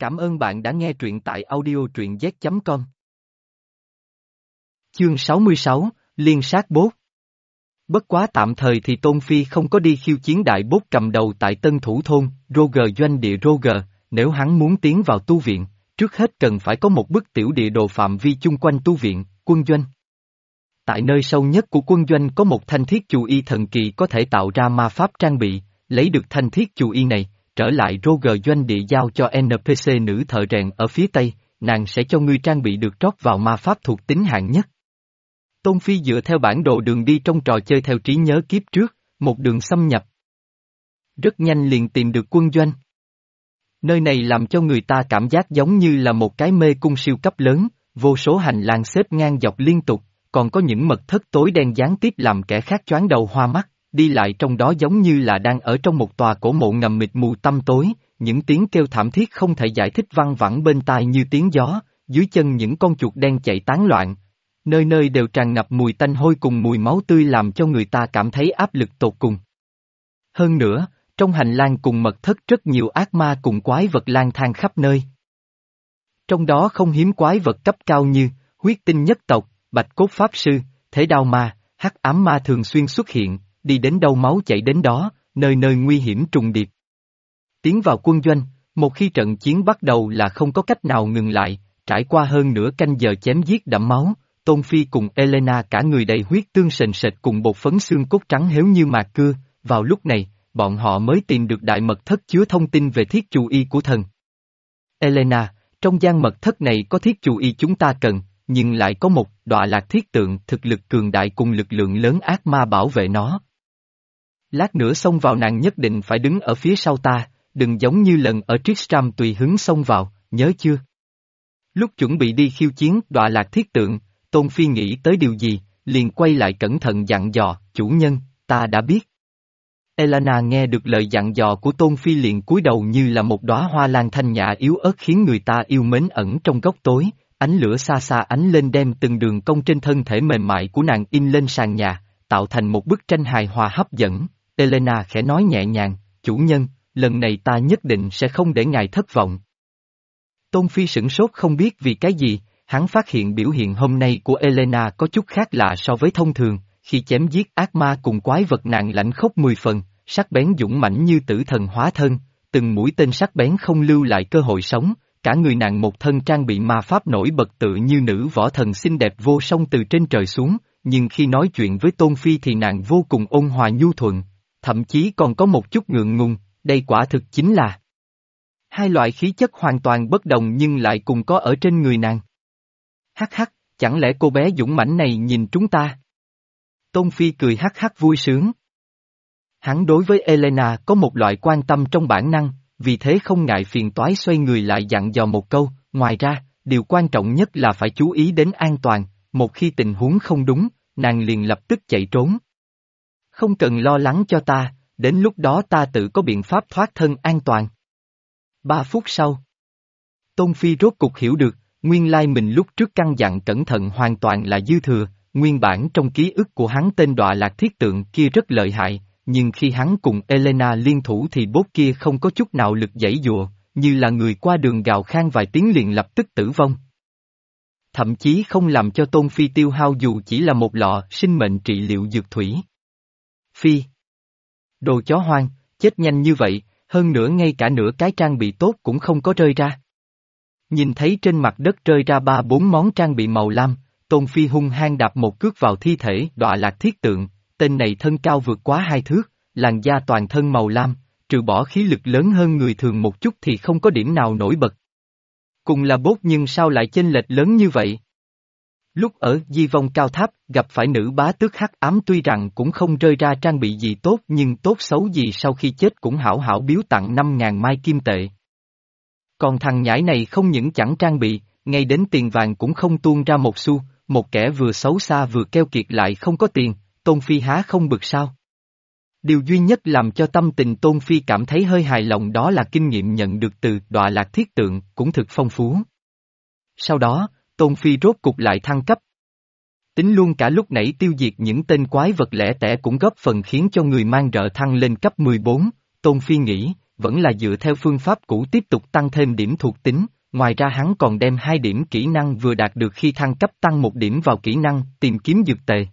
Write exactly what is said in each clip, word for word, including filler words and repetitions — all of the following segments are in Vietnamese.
Cảm ơn bạn đã nghe truyện tại audio truyện z chấm com. Chương sáu mươi sáu, Liên sát bốt. Bất quá tạm thời thì Tôn Phi không có đi khiêu chiến đại bốt cầm đầu tại Tân Thủ Thôn, Roger doanh địa Roger, nếu hắn muốn tiến vào tu viện, trước hết cần phải có một bức tiểu địa đồ phạm vi chung quanh tu viện, quân doanh. Tại nơi sâu nhất của quân doanh có một thanh thiết chù y thần kỳ có thể tạo ra ma pháp trang bị, lấy được thanh thiết chù y này, trở lại Roger doanh địa giao cho en pê xê nữ thợ rèn ở phía tây, nàng sẽ cho ngươi trang bị được trót vào ma pháp thuộc tính hạng nhất. Tôn Phi dựa theo bản đồ đường đi trong trò chơi theo trí nhớ kiếp trước, một đường xâm nhập. Rất nhanh liền tìm được quân doanh. Nơi này làm cho người ta cảm giác giống như là một cái mê cung siêu cấp lớn, vô số hành lang xếp ngang dọc liên tục, còn có những mật thất tối đen gián tiếp làm kẻ khác choáng đầu hoa mắt, đi lại trong đó giống như là đang ở trong một tòa cổ mộ ngầm mịt mù tăm tối, những tiếng kêu thảm thiết không thể giải thích văng vẳng bên tai như tiếng gió, dưới chân những con chuột đen chạy tán loạn. Nơi nơi đều tràn ngập mùi tanh hôi cùng mùi máu tươi làm cho người ta cảm thấy áp lực tột cùng. Hơn nữa, trong hành lang cùng mật thất rất nhiều ác ma cùng quái vật lang thang khắp nơi. Trong đó không hiếm quái vật cấp cao như huyết tinh nhất tộc, bạch cốt pháp sư, thế đao ma, hắc ám ma thường xuyên xuất hiện, đi đến đâu máu chảy đến đó, nơi nơi nguy hiểm trùng điệp. Tiến vào quân doanh, một khi trận chiến bắt đầu là không có cách nào ngừng lại, trải qua hơn nửa canh giờ chém giết đẫm máu. Tôn Phi cùng Elena cả người đầy huyết tương sền sệt cùng bột phấn xương cốt trắng héo như mạc cưa, vào lúc này, bọn họ mới tìm được đại mật thất chứa thông tin về thiết chù y của thần. Elena, trong gian mật thất này có thiết chù y chúng ta cần, nhưng lại có một đọa lạc thiết tượng thực lực cường đại cùng lực lượng lớn ác ma bảo vệ nó. Lát nữa xông vào nàng nhất định phải đứng ở phía sau ta, đừng giống như lần ở Tristram tùy hứng xông vào, nhớ chưa? Lúc chuẩn bị đi khiêu chiến đọa lạc thiết tượng, Tôn Phi nghĩ tới điều gì, liền quay lại cẩn thận dặn dò, chủ nhân, ta đã biết. Elena nghe được lời dặn dò của Tôn Phi liền cúi đầu như là một đóa hoa lan thanh nhã yếu ớt khiến người ta yêu mến ẩn trong góc tối, ánh lửa xa xa ánh lên đem từng đường cong trên thân thể mềm mại của nàng in lên sàn nhà, tạo thành một bức tranh hài hòa hấp dẫn. Elena khẽ nói nhẹ nhàng, chủ nhân, lần này ta nhất định sẽ không để ngài thất vọng. Tôn Phi sửng sốt không biết vì cái gì. Hắn phát hiện biểu hiện hôm nay của Elena có chút khác lạ so với thông thường, khi chém giết ác ma cùng quái vật nàng lãnh khốc mười phần, sắc bén dũng mãnh như tử thần hóa thân, từng mũi tên sắc bén không lưu lại cơ hội sống, cả người nàng một thân trang bị ma pháp nổi bật tự như nữ võ thần xinh đẹp vô song từ trên trời xuống, nhưng khi nói chuyện với Tôn Phi thì nàng vô cùng ôn hòa nhu thuận, thậm chí còn có một chút ngượng ngùng, đây quả thực chính là hai loại khí chất hoàn toàn bất đồng nhưng lại cùng có ở trên người nàng. Hắc hắc, chẳng lẽ cô bé dũng mãnh này nhìn chúng ta? Tôn Phi cười hắc hắc vui sướng. Hắn đối với Elena có một loại quan tâm trong bản năng, vì thế không ngại phiền toái xoay người lại dặn dò một câu, ngoài ra, điều quan trọng nhất là phải chú ý đến an toàn, một khi tình huống không đúng, nàng liền lập tức chạy trốn. Không cần lo lắng cho ta, đến lúc đó ta tự có biện pháp thoát thân an toàn. Ba phút sau, Tôn Phi rốt cục hiểu được. Nguyên lai mình lúc trước căn dặn cẩn thận hoàn toàn là dư thừa, nguyên bản trong ký ức của hắn tên đọa lạc thiết tượng kia rất lợi hại, nhưng khi hắn cùng Elena liên thủ thì bốt kia không có chút nào lực giãy giụa, như là người qua đường gào khan vài tiếng liền lập tức tử vong. Thậm chí không làm cho Tôn Phi tiêu hao dù chỉ là một lọ sinh mệnh trị liệu dược thủy. Phi! Đồ chó hoang, chết nhanh như vậy, hơn nữa ngay cả nửa cái trang bị tốt cũng không có rơi ra. Nhìn thấy trên mặt đất rơi ra ba bốn món trang bị màu lam, Tôn Phi hung hăng đạp một cước vào thi thể đọa lạc thiết tượng, tên này thân cao vượt quá hai thước, làn da toàn thân màu lam, trừ bỏ khí lực lớn hơn người thường một chút thì không có điểm nào nổi bật. Cùng là bốt nhưng sao lại chênh lệch lớn như vậy? Lúc ở Di Vong Cao Tháp gặp phải nữ bá tước hắc ám tuy rằng cũng không rơi ra trang bị gì tốt nhưng tốt xấu gì sau khi chết cũng hảo hảo biếu tặng năm ngàn mai kim tệ. Còn thằng nhãi này không những chẳng trang bị, ngay đến tiền vàng cũng không tuôn ra một xu, một kẻ vừa xấu xa vừa keo kiệt lại không có tiền, Tôn Phi há không bực sao? Điều duy nhất làm cho tâm tình Tôn Phi cảm thấy hơi hài lòng đó là kinh nghiệm nhận được từ đọa lạc thiết tượng cũng thực phong phú. Sau đó, Tôn Phi rốt cục lại thăng cấp. Tính luôn cả lúc nãy tiêu diệt những tên quái vật lẻ tẻ cũng góp phần khiến cho người mang rợ thăng lên cấp mười bốn, Tôn Phi nghĩ, vẫn là dựa theo phương pháp cũ tiếp tục tăng thêm điểm thuộc tính, ngoài ra hắn còn đem hai điểm kỹ năng vừa đạt được khi thăng cấp tăng một điểm vào kỹ năng tìm kiếm dược tề.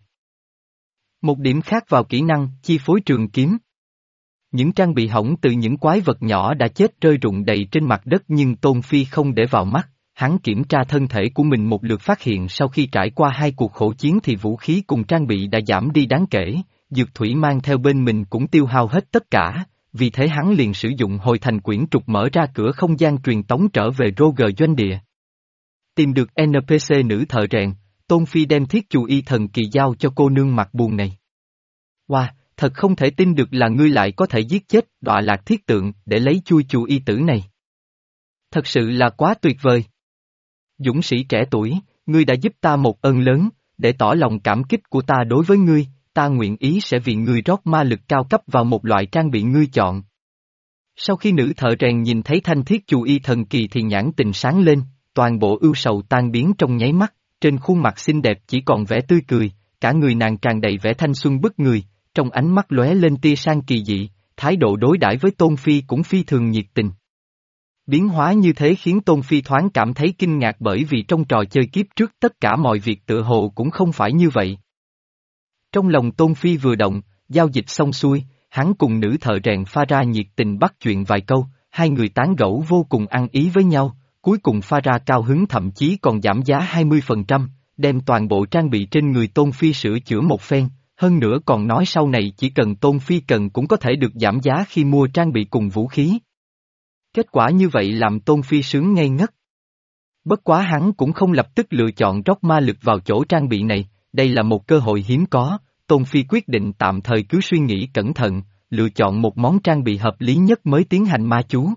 Một điểm khác vào kỹ năng chi phối trường kiếm. Những trang bị hỏng từ những quái vật nhỏ đã chết rơi rụng đầy trên mặt đất nhưng Tôn Phi không để vào mắt, hắn kiểm tra thân thể của mình một lượt phát hiện sau khi trải qua hai cuộc khổ chiến thì vũ khí cùng trang bị đã giảm đi đáng kể, dược thủy mang theo bên mình cũng tiêu hao hết tất cả, vì thế hắn liền sử dụng hồi thành quyển trục mở ra cửa không gian truyền tống trở về Roger doanh địa. Tìm được en pê xê nữ thợ rèn, Tôn Phi đem thiết chù y thần kỳ giao cho cô nương mặt buồn này. Wow, thật không thể tin được là ngươi lại có thể giết chết đọa lạc thiết tượng để lấy chui chù y tử này. Thật sự là quá tuyệt vời. Dũng sĩ trẻ tuổi, ngươi đã giúp ta một ơn lớn, để tỏ lòng cảm kích của ta đối với ngươi, ta nguyện ý sẽ vì ngươi rót ma lực cao cấp vào một loại trang bị ngươi chọn. Sau khi nữ thợ rèn nhìn thấy thanh thiết chù y thần kỳ thì nhãn tình sáng lên, toàn bộ ưu sầu tan biến trong nháy mắt, trên khuôn mặt xinh đẹp chỉ còn vẻ tươi cười, cả người nàng tràn đầy vẻ thanh xuân bức người, trong ánh mắt lóe lên tia sang kỳ dị, thái độ đối đãi với Tôn Phi cũng phi thường nhiệt tình. Biến hóa như thế khiến Tôn Phi thoáng cảm thấy kinh ngạc bởi vì trong trò chơi kiếp trước tất cả mọi việc tựa hồ cũng không phải như vậy. Trong lòng Tôn Phi vừa động, giao dịch xong xuôi, hắn cùng nữ thợ rèn pha ra nhiệt tình bắt chuyện vài câu, hai người tán gẫu vô cùng ăn ý với nhau, cuối cùng pha ra cao hứng thậm chí còn giảm giá hai mươi phần trăm, đem toàn bộ trang bị trên người Tôn Phi sửa chữa một phen, hơn nữa còn nói sau này chỉ cần Tôn Phi cần cũng có thể được giảm giá khi mua trang bị cùng vũ khí. Kết quả như vậy làm Tôn Phi sướng ngây ngất. Bất quá hắn cũng không lập tức lựa chọn rót ma lực vào chỗ trang bị này, đây là một cơ hội hiếm có, Tôn Phi quyết định tạm thời cứ suy nghĩ cẩn thận, lựa chọn một món trang bị hợp lý nhất mới tiến hành ma chú.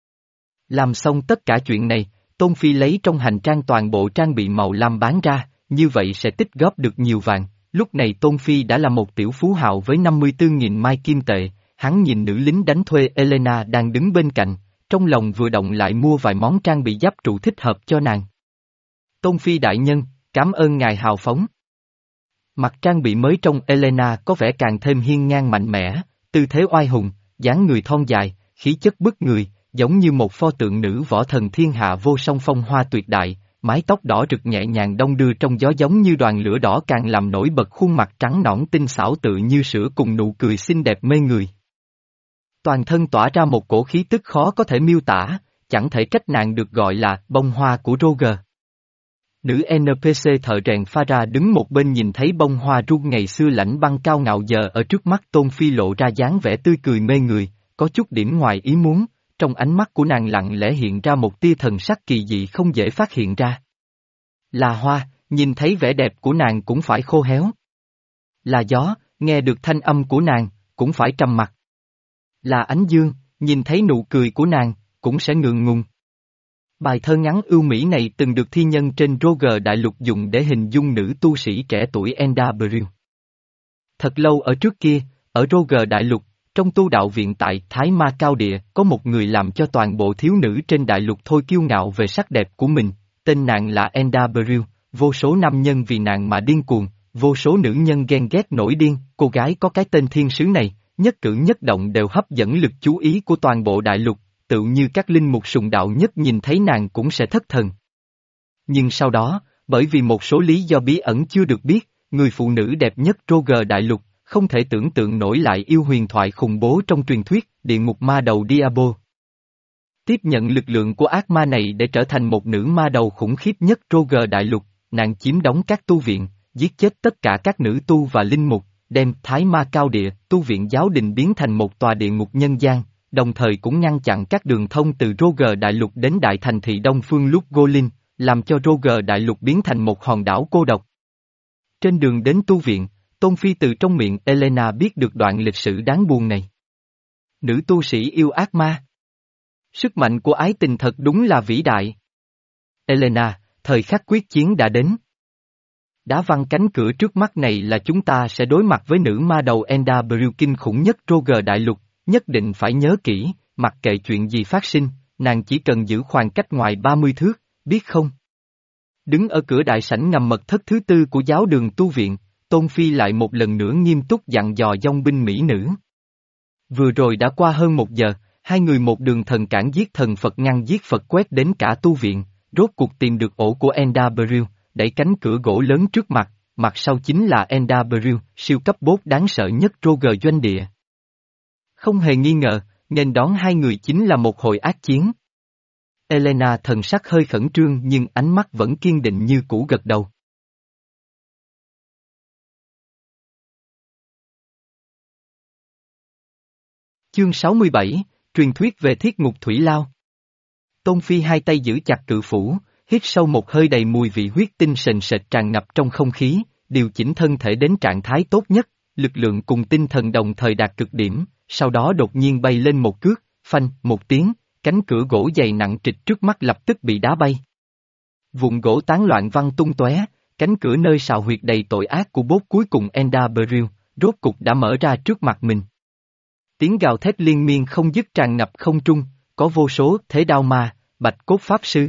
Làm xong tất cả chuyện này, Tôn Phi lấy trong hành trang toàn bộ trang bị màu lam bán ra, như vậy sẽ tích góp được nhiều vàng. Lúc này Tôn Phi đã là một tiểu phú hào với năm mươi tư nghìn mai kim tệ, hắn nhìn nữ lính đánh thuê Elena đang đứng bên cạnh, trong lòng vừa động lại mua vài món trang bị giáp trụ thích hợp cho nàng. Tôn Phi đại nhân, cảm ơn ngài hào phóng. Mặc trang bị mới trong Elena có vẻ càng thêm hiên ngang mạnh mẽ, tư thế oai hùng, dáng người thon dài, khí chất bức người, giống như một pho tượng nữ võ thần thiên hạ vô song phong hoa tuyệt đại, mái tóc đỏ rực nhẹ nhàng đong đưa trong gió giống như đoàn lửa đỏ càng làm nổi bật khuôn mặt trắng nõn tinh xảo tự như sữa cùng nụ cười xinh đẹp mê người. Toàn thân tỏa ra một cổ khí tức khó có thể miêu tả, chẳng thể trách nàng được gọi là bông hoa của Roger. Nữ en pê xê thợ rèn pha ra đứng một bên nhìn thấy bông hoa ru ngày xưa lãnh băng cao ngạo giờ ở trước mắt Tôn Phi lộ ra dáng vẻ tươi cười mê người, có chút điểm ngoài ý muốn, trong ánh mắt của nàng lặng lẽ hiện ra một tia thần sắc kỳ dị không dễ phát hiện ra. Là hoa, nhìn thấy vẻ đẹp của nàng cũng phải khô héo. Là gió, nghe được thanh âm của nàng, cũng phải trầm mặc. Là ánh dương, nhìn thấy nụ cười của nàng, cũng sẽ ngượng ngùng. Bài thơ ngắn ưu mỹ này từng được thi nhân trên Roger Đại Lục dùng để hình dung nữ tu sĩ trẻ tuổi Enda Brill. Thật lâu ở trước kia, ở Roger Đại Lục, trong tu đạo viện tại Thái Ma Cao Địa, có một người làm cho toàn bộ thiếu nữ trên Đại Lục thôi kiêu ngạo về sắc đẹp của mình, tên nàng là Enda Brill, vô số nam nhân vì nàng mà điên cuồng, vô số nữ nhân ghen ghét nổi điên, cô gái có cái tên thiên sứ này, nhất cử nhất động đều hấp dẫn lực chú ý của toàn bộ Đại Lục. Tự như các linh mục sùng đạo nhất nhìn thấy nàng cũng sẽ thất thần. Nhưng sau đó, bởi vì một số lý do bí ẩn chưa được biết, người phụ nữ đẹp nhất Roger Đại Lục, không thể tưởng tượng nổi lại yêu huyền thoại khủng bố trong truyền thuyết, địa ngục ma đầu Diablo. Tiếp nhận lực lượng của ác ma này để trở thành một nữ ma đầu khủng khiếp nhất Roger Đại Lục, nàng chiếm đóng các tu viện, giết chết tất cả các nữ tu và linh mục, đem Thái Ma Cao Địa, tu viện giáo đình biến thành một tòa địa ngục nhân gian. Đồng thời cũng ngăn chặn các đường thông từ Roger Đại Lục đến đại thành thị Đông Phương Lúc Golin, làm cho Roger Đại Lục biến thành một hòn đảo cô độc. Trên đường đến tu viện, Tôn Phi từ trong miệng Elena biết được đoạn lịch sử đáng buồn này. Nữ tu sĩ yêu ác ma. Sức mạnh của ái tình thật đúng là vĩ đại. Elena, thời khắc quyết chiến đã đến. Đá văng cánh cửa trước mắt này là chúng ta sẽ đối mặt với nữ ma đầu Enda Brill kinh khủng nhất Roger Đại Lục. Nhất định phải nhớ kỹ, mặc kệ chuyện gì phát sinh, nàng chỉ cần giữ khoảng cách ngoài ba mươi thước, biết không? Đứng ở cửa đại sảnh ngầm mật thất thứ tư của giáo đường tu viện, Tôn Phi lại một lần nữa nghiêm túc dặn dò dòng binh mỹ nữ. Vừa rồi đã qua hơn một giờ, hai người một đường thần cản giết thần Phật ngăn giết Phật quét đến cả tu viện, rốt cuộc tìm được ổ của Enderbrill, đẩy cánh cửa gỗ lớn trước mặt, mặt sau chính là Enderbrill, siêu cấp boss đáng sợ nhất Rogue doanh địa. Không hề nghi ngờ, nên đón hai người chính là một hồi ác chiến. Elena thần sắc hơi khẩn trương nhưng ánh mắt vẫn kiên định như cũ gật đầu. Chương sáu mươi bảy, truyền thuyết về thiết ngục thủy lao. Tôn Phi hai tay giữ chặt cự phủ, hít sâu một hơi đầy mùi vị huyết tinh sền sệt tràn ngập trong không khí, điều chỉnh thân thể đến trạng thái tốt nhất, lực lượng cùng tinh thần đồng thời đạt cực điểm, sau đó đột nhiên bay lên một cước, phanh, một tiếng, cánh cửa gỗ dày nặng trịch trước mắt lập tức bị đá bay. Vụn gỗ tán loạn văng tung tóe, cánh cửa nơi sào huyệt đầy tội ác của bốt cuối cùng Enderbrill, rốt cục đã mở ra trước mặt mình. Tiếng gào thét liên miên không dứt tràn ngập không trung, có vô số thế đao ma, bạch cốt pháp sư.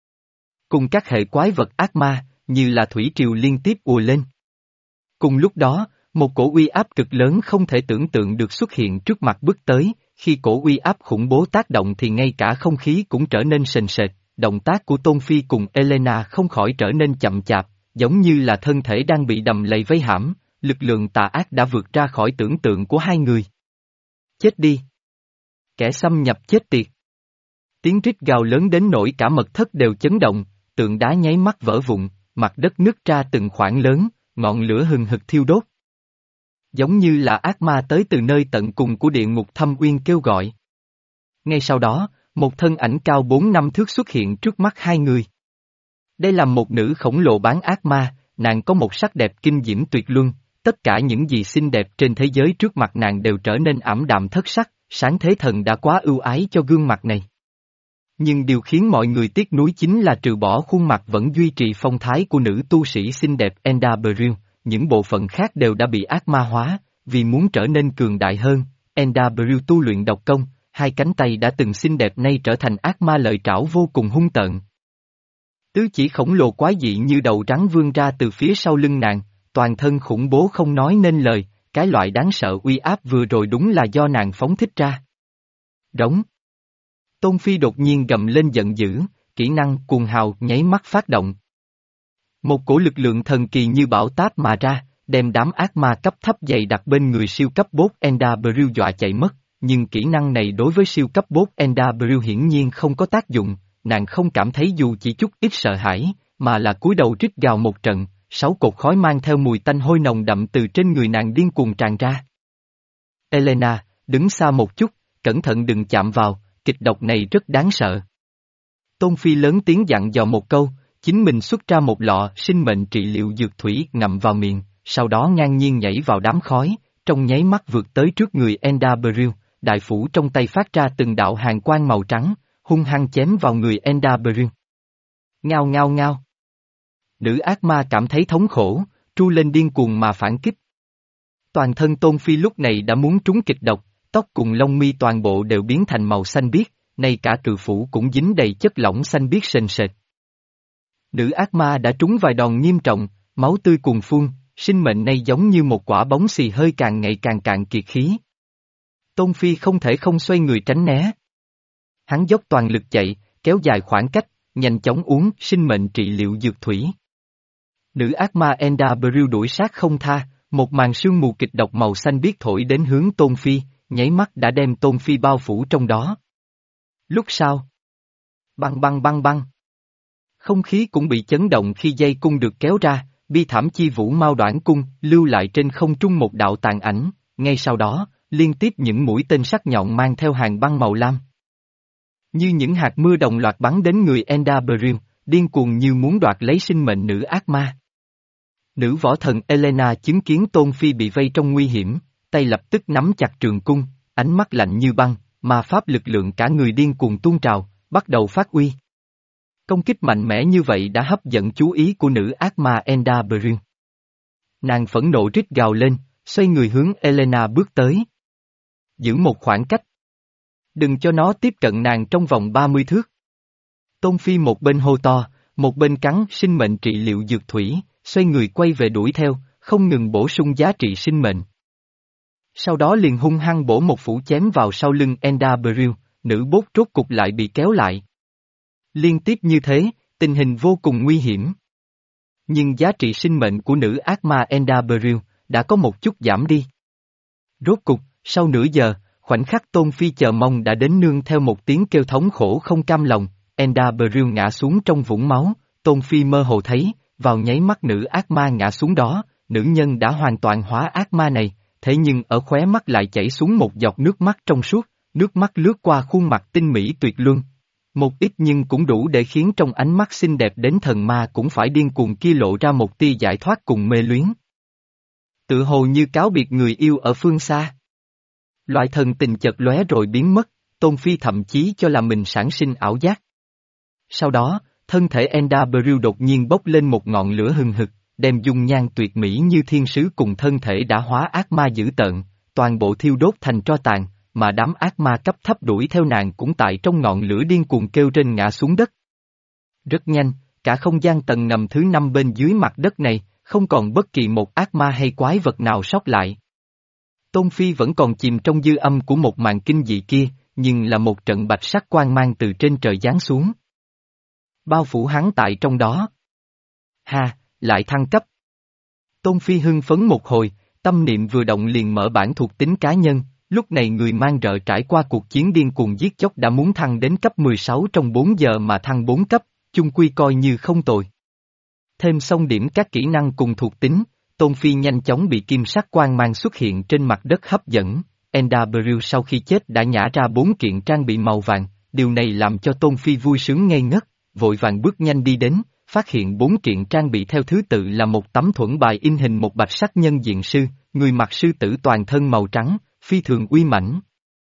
Cùng các hệ quái vật ác ma, như là thủy triều liên tiếp ùa lên. Cùng lúc đó, một cổ uy áp cực lớn không thể tưởng tượng được xuất hiện trước mặt bước tới, khi cổ uy áp khủng bố tác động thì ngay cả không khí cũng trở nên sền sệt, động tác của Tôn Phi cùng Elena không khỏi trở nên chậm chạp, giống như là thân thể đang bị đầm lầy vây hãm, lực lượng tà ác đã vượt ra khỏi tưởng tượng của hai người. Chết đi! Kẻ xâm nhập chết tiệt! Tiếng rít gào lớn đến nỗi cả mật thất đều chấn động, tượng đá nháy mắt vỡ vụn, mặt đất nứt ra từng khoảng lớn, ngọn lửa hừng hực thiêu đốt. Giống như là ác ma tới từ nơi tận cùng của địa ngục thâm uyên kêu gọi. Ngay sau đó, một thân ảnh cao bốn năm thước xuất hiện trước mắt hai người. Đây là một nữ khổng lồ bán ác ma, nàng có một sắc đẹp kinh diễm tuyệt luân, tất cả những gì xinh đẹp trên thế giới trước mặt nàng đều trở nên ảm đạm thất sắc, sáng thế thần đã quá ưu ái cho gương mặt này. Nhưng điều khiến mọi người tiếc nuối chính là trừ bỏ khuôn mặt vẫn duy trì phong thái của nữ tu sĩ xinh đẹp Enderbrill, những bộ phận khác đều đã bị ác ma hóa, vì muốn trở nên cường đại hơn, Enderbrill tu luyện độc công, hai cánh tay đã từng xinh đẹp nay trở thành ác ma lợi trảo vô cùng hung tợn. Tứ chỉ khổng lồ quái dị như đầu rắn vươn ra từ phía sau lưng nàng, toàn thân khủng bố không nói nên lời, cái loại đáng sợ uy áp vừa rồi đúng là do nàng phóng thích ra. Rống. Tôn Phi đột nhiên gầm lên giận dữ, kỹ năng cuồng hào nháy mắt phát động. Một cổ lực lượng thần kỳ như bão táp mà ra, đem đám ác ma cấp thấp dày đặt bên người siêu cấp boss Enderbrill dọa chạy mất, nhưng kỹ năng này đối với siêu cấp boss Enderbrill hiển nhiên không có tác dụng, nàng không cảm thấy dù chỉ chút ít sợ hãi, mà là cúi đầu rít gào một trận, sáu cột khói mang theo mùi tanh hôi nồng đậm từ trên người nàng điên cuồng tràn ra. Elena, đứng xa một chút, cẩn thận đừng chạm vào, kịch độc này rất đáng sợ. Tôn Phi lớn tiếng dặn dò một câu, chính mình xuất ra một lọ sinh mệnh trị liệu dược thủy ngậm vào miệng, sau đó ngang nhiên nhảy vào đám khói, trong nháy mắt vượt tới trước người Enderbrill, đại phủ trong tay phát ra từng đạo hàn quang màu trắng, hung hăng chém vào người Enderbrill. Ngao ngao ngao. Nữ ác ma cảm thấy thống khổ, tru lên điên cuồng mà phản kích. Toàn thân Tôn Phi lúc này đã muốn trúng kịch độc, tóc cùng lông mi toàn bộ đều biến thành màu xanh biếc, nay cả cự phủ cũng dính đầy chất lỏng xanh biếc sền sệt. Nữ ác ma đã trúng vài đòn nghiêm trọng, máu tươi cuồn phun, sinh mệnh nay giống như một quả bóng xì hơi càng ngày càng cạn kiệt khí. Tôn Phi không thể không xoay người tránh né. Hắn dốc toàn lực chạy, kéo dài khoảng cách, nhanh chóng uống sinh mệnh trị liệu dược thủy. Nữ ác ma Enderbrill đuổi sát không tha, một màn sương mù kịch độc màu xanh biếc thổi đến hướng Tôn Phi, nháy mắt đã đem Tôn Phi bao phủ trong đó. Lúc sau, băng băng băng băng. Không khí cũng bị chấn động khi dây cung được kéo ra, bi thảm chi vũ mau đoạn cung, lưu lại trên không trung một đạo tàn ảnh, ngay sau đó, liên tiếp những mũi tên sắc nhọn mang theo hàng băng màu lam. Như những hạt mưa đồng loạt bắn đến người Enderbrill, điên cuồng như muốn đoạt lấy sinh mệnh nữ ác ma. Nữ võ thần Elena chứng kiến Tôn Phi bị vây trong nguy hiểm, tay lập tức nắm chặt trường cung, ánh mắt lạnh như băng, ma pháp lực lượng cả người điên cuồng tuôn trào, bắt đầu phát uy. Công kích mạnh mẽ như vậy đã hấp dẫn chú ý của nữ ác ma Enderbrill. Nàng phẫn nộ rít gào lên, xoay người hướng Elena bước tới. Giữ một khoảng cách. Đừng cho nó tiếp cận nàng trong vòng ba mươi thước. Tôn Phi một bên hô to, một bên cắn sinh mệnh trị liệu dược thủy, xoay người quay về đuổi theo, không ngừng bổ sung giá trị sinh mệnh. Sau đó liền hung hăng bổ một phủ chém vào sau lưng Enderbrill, nữ bốt rốt cục lại bị kéo lại. Liên tiếp như thế, tình hình vô cùng nguy hiểm. Nhưng giá trị sinh mệnh của nữ ác ma Enderbrill đã có một chút giảm đi. Rốt cục, sau nửa giờ, khoảnh khắc Tôn Phi chờ mong đã đến nương theo một tiếng kêu thống khổ không cam lòng, Enderbrill ngã xuống trong vũng máu, Tôn Phi mơ hồ thấy, vào nháy mắt nữ ác ma ngã xuống đó, nữ nhân đã hoàn toàn hóa ác ma này, thế nhưng ở khóe mắt lại chảy xuống một giọt nước mắt trong suốt, nước mắt lướt qua khuôn mặt tinh mỹ tuyệt luân. Một ít nhưng cũng đủ để khiến trong ánh mắt xinh đẹp đến thần ma cũng phải điên cuồng kia lộ ra một tia giải thoát cùng mê luyến. Tự hồ như cáo biệt người yêu ở phương xa. Loại thần tình chợt lóe rồi biến mất, Tôn Phi thậm chí cho là mình sản sinh ảo giác. Sau đó, thân thể Enderbrill đột nhiên bốc lên một ngọn lửa hừng hực, đem dung nhan tuyệt mỹ như thiên sứ cùng thân thể đã hóa ác ma dữ tợn, toàn bộ thiêu đốt thành tro tàn, mà đám ác ma cấp thấp đuổi theo nàng cũng tại trong ngọn lửa điên cuồng kêu trên ngã xuống đất. Rất nhanh, cả không gian tầng ngầm thứ năm bên dưới mặt đất này, không còn bất kỳ một ác ma hay quái vật nào sót lại. Tôn Phi vẫn còn chìm trong dư âm của một màn kinh dị kia, nhưng là một trận bạch sắc quang mang từ trên trời giáng xuống. Bao phủ hắn tại trong đó. Ha, lại thăng cấp. Tôn Phi hưng phấn một hồi, tâm niệm vừa động liền mở bản thuộc tính cá nhân, lúc này người mang rợ trải qua cuộc chiến điên cuồng giết chóc đã muốn thăng đến cấp mười sáu trong bốn giờ mà thăng bốn cấp, chung quy coi như không tồi. Thêm xong điểm các kỹ năng cùng thuộc tính, Tôn Phi nhanh chóng bị kim sắc quang mang xuất hiện trên mặt đất hấp dẫn, Enderbrill sau khi chết đã nhả ra bốn kiện trang bị màu vàng, điều này làm cho Tôn Phi vui sướng ngây ngất, vội vàng bước nhanh đi đến, phát hiện bốn kiện trang bị theo thứ tự là một tấm thuẫn bài in hình một bạch sắc nhân diện sư, người mặc sư tử toàn thân màu trắng, phi thường uy mãnh.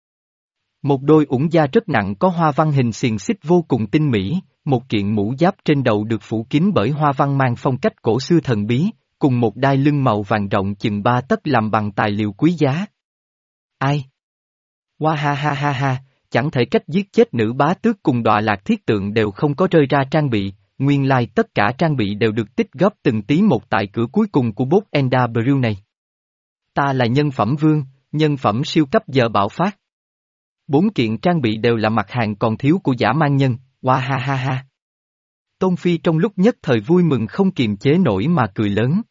Một đôi ủng da rất nặng có hoa văn hình xiềng xích vô cùng tinh mỹ, một kiện mũ giáp trên đầu được phủ kín bởi hoa văn mang phong cách cổ xưa thần bí, cùng một đai lưng màu vàng rộng chừng ba tấc làm bằng tài liệu quý giá. Ai? Hoa ha ha ha ha, chẳng thể trách giết chết nữ bá tước cùng đọa lạc thiết tượng đều không có rơi ra trang bị, nguyên lai tất cả trang bị đều được tích góp từng tí một tại cửa cuối cùng của bốt Enderbrill này. Ta là nhân phẩm vương, nhân phẩm siêu cấp giờ bạo phát. Bốn kiện trang bị đều là mặt hàng còn thiếu của dã man nhân, hoa ha ha ha. Tôn Phi trong lúc nhất thời vui mừng không kiềm chế nổi mà cười lớn.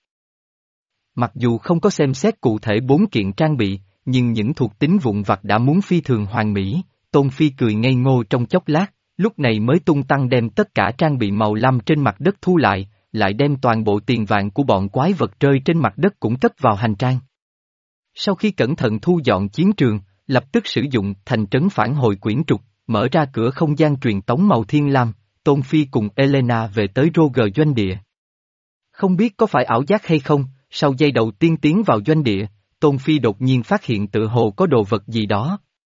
Mặc dù không có xem xét cụ thể bốn kiện trang bị, nhưng những thuộc tính vụn vặt đã muốn phi thường hoàn mỹ, Tôn Phi cười ngây ngô trong chốc lát, lúc này mới tung tăng đem tất cả trang bị màu lam trên mặt đất thu lại, lại đem toàn bộ tiền vàng của bọn quái vật rơi trên mặt đất cũng cất vào hành trang. Sau khi cẩn thận thu dọn chiến trường, lập tức sử dụng thành trấn phản hồi quyển trục, mở ra cửa không gian truyền tống màu thiên lam, Tôn Phi cùng Elena về tới Roger doanh địa. Không biết có phải ảo giác hay không, sau giây đầu tiên tiến vào doanh địa, Tôn Phi đột nhiên phát hiện tự hồ có đồ vật gì đó.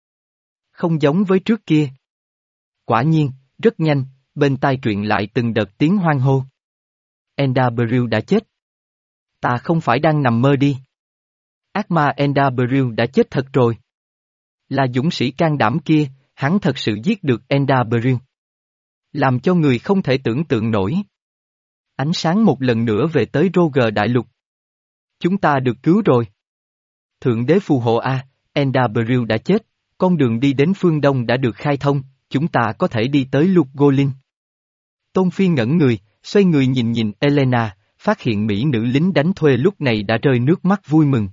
Không giống với trước kia. Quả nhiên, rất nhanh, bên tai truyền lại từng đợt tiếng hoan hô. Enderbrill đã chết. Ta không phải đang nằm mơ đi. Ác ma Enderbrill đã chết thật rồi. Là dũng sĩ can đảm kia, hắn thật sự giết được Enderbrill. Làm cho người không thể tưởng tượng nổi. Ánh sáng một lần nữa về tới Roger đại lục. Chúng ta được cứu rồi. Thượng đế phù hộ a, Enderbrill đã chết, con đường đi đến phương Đông đã được khai thông, chúng ta có thể đi tới Lục Golin. Tôn Phi ngẩn người, xoay người nhìn nhìn Elena, phát hiện mỹ nữ lính đánh thuê lúc này đã rơi nước mắt vui mừng.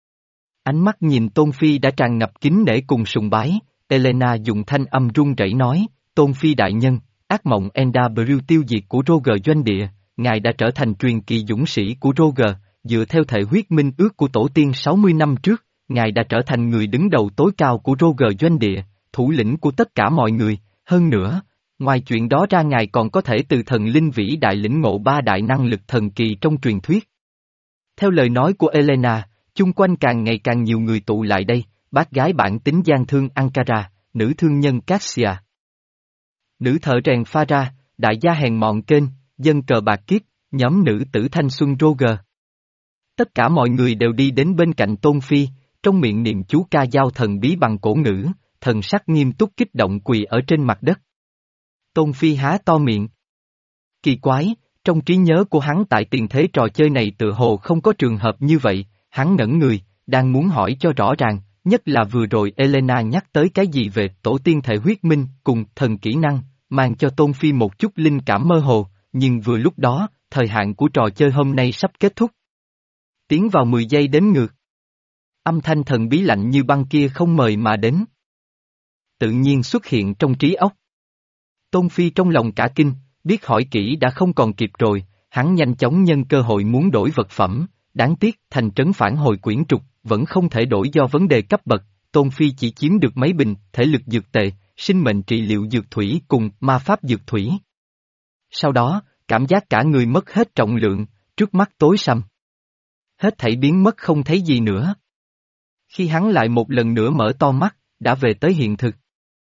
Ánh mắt nhìn Tôn Phi đã tràn ngập kính nể cùng sùng bái, Elena dùng thanh âm run rẩy nói, Tôn Phi đại nhân, ác mộng Enderbrill tiêu diệt của Roger doanh địa, ngài đã trở thành truyền kỳ dũng sĩ của Roger, dựa theo thể huyết minh ước của tổ tiên sáu mươi năm trước, ngài đã trở thành người đứng đầu tối cao của Roger doanh địa, thủ lĩnh của tất cả mọi người, hơn nữa, ngoài chuyện đó ra ngài còn có thể từ thần linh vĩ đại lĩnh ngộ ba đại năng lực thần kỳ trong truyền thuyết. Theo lời nói của Elena, chung quanh càng ngày càng nhiều người tụ lại đây, bác gái bản tính gian thương Ankara, nữ thương nhân Cassia, nữ thợ rèn Farah, đại gia hèn mọn kênh, dân cờ bạc kiếp, nhóm nữ tử thanh xuân Roger. Tất cả mọi người đều đi đến bên cạnh Tôn Phi, trong miệng niệm chú ca dao thần bí bằng cổ ngữ, thần sắc nghiêm túc kích động quỳ ở trên mặt đất. Tôn Phi há to miệng. Kỳ quái, trong trí nhớ của hắn tại tiền thế trò chơi này tự hồ không có trường hợp như vậy, hắn ngẩn người, đang muốn hỏi cho rõ ràng, nhất là vừa rồi Elena nhắc tới cái gì về tổ tiên thể huyết minh cùng thần kỹ năng, mang cho Tôn Phi một chút linh cảm mơ hồ, nhưng vừa lúc đó, thời hạn của trò chơi hôm nay sắp kết thúc. Tiến vào mười giây đếm ngược. Âm thanh thần bí lạnh như băng kia không mời mà đến. Tự nhiên xuất hiện trong trí óc. Tôn Phi trong lòng cả kinh, biết hỏi kỹ đã không còn kịp rồi, hắn nhanh chóng nhân cơ hội muốn đổi vật phẩm, đáng tiếc thành trấn phản hồi quyển trục, vẫn không thể đổi do vấn đề cấp bậc, Tôn Phi chỉ chiếm được mấy bình, thể lực dược tệ, sinh mệnh trị liệu dược thủy cùng ma pháp dược thủy. Sau đó, cảm giác cả người mất hết trọng lượng, trước mắt tối sầm. Hết thảy biến mất không thấy gì nữa. Khi hắn lại một lần nữa mở to mắt, đã về tới hiện thực.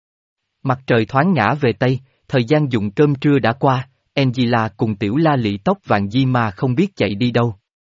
Mặt trời thoáng ngã về Tây, thời gian dùng cơm trưa đã qua, Angela cùng tiểu la lị tóc vàng di mà không biết chạy đi đâu.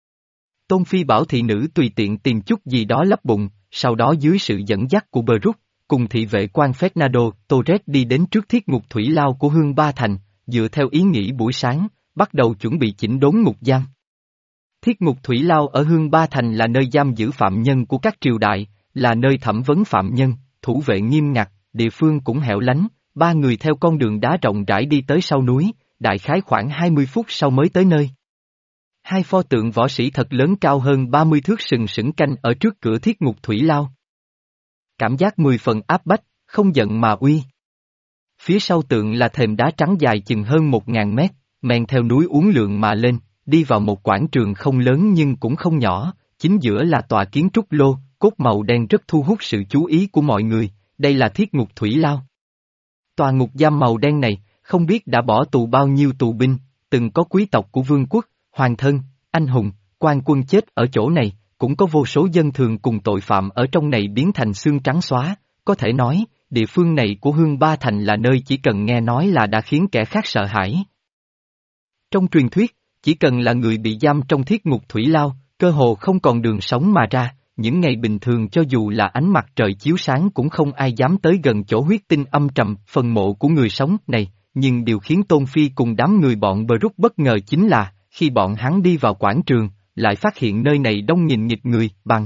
Tôn Phi bảo thị nữ tùy tiện tìm chút gì đó lấp bụng, sau đó dưới sự dẫn dắt của Brook, cùng thị vệ quan Fernando Torres đi đến trước thiết ngục thủy lao của Hương Ba Thành, dựa theo ý nghĩ buổi sáng, bắt đầu chuẩn bị chỉnh đốn ngục giam. Thiết ngục thủy lao ở Hương Ba Thành là nơi giam giữ phạm nhân của các triều đại, là nơi thẩm vấn phạm nhân, thủ vệ nghiêm ngặt, địa phương cũng hẻo lánh, ba người theo con đường đá rộng rãi đi tới sau núi, đại khái khoảng hai mươi phút sau mới tới nơi. Hai pho tượng võ sĩ thật lớn cao hơn ba mươi thước sừng sững canh ở trước cửa thiết ngục thủy lao. Cảm giác mười phần áp bách, không giận mà uy. Phía sau tượng là thềm đá trắng dài chừng hơn một ngàn mét, men theo núi uốn lượn mà lên, đi vào một quảng trường không lớn nhưng cũng không nhỏ, chính giữa là tòa kiến trúc lô, cốt màu đen rất thu hút sự chú ý của mọi người, đây là thiết ngục thủy lao. Tòa ngục giam màu đen này, không biết đã bỏ tù bao nhiêu tù binh, từng có quý tộc của vương quốc, hoàng thân, anh hùng, quan quân chết ở chỗ này, cũng có vô số dân thường cùng tội phạm ở trong này biến thành xương trắng xóa, có thể nói, địa phương này của Hương Ba Thành là nơi chỉ cần nghe nói là đã khiến kẻ khác sợ hãi. Trong truyền thuyết, chỉ cần là người bị giam trong thiết ngục thủy lao, cơ hồ không còn đường sống mà ra, những ngày bình thường cho dù là ánh mặt trời chiếu sáng cũng không ai dám tới gần chỗ huyết tinh âm trầm, phần mộ của người sống này, nhưng điều khiến Tôn Phi cùng đám người bọn Brook bất ngờ chính là, khi bọn hắn đi vào quảng trường, lại phát hiện nơi này đông nghìn nghịt người, bằng.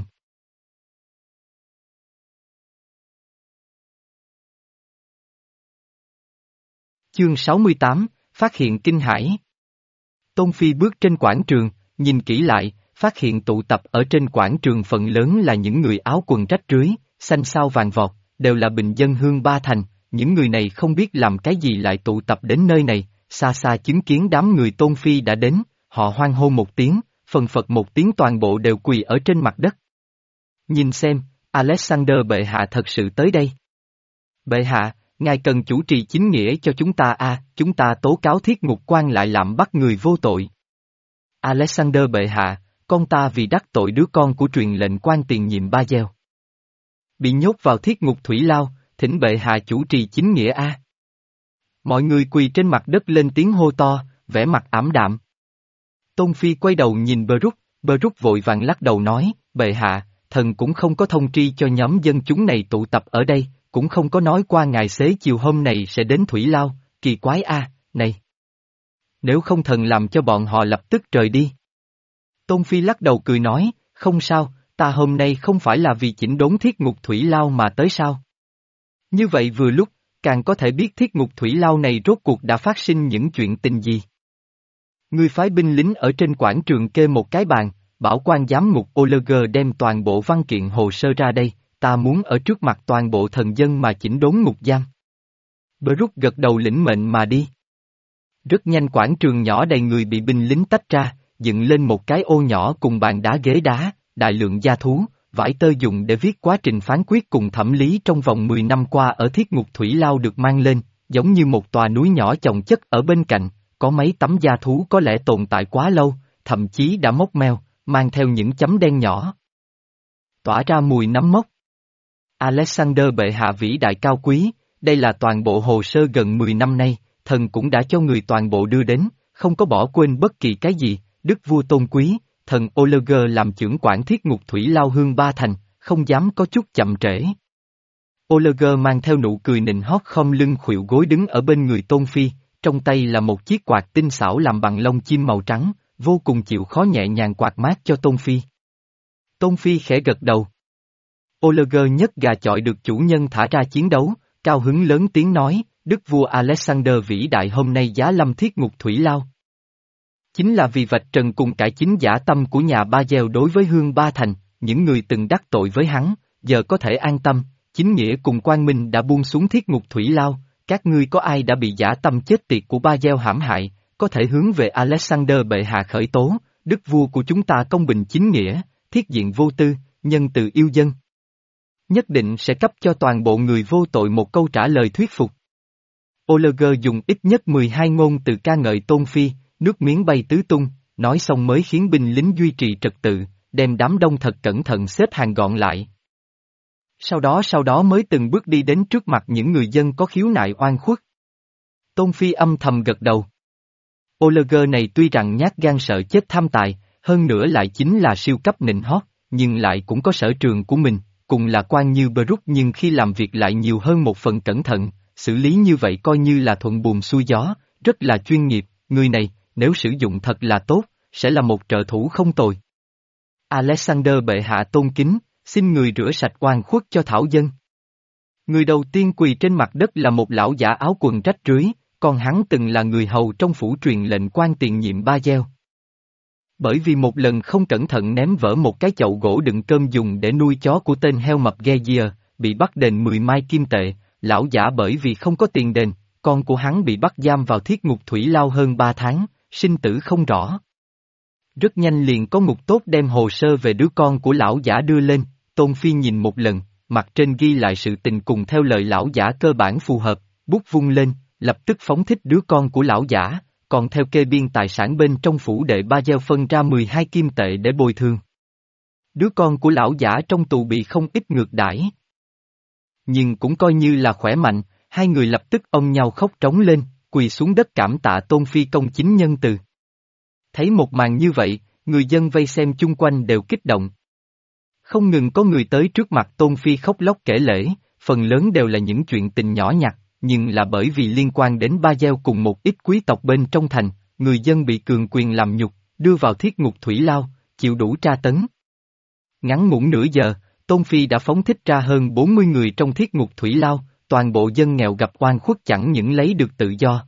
Chương sáu mươi tám, phát hiện kinh hãi. Tôn Phi bước trên quảng trường, nhìn kỹ lại, phát hiện tụ tập ở trên quảng trường phần lớn là những người áo quần rách rưới, xanh xao vàng vọt, đều là bình dân Hương Ba Thành, những người này không biết làm cái gì lại tụ tập đến nơi này, xa xa chứng kiến đám người Tôn Phi đã đến, họ hoan hô một tiếng, phần phật một tiếng toàn bộ đều quỳ ở trên mặt đất. Nhìn xem, Alexander bệ hạ thật sự tới đây. Bệ hạ, ngài cần chủ trì chính nghĩa cho chúng ta a, chúng ta tố cáo thiết ngục quan lại làm bắt người vô tội. Alexander bệ hạ, con ta vì đắc tội đứa con của truyền lệnh quan tiền nhiệm Ba Gieo. Bị nhốt vào thiết ngục thủy lao, thỉnh bệ hạ chủ trì chính nghĩa a. Mọi người quỳ trên mặt đất lên tiếng hô to, vẻ mặt ảm đạm. Tôn Phi quay đầu nhìn Brook, Brook vội vàng lắc đầu nói, bệ hạ, thần cũng không có thông tri cho nhóm dân chúng này tụ tập ở đây, cũng không có nói qua ngày xế chiều hôm này sẽ đến thủy lao, kỳ quái a, này. Nếu không thần làm cho bọn họ lập tức rời đi. Tôn Phi lắc đầu cười nói, không sao, ta hôm nay không phải là vì chỉnh đốn thiết ngục thủy lao mà tới sao. Như vậy vừa lúc, càng có thể biết thiết ngục thủy lao này rốt cuộc đã phát sinh những chuyện tình gì. Ngươi phái binh lính ở trên quảng trường kê một cái bàn, bảo quan giám ngục Oleger đem toàn bộ văn kiện hồ sơ ra đây, ta muốn ở trước mặt toàn bộ thần dân mà chỉnh đốn ngục giam. Brook gật đầu lĩnh mệnh mà đi. Rất nhanh quảng trường nhỏ đầy người bị binh lính tách ra, dựng lên một cái ô nhỏ cùng bàn đá ghế đá, đại lượng gia thú, vải tơ dùng để viết quá trình phán quyết cùng thẩm lý trong vòng mười năm qua ở thiết ngục thủy lao được mang lên, giống như một tòa núi nhỏ chồng chất ở bên cạnh, có mấy tấm gia thú có lẽ tồn tại quá lâu, thậm chí đã mốc meo, mang theo những chấm đen nhỏ. Tỏa ra mùi nấm mốc. Alexander bệ hạ vĩ đại cao quý, đây là toàn bộ hồ sơ gần mười năm nay, thần cũng đã cho người toàn bộ đưa đến, không có bỏ quên bất kỳ cái gì, đức vua tôn quý, thần Oleger làm trưởng quản thiết ngục thủy lao Hương Ba Thành, không dám có chút chậm trễ. Oleger mang theo nụ cười nịnh hót khom lưng khuỵu gối đứng ở bên người Tôn Phi, trong tay là một chiếc quạt tinh xảo làm bằng lông chim màu trắng, vô cùng chịu khó nhẹ nhàng quạt mát cho Tôn Phi. Tôn Phi khẽ gật đầu. Oliver nhất gà chọi được chủ nhân thả ra chiến đấu, cao hứng lớn tiếng nói, đức vua Alexander vĩ đại hôm nay giá lâm thiết ngục thủy lao. Chính là vì vạch trần cùng cải chính giả tâm của nhà Ba Gieo đối với Hương Ba Thành, những người từng đắc tội với hắn, giờ có thể an tâm, chính nghĩa cùng quang minh đã buông xuống thiết ngục thủy lao, các ngươi có ai đã bị giả tâm chết tiệt của Ba Gieo hãm hại, có thể hướng về Alexander bệ hạ khởi tố, đức vua của chúng ta công bình chính nghĩa, thiết diện vô tư, nhân từ yêu dân. Nhất định sẽ cấp cho toàn bộ người vô tội một câu trả lời thuyết phục. Oliver dùng ít nhất mười hai ngôn từ ca ngợi Tôn Phi, nước miếng bay tứ tung, nói xong mới khiến binh lính duy trì trật tự, đem đám đông thật cẩn thận xếp hàng gọn lại. Sau đó sau đó mới từng bước đi đến trước mặt những người dân có khiếu nại oan khuất. Tôn Phi âm thầm gật đầu. Oliver này tuy rằng nhát gan sợ chết tham tài, hơn nữa lại chính là siêu cấp nịnh hót, nhưng lại cũng có sở trường của mình, cùng là quan như Bruce nhưng khi làm việc lại nhiều hơn một phần cẩn thận, xử lý như vậy coi như là thuận buồm xuôi gió, rất là chuyên nghiệp, người này, nếu sử dụng thật là tốt, sẽ là một trợ thủ không tồi. Alexander bệ hạ tôn kính, xin người rửa sạch oan khuất cho thảo dân. Người đầu tiên quỳ trên mặt đất là một lão giả áo quần rách rưới, còn hắn từng là người hầu trong phủ truyền lệnh quan tiền nhiệm Ba Gieo. Bởi vì một lần không cẩn thận ném vỡ một cái chậu gỗ đựng cơm dùng để nuôi chó của tên heo mập Gezier, bị bắt đền mười mai kim tệ, lão giả bởi vì không có tiền đền, con của hắn bị bắt giam vào thiết ngục thủy lao hơn ba tháng, sinh tử không rõ. Rất nhanh liền có ngục tốt đem hồ sơ về đứa con của lão giả đưa lên, Tôn Phi nhìn một lần, mặt trên ghi lại sự tình cùng theo lời lão giả cơ bản phù hợp, bút vung lên, lập tức phóng thích đứa con của lão giả, còn theo kê biên tài sản bên trong phủ đệ Ba Gieo phân ra mười hai kim tệ để bồi thường. Đứa con của lão giả trong tù bị không ít ngược đãi. Nhưng cũng coi như là khỏe mạnh, hai người lập tức ôm nhau khóc trống lên, quỳ xuống đất cảm tạ Tôn Phi công chính nhân từ. Thấy một màn như vậy, người dân vây xem chung quanh đều kích động. Không ngừng có người tới trước mặt Tôn Phi khóc lóc kể lể, phần lớn đều là những chuyện tình nhỏ nhặt, nhưng là bởi vì liên quan đến Ba Gieo cùng một ít quý tộc bên trong thành, người dân bị cường quyền làm nhục, đưa vào thiết ngục thủy lao, chịu đủ tra tấn. Ngắn ngủn nửa giờ, Tôn Phi đã phóng thích ra hơn bốn mươi người trong thiết ngục thủy lao, toàn bộ dân nghèo gặp oan khuất chẳng những lấy được tự do.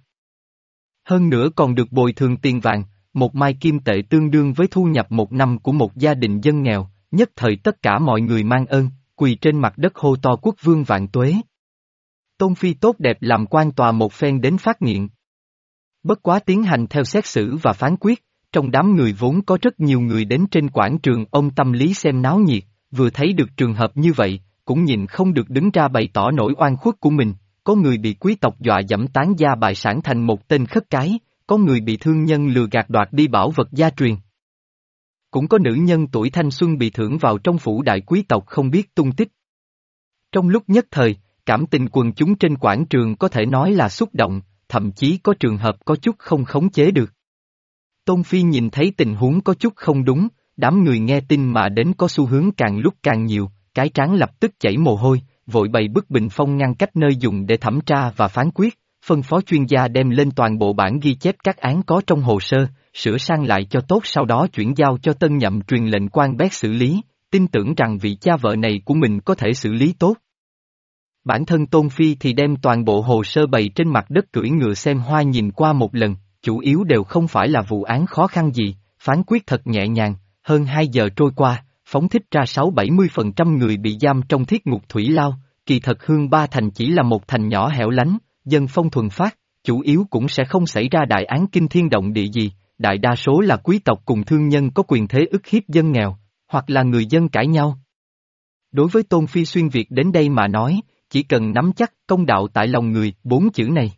Hơn nữa còn được bồi thường tiền vàng, một mai kim tệ tương đương với thu nhập một năm của một gia đình dân nghèo, nhất thời tất cả mọi người mang ơn, quỳ trên mặt đất hô to quốc vương vạn tuế. Tôn Phi tốt đẹp làm quan tòa một phen đến phát nghiện. Bất quá tiến hành theo xét xử và phán quyết, trong đám người vốn có rất nhiều người đến trên quảng trường ông tâm lý xem náo nhiệt, vừa thấy được trường hợp như vậy, cũng nhìn không được đứng ra bày tỏ nỗi oan khuất của mình, có người bị quý tộc dọa dẫm tán gia bại sản thành một tên khất cái, có người bị thương nhân lừa gạt đoạt đi bảo vật gia truyền. Cũng có nữ nhân tuổi thanh xuân bị thưởng vào trong phủ đại quý tộc không biết tung tích. Trong lúc nhất thời, cảm tình quần chúng trên quảng trường có thể nói là xúc động, thậm chí có trường hợp có chút không khống chế được. Tôn Phi nhìn thấy tình huống có chút không đúng, đám người nghe tin mà đến có xu hướng càng lúc càng nhiều, cái trán lập tức chảy mồ hôi, vội bày bức bình phong ngăn cách nơi dùng để thẩm tra và phán quyết, phân phó chuyên gia đem lên toàn bộ bản ghi chép các án có trong hồ sơ, sửa sang lại cho tốt sau đó chuyển giao cho tân nhậm truyền lệnh quan bét xử lý, tin tưởng rằng vị cha vợ này của mình có thể xử lý tốt. Bản thân Tôn Phi thì đem toàn bộ hồ sơ bày trên mặt đất cưỡi ngựa xem hoa nhìn qua một lần, chủ yếu đều không phải là vụ án khó khăn gì, phán quyết thật nhẹ nhàng, hơn hai giờ trôi qua, phóng thích ra sáu bảy mươi phần trăm người bị giam trong thiết ngục thủy lao, kỳ thật Hương Ba Thành chỉ là một thành nhỏ hẻo lánh, dân phong thuần phát, chủ yếu cũng sẽ không xảy ra đại án kinh thiên động địa gì, đại đa số là quý tộc cùng thương nhân có quyền thế ức hiếp dân nghèo, hoặc là người dân cãi nhau. Đối với Tôn Phi xuyên Việt đến đây mà nói, chỉ cần nắm chắc công đạo tại lòng người, bốn chữ này,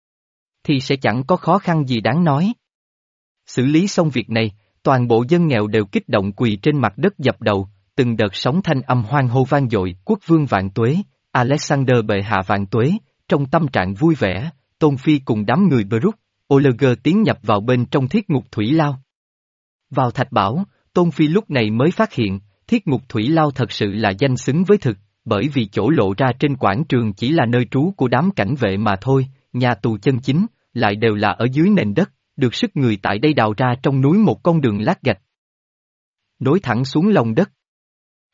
thì sẽ chẳng có khó khăn gì đáng nói. Xử lý xong việc này, toàn bộ dân nghèo đều kích động quỳ trên mặt đất dập đầu, từng đợt sóng thanh âm hoan hô vang dội, quốc vương vạn tuế, Alexander bệ hạ vạn tuế, trong tâm trạng vui vẻ, Tôn Phi cùng đám người Bruce, Oliver tiến nhập vào bên trong thiết ngục thủy lao. Vào thạch bảo, Tôn Phi lúc này mới phát hiện, thiết ngục thủy lao thật sự là danh xứng với thực, bởi vì chỗ lộ ra trên quảng trường chỉ là nơi trú của đám cảnh vệ mà thôi, nhà tù chân chính, lại đều là ở dưới nền đất, được sức người tại đây đào ra trong núi một con đường lát gạch. Nối thẳng xuống lòng đất.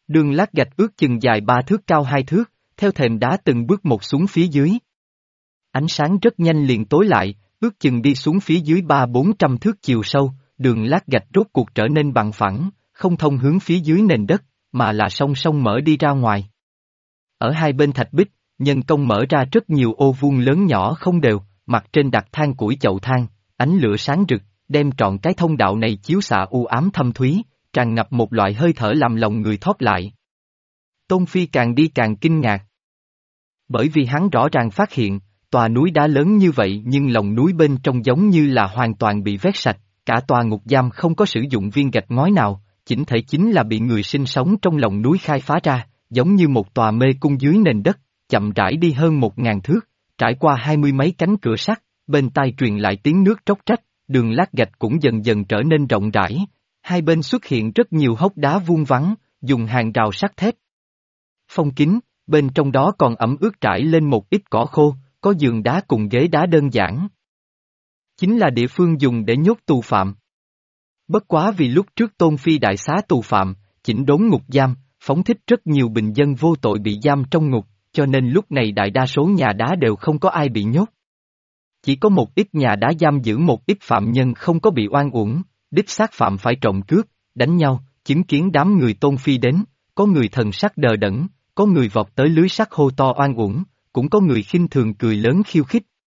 Đường lát gạch ước chừng dài ba thước cao hai thước, theo thềm đá từng bước một xuống phía dưới. Ánh sáng rất nhanh liền tối lại, ước chừng đi xuống phía dưới ba bốn trăm thước chiều sâu, đường lát gạch rốt cuộc trở nên bằng phẳng, không thông hướng phía dưới nền đất, mà là song song mở đi ra ngoài. Ở hai bên thạch bích, nhân công mở ra rất nhiều ô vuông lớn nhỏ không đều, mặt trên đặt than củi chậu than, ánh lửa sáng rực, đem trọn cái thông đạo này chiếu xạ u ám thâm thúy, tràn ngập một loại hơi thở làm lòng người thót lại. Tôn Phi càng đi càng kinh ngạc. Bởi vì hắn rõ ràng phát hiện, tòa núi đá lớn như vậy nhưng lòng núi bên trong giống như là hoàn toàn bị vét sạch, cả tòa ngục giam không có sử dụng viên gạch ngói nào, chỉnh thể chính là bị người sinh sống trong lòng núi khai phá ra, giống như một tòa mê cung dưới nền đất, chậm rãi đi hơn một ngàn thước, trải qua hai mươi mấy cánh cửa sắt, bên tai truyền lại tiếng nước tróc trách, đường lát gạch cũng dần dần trở nên rộng rãi, hai bên xuất hiện rất nhiều hốc đá vuông vắn, dùng hàng rào sắt thép phong kín, bên trong đó còn ẩm ướt trải lên một ít cỏ khô, có giường đá cùng ghế đá đơn giản. Chính là địa phương dùng để nhốt tù phạm. Bất quá vì lúc trước Tôn Phi đại xá tù phạm, chỉnh đốn ngục giam, phóng thích rất nhiều bình dân vô tội bị giam trong ngục, cho nên lúc này đại đa số nhà đá đều không có ai bị nhốt. Chỉ có một ít nhà đá giam giữ một ít phạm nhân không có bị oan uổng, đích xác phạm phải trộm cướp, đánh nhau, chứng kiến đám người Tôn Phi đến, có người thần sắc đờ đẫn, có người vọt tới lưới sắt hô to oan uổng, cũng có người khinh thường cười lớn khiêu khích.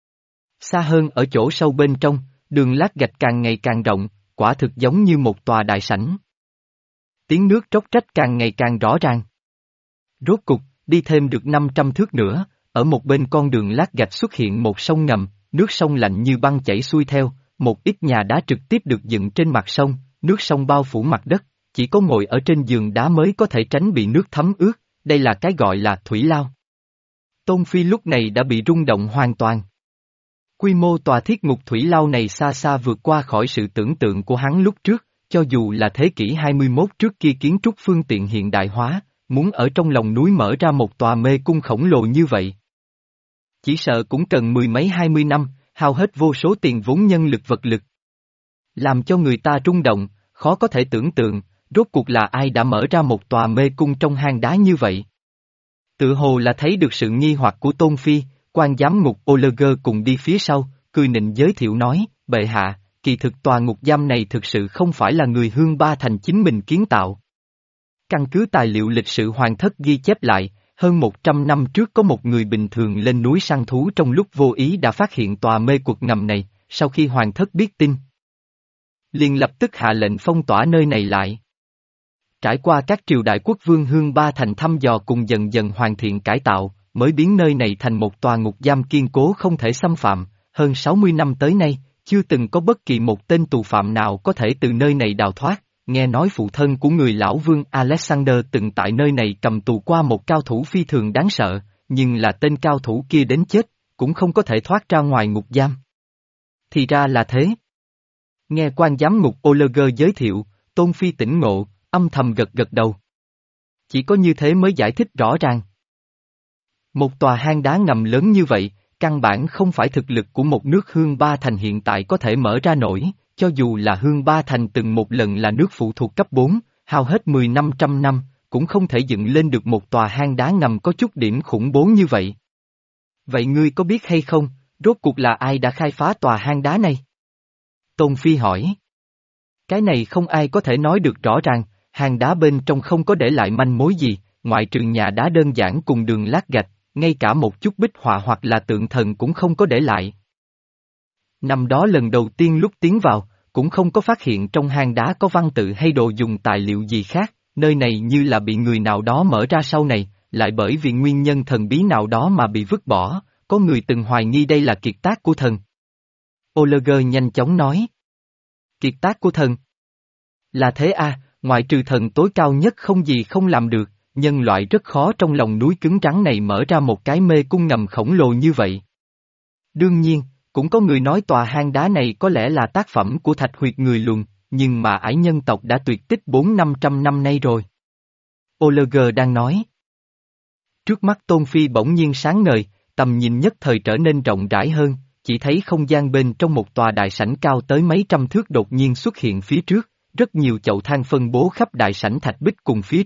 Xa hơn ở chỗ sâu bên trong, đường lát gạch càng ngày càng rộng, quả thực giống như một tòa đại sảnh. Tiếng nước tróc trách càng ngày càng rõ ràng. Rốt cục, đi thêm được năm trăm thước nữa, ở một bên con đường lát gạch xuất hiện một sông ngầm, nước sông lạnh như băng chảy xuôi theo, một ít nhà đá trực tiếp được dựng trên mặt sông, nước sông bao phủ mặt đất, chỉ có ngồi ở trên giường đá mới có thể tránh bị nước thấm ướt, đây là cái gọi là thủy lao. Tôn Phi lúc này đã bị rung động hoàn toàn. Quy mô tòa thiết ngục thủy lao này xa xa vượt qua khỏi sự tưởng tượng của hắn lúc trước, cho dù là thế kỷ hai mươi mốt trước kia kiến trúc phương tiện hiện đại hóa, muốn ở trong lòng núi mở ra một tòa mê cung khổng lồ như vậy. Chỉ sợ cũng cần mười mấy hai mươi năm, hao hết vô số tiền vốn nhân lực vật lực. Làm cho người ta rung động, khó có thể tưởng tượng, rốt cuộc là ai đã mở ra một tòa mê cung trong hang đá như vậy. Tự hồ là thấy được sự nghi hoặc của Tôn Phi, quan giám ngục Oleger cùng đi phía sau, cười nịnh giới thiệu nói, bệ hạ, kỳ thực tòa ngục giam này thực sự không phải là người Hương Ba Thành chính mình kiến tạo. Căn cứ tài liệu lịch sử hoàng thất ghi chép lại, hơn một trăm năm trước có một người bình thường lên núi săn thú trong lúc vô ý đã phát hiện tòa mê quật ngầm này, sau khi hoàng thất biết tin, liền lập tức hạ lệnh phong tỏa nơi này lại. Trải qua các triều đại quốc vương Hương Ba Thành thăm dò cùng dần dần hoàn thiện cải tạo, mới biến nơi này thành một tòa ngục giam kiên cố không thể xâm phạm, hơn sáu mươi năm tới nay, chưa từng có bất kỳ một tên tù phạm nào có thể từ nơi này đào thoát, nghe nói phụ thân của người lão vương Alexander từng tại nơi này cầm tù qua một cao thủ phi thường đáng sợ, nhưng là tên cao thủ kia đến chết, cũng không có thể thoát ra ngoài ngục giam. Thì ra là thế. Nghe quan giám ngục Oleger giới thiệu, Tôn Phi tỉnh ngộ, âm thầm gật gật đầu. Chỉ có như thế mới giải thích rõ ràng. Một tòa hang đá ngầm lớn như vậy, căn bản không phải thực lực của một nước Hương Ba Thành hiện tại có thể mở ra nổi, cho dù là Hương Ba Thành từng một lần là nước phụ thuộc cấp bốn, hao hết mười năm trăm năm, cũng không thể dựng lên được một tòa hang đá ngầm có chút điểm khủng bố như vậy. Vậy ngươi có biết hay không, rốt cuộc là ai đã khai phá tòa hang đá này? Tôn Phi hỏi. Cái này không ai có thể nói được rõ ràng, hang đá bên trong không có để lại manh mối gì, ngoại trừ nhà đá đơn giản cùng đường lát gạch, ngay cả một chút bích họa hoặc là tượng thần cũng không có để lại. Năm đó lần đầu tiên lúc tiến vào, cũng không có phát hiện trong hang đá có văn tự hay đồ dùng tài liệu gì khác, nơi này như là bị người nào đó mở ra sau này, lại bởi vì nguyên nhân thần bí nào đó mà bị vứt bỏ, có người từng hoài nghi đây là kiệt tác của thần. Oleger nhanh chóng nói. Kiệt tác của thần? Là thế à, ngoại trừ thần tối cao nhất không gì không làm được, nhân loại rất khó trong lòng núi cứng rắn này mở ra một cái mê cung ngầm khổng lồ như vậy. Đương nhiên, cũng có người nói tòa hang đá này có lẽ là tác phẩm của Thạch Huyệt người Luân, nhưng mà ải nhân tộc đã tuyệt tích bốn năm trăm năm nay rồi. Oleger đang nói. Trước mắt Tôn Phi bỗng nhiên sáng ngời, tầm nhìn nhất thời trở nên rộng rãi hơn, chỉ thấy không gian bên trong một tòa đại sảnh cao tới mấy trăm thước đột nhiên xuất hiện phía trước, rất nhiều chậu than phân bố khắp đại sảnh thạch bích cùng phía trên,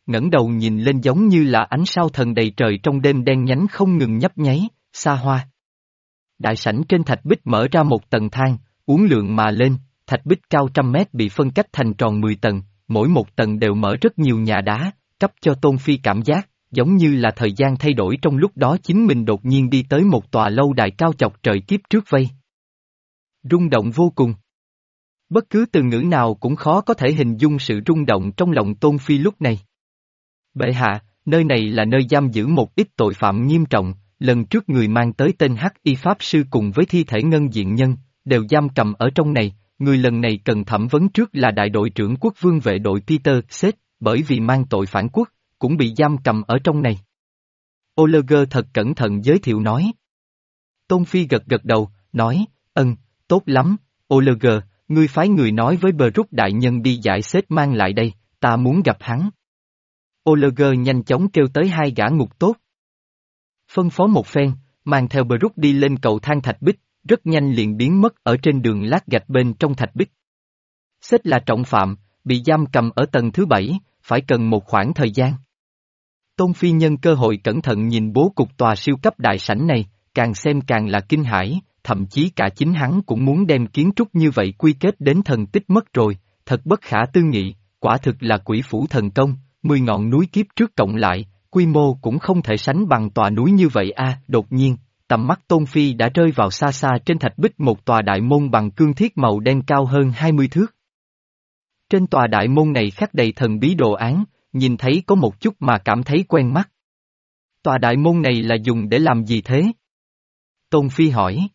ngẩng đầu nhìn lên giống như là ánh sao thần đầy trời trong đêm đen nhánh không ngừng nhấp nháy, xa hoa. Đại sảnh trên thạch bích mở ra một tầng thang, uốn lượn mà lên, thạch bích cao trăm mét bị phân cách thành tròn mười tầng, mỗi một tầng đều mở rất nhiều nhà đá, cấp cho Tôn Phi cảm giác, giống như là thời gian thay đổi trong lúc đó chính mình đột nhiên đi tới một tòa lâu đài cao chọc trời kiếp trước vây. Rung động vô cùng. Bất cứ từ ngữ nào cũng khó có thể hình dung sự rung động trong lòng Tôn Phi lúc này. Bệ hạ, nơi này là nơi giam giữ một ít tội phạm nghiêm trọng, lần trước người mang tới tên Hắc Y Pháp Sư cùng với thi thể ngân diện nhân, đều giam cầm ở trong này, người lần này cần thẩm vấn trước là đại đội trưởng quốc vương vệ đội Peter Seth, bởi vì mang tội phản quốc, cũng bị giam cầm ở trong này. Oliver thật cẩn thận giới thiệu nói. Tôn Phi gật gật đầu, nói, ân, tốt lắm, Oliver, ngươi phái người nói với Brook đại nhân đi giải Seth mang lại đây, ta muốn gặp hắn. Oliver nhanh chóng kêu tới hai gã ngục tốt. Phân phó một phen, mang theo Brook đi lên cầu thang thạch bích, rất nhanh liền biến mất ở trên đường lát gạch bên trong thạch bích. Seth là trọng phạm, bị giam cầm ở tầng thứ bảy, phải cần một khoảng thời gian. Tôn Phi nhân cơ hội cẩn thận nhìn bố cục tòa siêu cấp đại sảnh này, càng xem càng là kinh hãi, thậm chí cả chính hắn cũng muốn đem kiến trúc như vậy quy kết đến thần tích mất rồi, thật bất khả tư nghị, quả thực là quỷ phủ thần công, mười ngọn núi kiếp trước cộng lại, quy mô cũng không thể sánh bằng tòa núi như vậy a. Đột nhiên, tầm mắt Tôn Phi đã rơi vào xa xa trên thạch bích một tòa đại môn bằng cương thiết màu đen cao hơn hai mươi thước. Trên tòa đại môn này khắc đầy thần bí đồ án, nhìn thấy có một chút mà cảm thấy quen mắt. Tòa đại môn này là dùng để làm gì thế? Tôn Phi hỏi.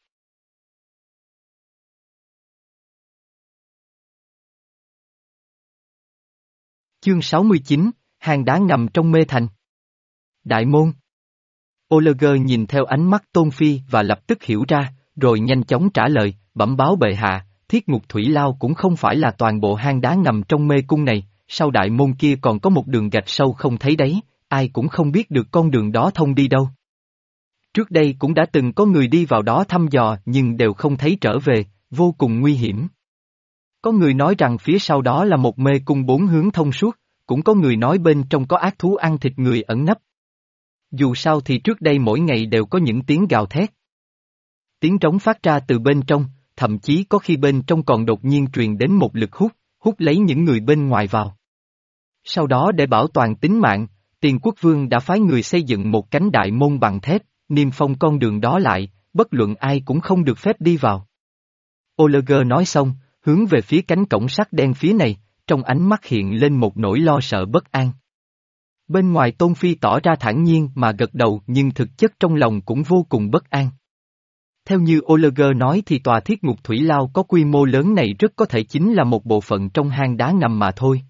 Chương sáu mươi chín, hang đá ngầm trong mê thành. Đại môn. Oliver nhìn theo ánh mắt Tôn Phi và lập tức hiểu ra, rồi nhanh chóng trả lời, bẩm báo bệ hạ, thiết ngục thủy lao cũng không phải là toàn bộ hang đá ngầm trong mê cung này, sau đại môn kia còn có một đường gạch sâu không thấy đấy, ai cũng không biết được con đường đó thông đi đâu. Trước đây cũng đã từng có người đi vào đó thăm dò nhưng đều không thấy trở về, vô cùng nguy hiểm. Có người nói rằng phía sau đó là một mê cung bốn hướng thông suốt, cũng có người nói bên trong có ác thú ăn thịt người ẩn nấp. Dù sao thì trước đây mỗi ngày đều có những tiếng gào thét. Tiếng trống phát ra từ bên trong, thậm chí có khi bên trong còn đột nhiên truyền đến một lực hút, hút lấy những người bên ngoài vào. Sau đó để bảo toàn tính mạng, Tiền Quốc Vương đã phái người xây dựng một cánh đại môn bằng thép, niêm phong con đường đó lại, bất luận ai cũng không được phép đi vào. Oliver nói xong, hướng về phía cánh cổng sắt đen phía này, trong ánh mắt hiện lên một nỗi lo sợ bất an. Bên ngoài Tôn Phi tỏ ra thản nhiên mà gật đầu nhưng thực chất trong lòng cũng vô cùng bất an. Theo như Oliver nói thì tòa thiết ngục thủy lao có quy mô lớn này rất có thể chính là một bộ phận trong hang đá ngầm mà thôi.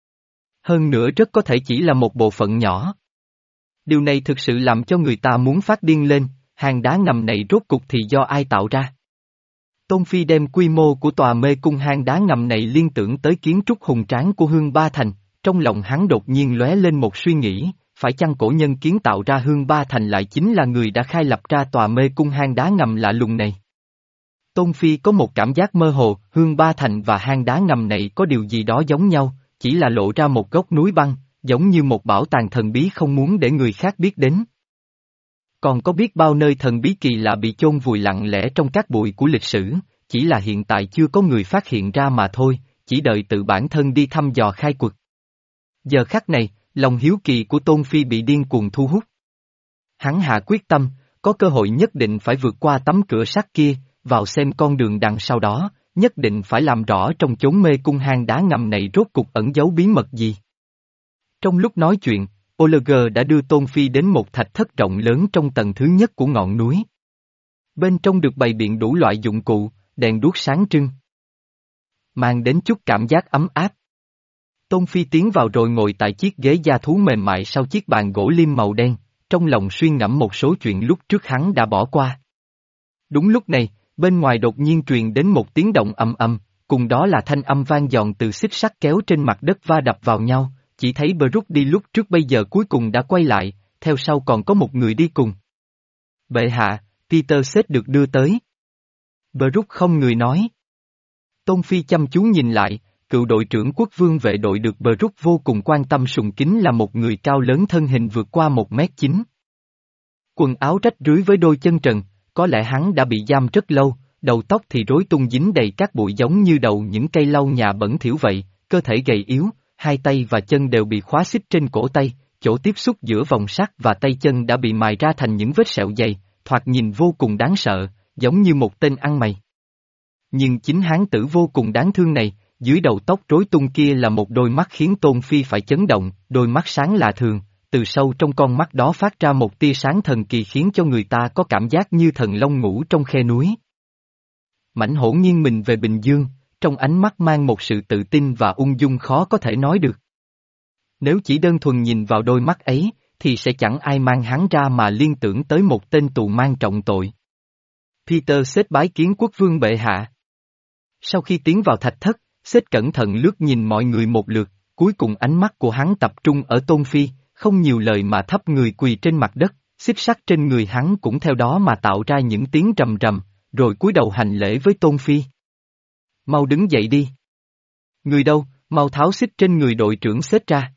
Hơn nữa rất có thể chỉ là một bộ phận nhỏ. Điều này thực sự làm cho người ta muốn phát điên lên, hang đá ngầm này rốt cục thì do ai tạo ra. Tôn Phi đem quy mô của tòa mê cung hang đá ngầm này liên tưởng tới kiến trúc hùng tráng của Hương Ba Thành, trong lòng hắn đột nhiên lóe lên một suy nghĩ, phải chăng cổ nhân kiến tạo ra Hương Ba Thành lại chính là người đã khai lập ra tòa mê cung hang đá ngầm lạ lùng này. Tôn Phi có một cảm giác mơ hồ, Hương Ba Thành và hang đá ngầm này có điều gì đó giống nhau, chỉ là lộ ra một góc núi băng, giống như một bảo tàng thần bí không muốn để người khác biết đến. Còn có biết bao nơi thần bí kỳ lạ bị chôn vùi lặng lẽ trong cát bụi của lịch sử, chỉ là hiện tại chưa có người phát hiện ra mà thôi, chỉ đợi tự bản thân đi thăm dò khai quật. Giờ khắc này, lòng hiếu kỳ của Tôn Phi bị điên cuồng thu hút. Hắn hạ quyết tâm, có cơ hội nhất định phải vượt qua tấm cửa sắt kia, vào xem con đường đằng sau đó, nhất định phải làm rõ trong chốn mê cung hang đá ngầm này rốt cục ẩn giấu bí mật gì. Trong lúc nói chuyện, Oliver đã đưa Tôn Phi đến một thạch thất rộng lớn trong tầng thứ nhất của ngọn núi. Bên trong được bày biện đủ loại dụng cụ, đèn đuốc sáng trưng, mang đến chút cảm giác ấm áp. Tôn Phi tiến vào rồi ngồi tại chiếc ghế da thú mềm mại sau chiếc bàn gỗ lim màu đen, trong lòng suy ngẫm một số chuyện lúc trước hắn đã bỏ qua. Đúng lúc này, bên ngoài đột nhiên truyền đến một tiếng động ầm ầm, cùng đó là thanh âm vang dọn từ xích sắt kéo trên mặt đất va đập vào nhau, chỉ thấy Brook đi lúc trước bây giờ cuối cùng đã quay lại, theo sau còn có một người đi cùng. Bệ hạ, Peter Seth được đưa tới. Brook không người nói. Tôn Phi chăm chú nhìn lại, cựu đội trưởng quốc vương vệ đội được Brook vô cùng quan tâm sùng kính là một người cao lớn thân hình vượt qua một mét chín. Quần áo rách rưới với đôi chân trần, có lẽ hắn đã bị giam rất lâu, đầu tóc thì rối tung dính đầy các bụi giống như đầu những cây lau nhà bẩn thỉu vậy, cơ thể gầy yếu, hai tay và chân đều bị khóa xích trên cổ tay, chỗ tiếp xúc giữa vòng sắt và tay chân đã bị mài ra thành những vết sẹo dày, thoạt nhìn vô cùng đáng sợ, giống như một tên ăn mày. Nhưng chính hán tử vô cùng đáng thương này, dưới đầu tóc rối tung kia là một đôi mắt khiến Tôn Phi phải chấn động, đôi mắt sáng lạ thường, từ sâu trong con mắt đó phát ra một tia sáng thần kỳ khiến cho người ta có cảm giác như thần long ngủ trong khe núi. Mãnh hổ nghiêng mình về Bình Dương, trong ánh mắt mang một sự tự tin và ung dung khó có thể nói được. Nếu chỉ đơn thuần nhìn vào đôi mắt ấy, thì sẽ chẳng ai mang hắn ra mà liên tưởng tới một tên tù mang trọng tội. Peter xếp bái kiến quốc vương bệ hạ. Sau khi tiến vào thạch thất, xếp cẩn thận lướt nhìn mọi người một lượt, cuối cùng ánh mắt của hắn tập trung ở Tôn Phi, không nhiều lời mà thấp người quỳ trên mặt đất, xích sắt trên người hắn cũng theo đó mà tạo ra những tiếng rầm rầm, rồi cúi đầu hành lễ với Tôn Phi. Mau đứng dậy đi. Người đâu, mau tháo xích trên người đội trưởng xếp ra.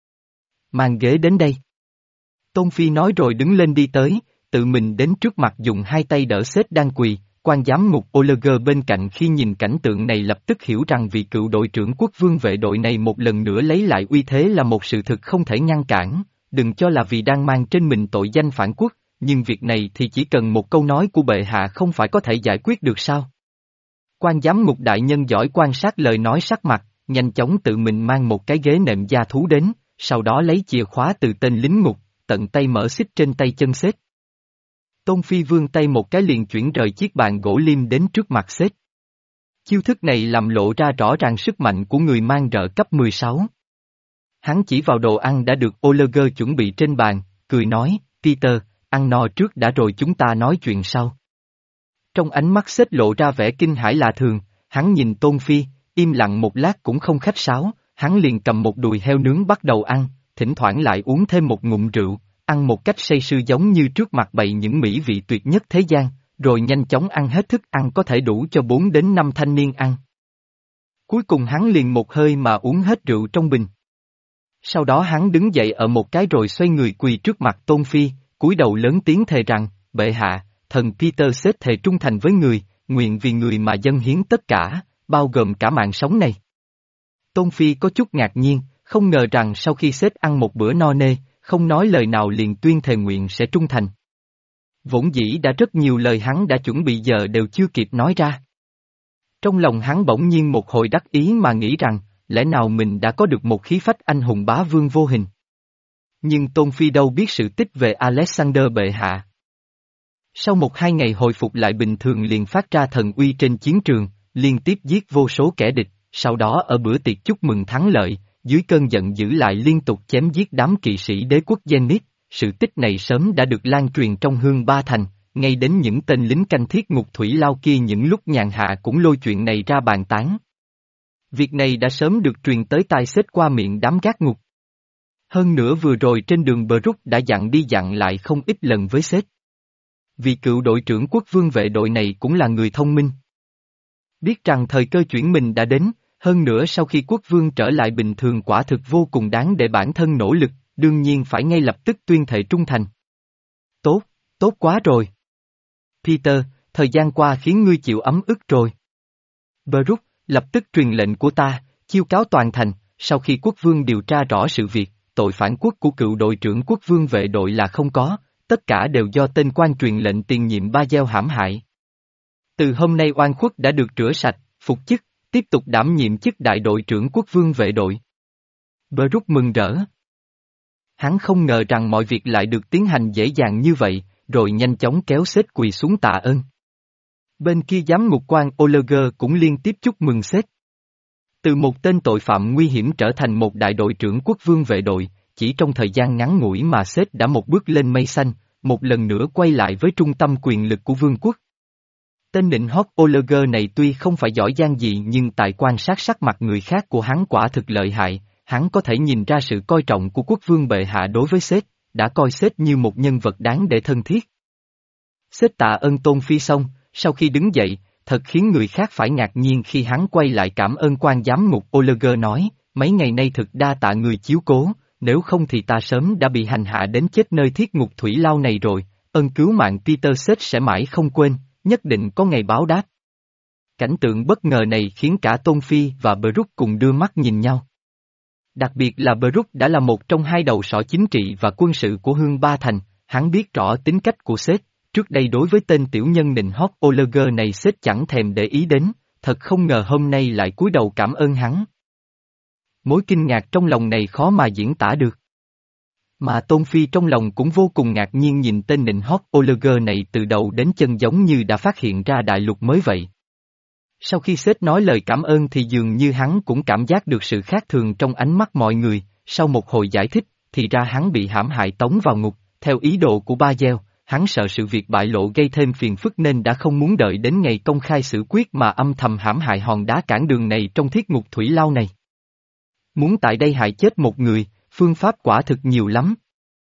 Mang ghế đến đây. Tôn Phi nói rồi đứng lên đi tới, tự mình đến trước mặt dùng hai tay đỡ xếp đang quỳ. Quan giám ngục Oleger bên cạnh khi nhìn cảnh tượng này lập tức hiểu rằng vị cựu đội trưởng quốc vương vệ đội này một lần nữa lấy lại uy thế là một sự thực không thể ngăn cản, đừng cho là vì đang mang trên mình tội danh phản quốc, nhưng việc này thì chỉ cần một câu nói của bệ hạ không phải có thể giải quyết được sao. Quan giám ngục đại nhân giỏi quan sát lời nói sắc mặt, nhanh chóng tự mình mang một cái ghế nệm da thú đến, sau đó lấy chìa khóa từ tên lính ngục, tận tay mở xích trên tay chân xếp. Tôn Phi vươn tay một cái liền chuyển rời chiếc bàn gỗ lim đến trước mặt xếp. Chiêu thức này làm lộ ra rõ ràng sức mạnh của người mang rợ cấp mười sáu. Hắn chỉ vào đồ ăn đã được Oleger chuẩn bị trên bàn, cười nói, Peter, ăn no trước đã rồi chúng ta nói chuyện sau. Trong ánh mắt xếp lộ ra vẻ kinh hãi lạ thường, hắn nhìn Tôn Phi, im lặng một lát cũng không khách sáo, hắn liền cầm một đùi heo nướng bắt đầu ăn, thỉnh thoảng lại uống thêm một ngụm rượu. Ăn một cách say sưa giống như trước mặt bày những mỹ vị tuyệt nhất thế gian, rồi nhanh chóng ăn hết thức ăn có thể đủ cho bốn đến năm thanh niên ăn. Cuối cùng hắn liền một hơi mà uống hết rượu trong bình. Sau đó hắn đứng dậy ở một cái rồi xoay người quỳ trước mặt Tôn Phi, cúi đầu lớn tiếng thề rằng, bệ hạ, thần Peter xếp thề trung thành với người, nguyện vì người mà dâng hiến tất cả, bao gồm cả mạng sống này. Tôn Phi có chút ngạc nhiên, không ngờ rằng sau khi xếp ăn một bữa no nê, không nói lời nào liền tuyên thề nguyện sẽ trung thành. Vốn dĩ đã rất nhiều lời hắn đã chuẩn bị giờ đều chưa kịp nói ra. Trong lòng hắn bỗng nhiên một hồi đắc ý mà nghĩ rằng, lẽ nào mình đã có được một khí phách anh hùng bá vương vô hình. Nhưng Tôn Phi đâu biết sự tích về Alexander bệ hạ. Sau một hai ngày hồi phục lại bình thường liền phát ra thần uy trên chiến trường, liên tiếp giết vô số kẻ địch, sau đó ở bữa tiệc chúc mừng thắng lợi, dưới cơn giận dữ lại liên tục chém giết đám kỵ sĩ đế quốc Zenith, sự tích này sớm đã được lan truyền trong Hương Ba Thành, ngay đến những tên lính canh thiết ngục thủy lao kia những lúc nhàn hạ cũng lôi chuyện này ra bàn tán. Việc này đã sớm được truyền tới tai xếp qua miệng đám gác ngục. Hơn nữa vừa rồi trên đường Brook đã dặn đi dặn lại không ít lần với sếp. Vì cựu đội trưởng quốc vương vệ đội này cũng là người thông minh. Biết rằng thời cơ chuyển mình đã đến, hơn nữa sau khi quốc vương trở lại bình thường quả thực vô cùng đáng để bản thân nỗ lực, đương nhiên phải ngay lập tức tuyên thệ trung thành. Tốt, tốt quá rồi. Peter, thời gian qua khiến ngươi chịu ấm ức rồi. Brook, lập tức truyền lệnh của ta, chiêu cáo toàn thành, sau khi quốc vương điều tra rõ sự việc, tội phản quốc của cựu đội trưởng quốc vương vệ đội là không có, tất cả đều do tên quan truyền lệnh tiền nhiệm Ba Gieo hãm hại. Từ hôm nay oan khuất đã được rửa sạch, phục chức, tiếp tục đảm nhiệm chức đại đội trưởng quốc vương vệ đội. Brook mừng rỡ. Hắn không ngờ rằng mọi việc lại được tiến hành dễ dàng như vậy, rồi nhanh chóng kéo sếp quỳ xuống tạ ơn. Bên kia giám ngục quan Oleger cũng liên tiếp chúc mừng sếp. Từ một tên tội phạm nguy hiểm trở thành một đại đội trưởng quốc vương vệ đội, chỉ trong thời gian ngắn ngủi mà sếp đã một bước lên mây xanh, một lần nữa quay lại với trung tâm quyền lực của vương quốc. Tên nịnh hót Oleger này tuy không phải giỏi giang gì nhưng tài quan sát sắc mặt người khác của hắn quả thực lợi hại, hắn có thể nhìn ra sự coi trọng của quốc vương bệ hạ đối với sếp, đã coi sếp như một nhân vật đáng để thân thiết. Sếp tạ ơn Tôn Phi xong, sau khi đứng dậy, thật khiến người khác phải ngạc nhiên khi hắn quay lại cảm ơn quan giám ngục Oleger nói, mấy ngày nay thực đa tạ người chiếu cố, nếu không thì ta sớm đã bị hành hạ đến chết nơi thiết ngục thủy lao này rồi, ơn cứu mạng Peter Seth sẽ mãi không quên, nhất định có ngày báo đáp. Cảnh tượng bất ngờ này khiến cả Tôn Phi và Brook cùng đưa mắt nhìn nhau. Đặc biệt là Brook đã là một trong hai đầu sỏ chính trị và quân sự của Hương Ba Thành, hắn biết rõ tính cách của Seth, trước đây đối với tên tiểu nhân nịnh hót Oleger này Seth chẳng thèm để ý đến, thật không ngờ hôm nay lại cúi đầu cảm ơn hắn. Mối kinh ngạc trong lòng này khó mà diễn tả được. Mà Tôn Phi trong lòng cũng vô cùng ngạc nhiên nhìn tên nịnh hót Oleger này từ đầu đến chân giống như đã phát hiện ra đại lục mới vậy. Sau khi Seth nói lời cảm ơn thì dường như hắn cũng cảm giác được sự khác thường trong ánh mắt mọi người, sau một hồi giải thích, thì ra hắn bị hãm hại tống vào ngục, theo ý đồ của Ba Gieo, hắn sợ sự việc bại lộ gây thêm phiền phức nên đã không muốn đợi đến ngày công khai xử quyết mà âm thầm hãm hại hòn đá cản đường này trong thiết ngục thủy lao này. Muốn tại đây hại chết một người, phương pháp quả thực nhiều lắm.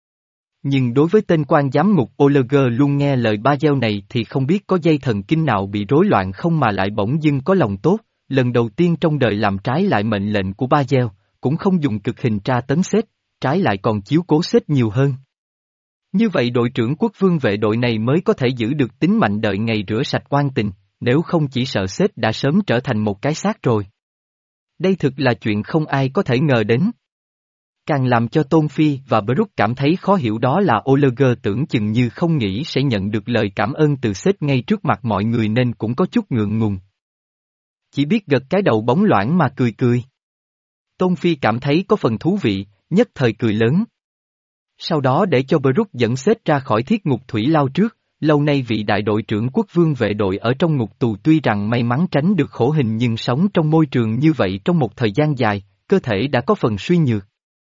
Nhưng đối với tên quan giám ngục Oleger luôn nghe lời Ba Gieo này thì không biết có dây thần kinh nào bị rối loạn không mà lại bỗng dưng có lòng tốt, lần đầu tiên trong đời làm trái lại mệnh lệnh của Ba Gieo, cũng không dùng cực hình tra tấn Seth, trái lại còn chiếu cố Seth nhiều hơn. Như vậy đội trưởng quốc vương vệ đội này mới có thể giữ được tính mạnh đợi ngày rửa sạch oan tình, nếu không chỉ sợ Seth đã sớm trở thành một cái xác rồi. Đây thực là chuyện không ai có thể ngờ đến. Càng làm cho Tôn Phi và Brook cảm thấy khó hiểu đó là Oleger tưởng chừng như không nghĩ sẽ nhận được lời cảm ơn từ Seth ngay trước mặt mọi người nên cũng có chút ngượng ngùng. Chỉ biết gật cái đầu bóng loãng mà cười cười. Tôn Phi cảm thấy có phần thú vị, nhất thời cười lớn. Sau đó để cho Brook dẫn Seth ra khỏi thiết ngục thủy lao trước, lâu nay vị đại đội trưởng quốc vương vệ đội ở trong ngục tù tuy rằng may mắn tránh được khổ hình nhưng sống trong môi trường như vậy trong một thời gian dài, cơ thể đã có phần suy nhược.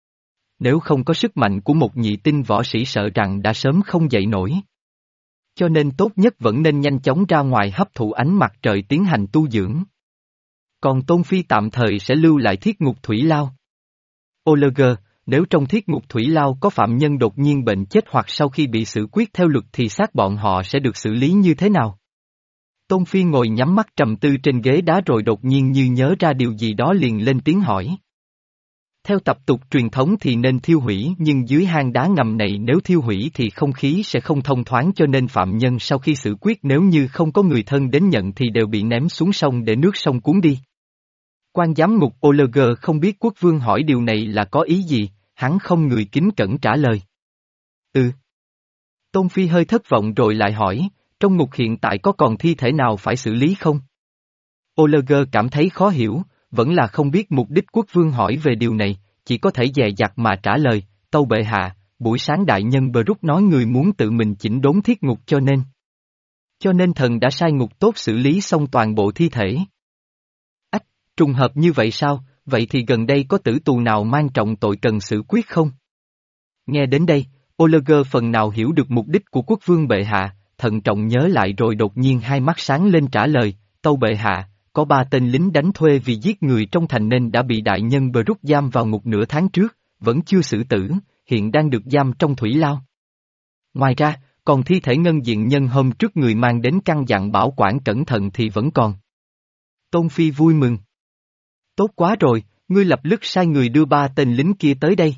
Nếu không có sức mạnh của một nhị tinh võ sĩ sợ rằng đã sớm không dậy nổi. Cho nên tốt nhất vẫn nên nhanh chóng ra ngoài hấp thụ ánh mặt trời tiến hành tu dưỡng. Còn Tôn Phi tạm thời sẽ lưu lại thiết ngục thủy lao. Oleger, nếu trong thiết ngục thủy lao có phạm nhân đột nhiên bệnh chết hoặc sau khi bị xử quyết theo luật thì xác bọn họ sẽ được xử lý như thế nào? Tôn Phi ngồi nhắm mắt trầm tư trên ghế đá rồi đột nhiên như nhớ ra điều gì đó liền lên tiếng hỏi. Theo tập tục truyền thống thì nên thiêu hủy nhưng dưới hang đá ngầm này nếu thiêu hủy thì không khí sẽ không thông thoáng cho nên phạm nhân sau khi xử quyết nếu như không có người thân đến nhận thì đều bị ném xuống sông để nước sông cuốn đi. Quan giám ngục Oleger không biết quốc vương hỏi điều này là có ý gì, hắn không người kính cẩn trả lời. Ừ. Tôn Phi hơi thất vọng rồi lại hỏi, trong ngục hiện tại có còn thi thể nào phải xử lý không? Oleger cảm thấy khó hiểu, vẫn là không biết mục đích quốc vương hỏi về điều này, chỉ có thể dè dặt mà trả lời, tâu bệ hạ, buổi sáng đại nhân Brook nói người muốn tự mình chỉnh đốn thiết ngục cho nên. Cho nên thần đã sai ngục tốt xử lý xong toàn bộ thi thể. Ách, trùng hợp như vậy sao, vậy thì gần đây có tử tù nào mang trọng tội cần xử quyết không? Nghe đến đây, Oleger phần nào hiểu được mục đích của quốc vương bệ hạ, thận trọng nhớ lại rồi đột nhiên hai mắt sáng lên trả lời, tâu bệ hạ. Có ba tên lính đánh thuê vì giết người trong thành nên đã bị đại nhân Brook giam vào ngục nửa tháng trước, vẫn chưa xử tử, hiện đang được giam trong thủy lao. Ngoài ra, còn thi thể ngân diện nhân hôm trước người mang đến căn dặn bảo quản cẩn thận thì vẫn còn. Tôn Phi vui mừng. Tốt quá rồi, ngươi lập tức sai người đưa ba tên lính kia tới đây.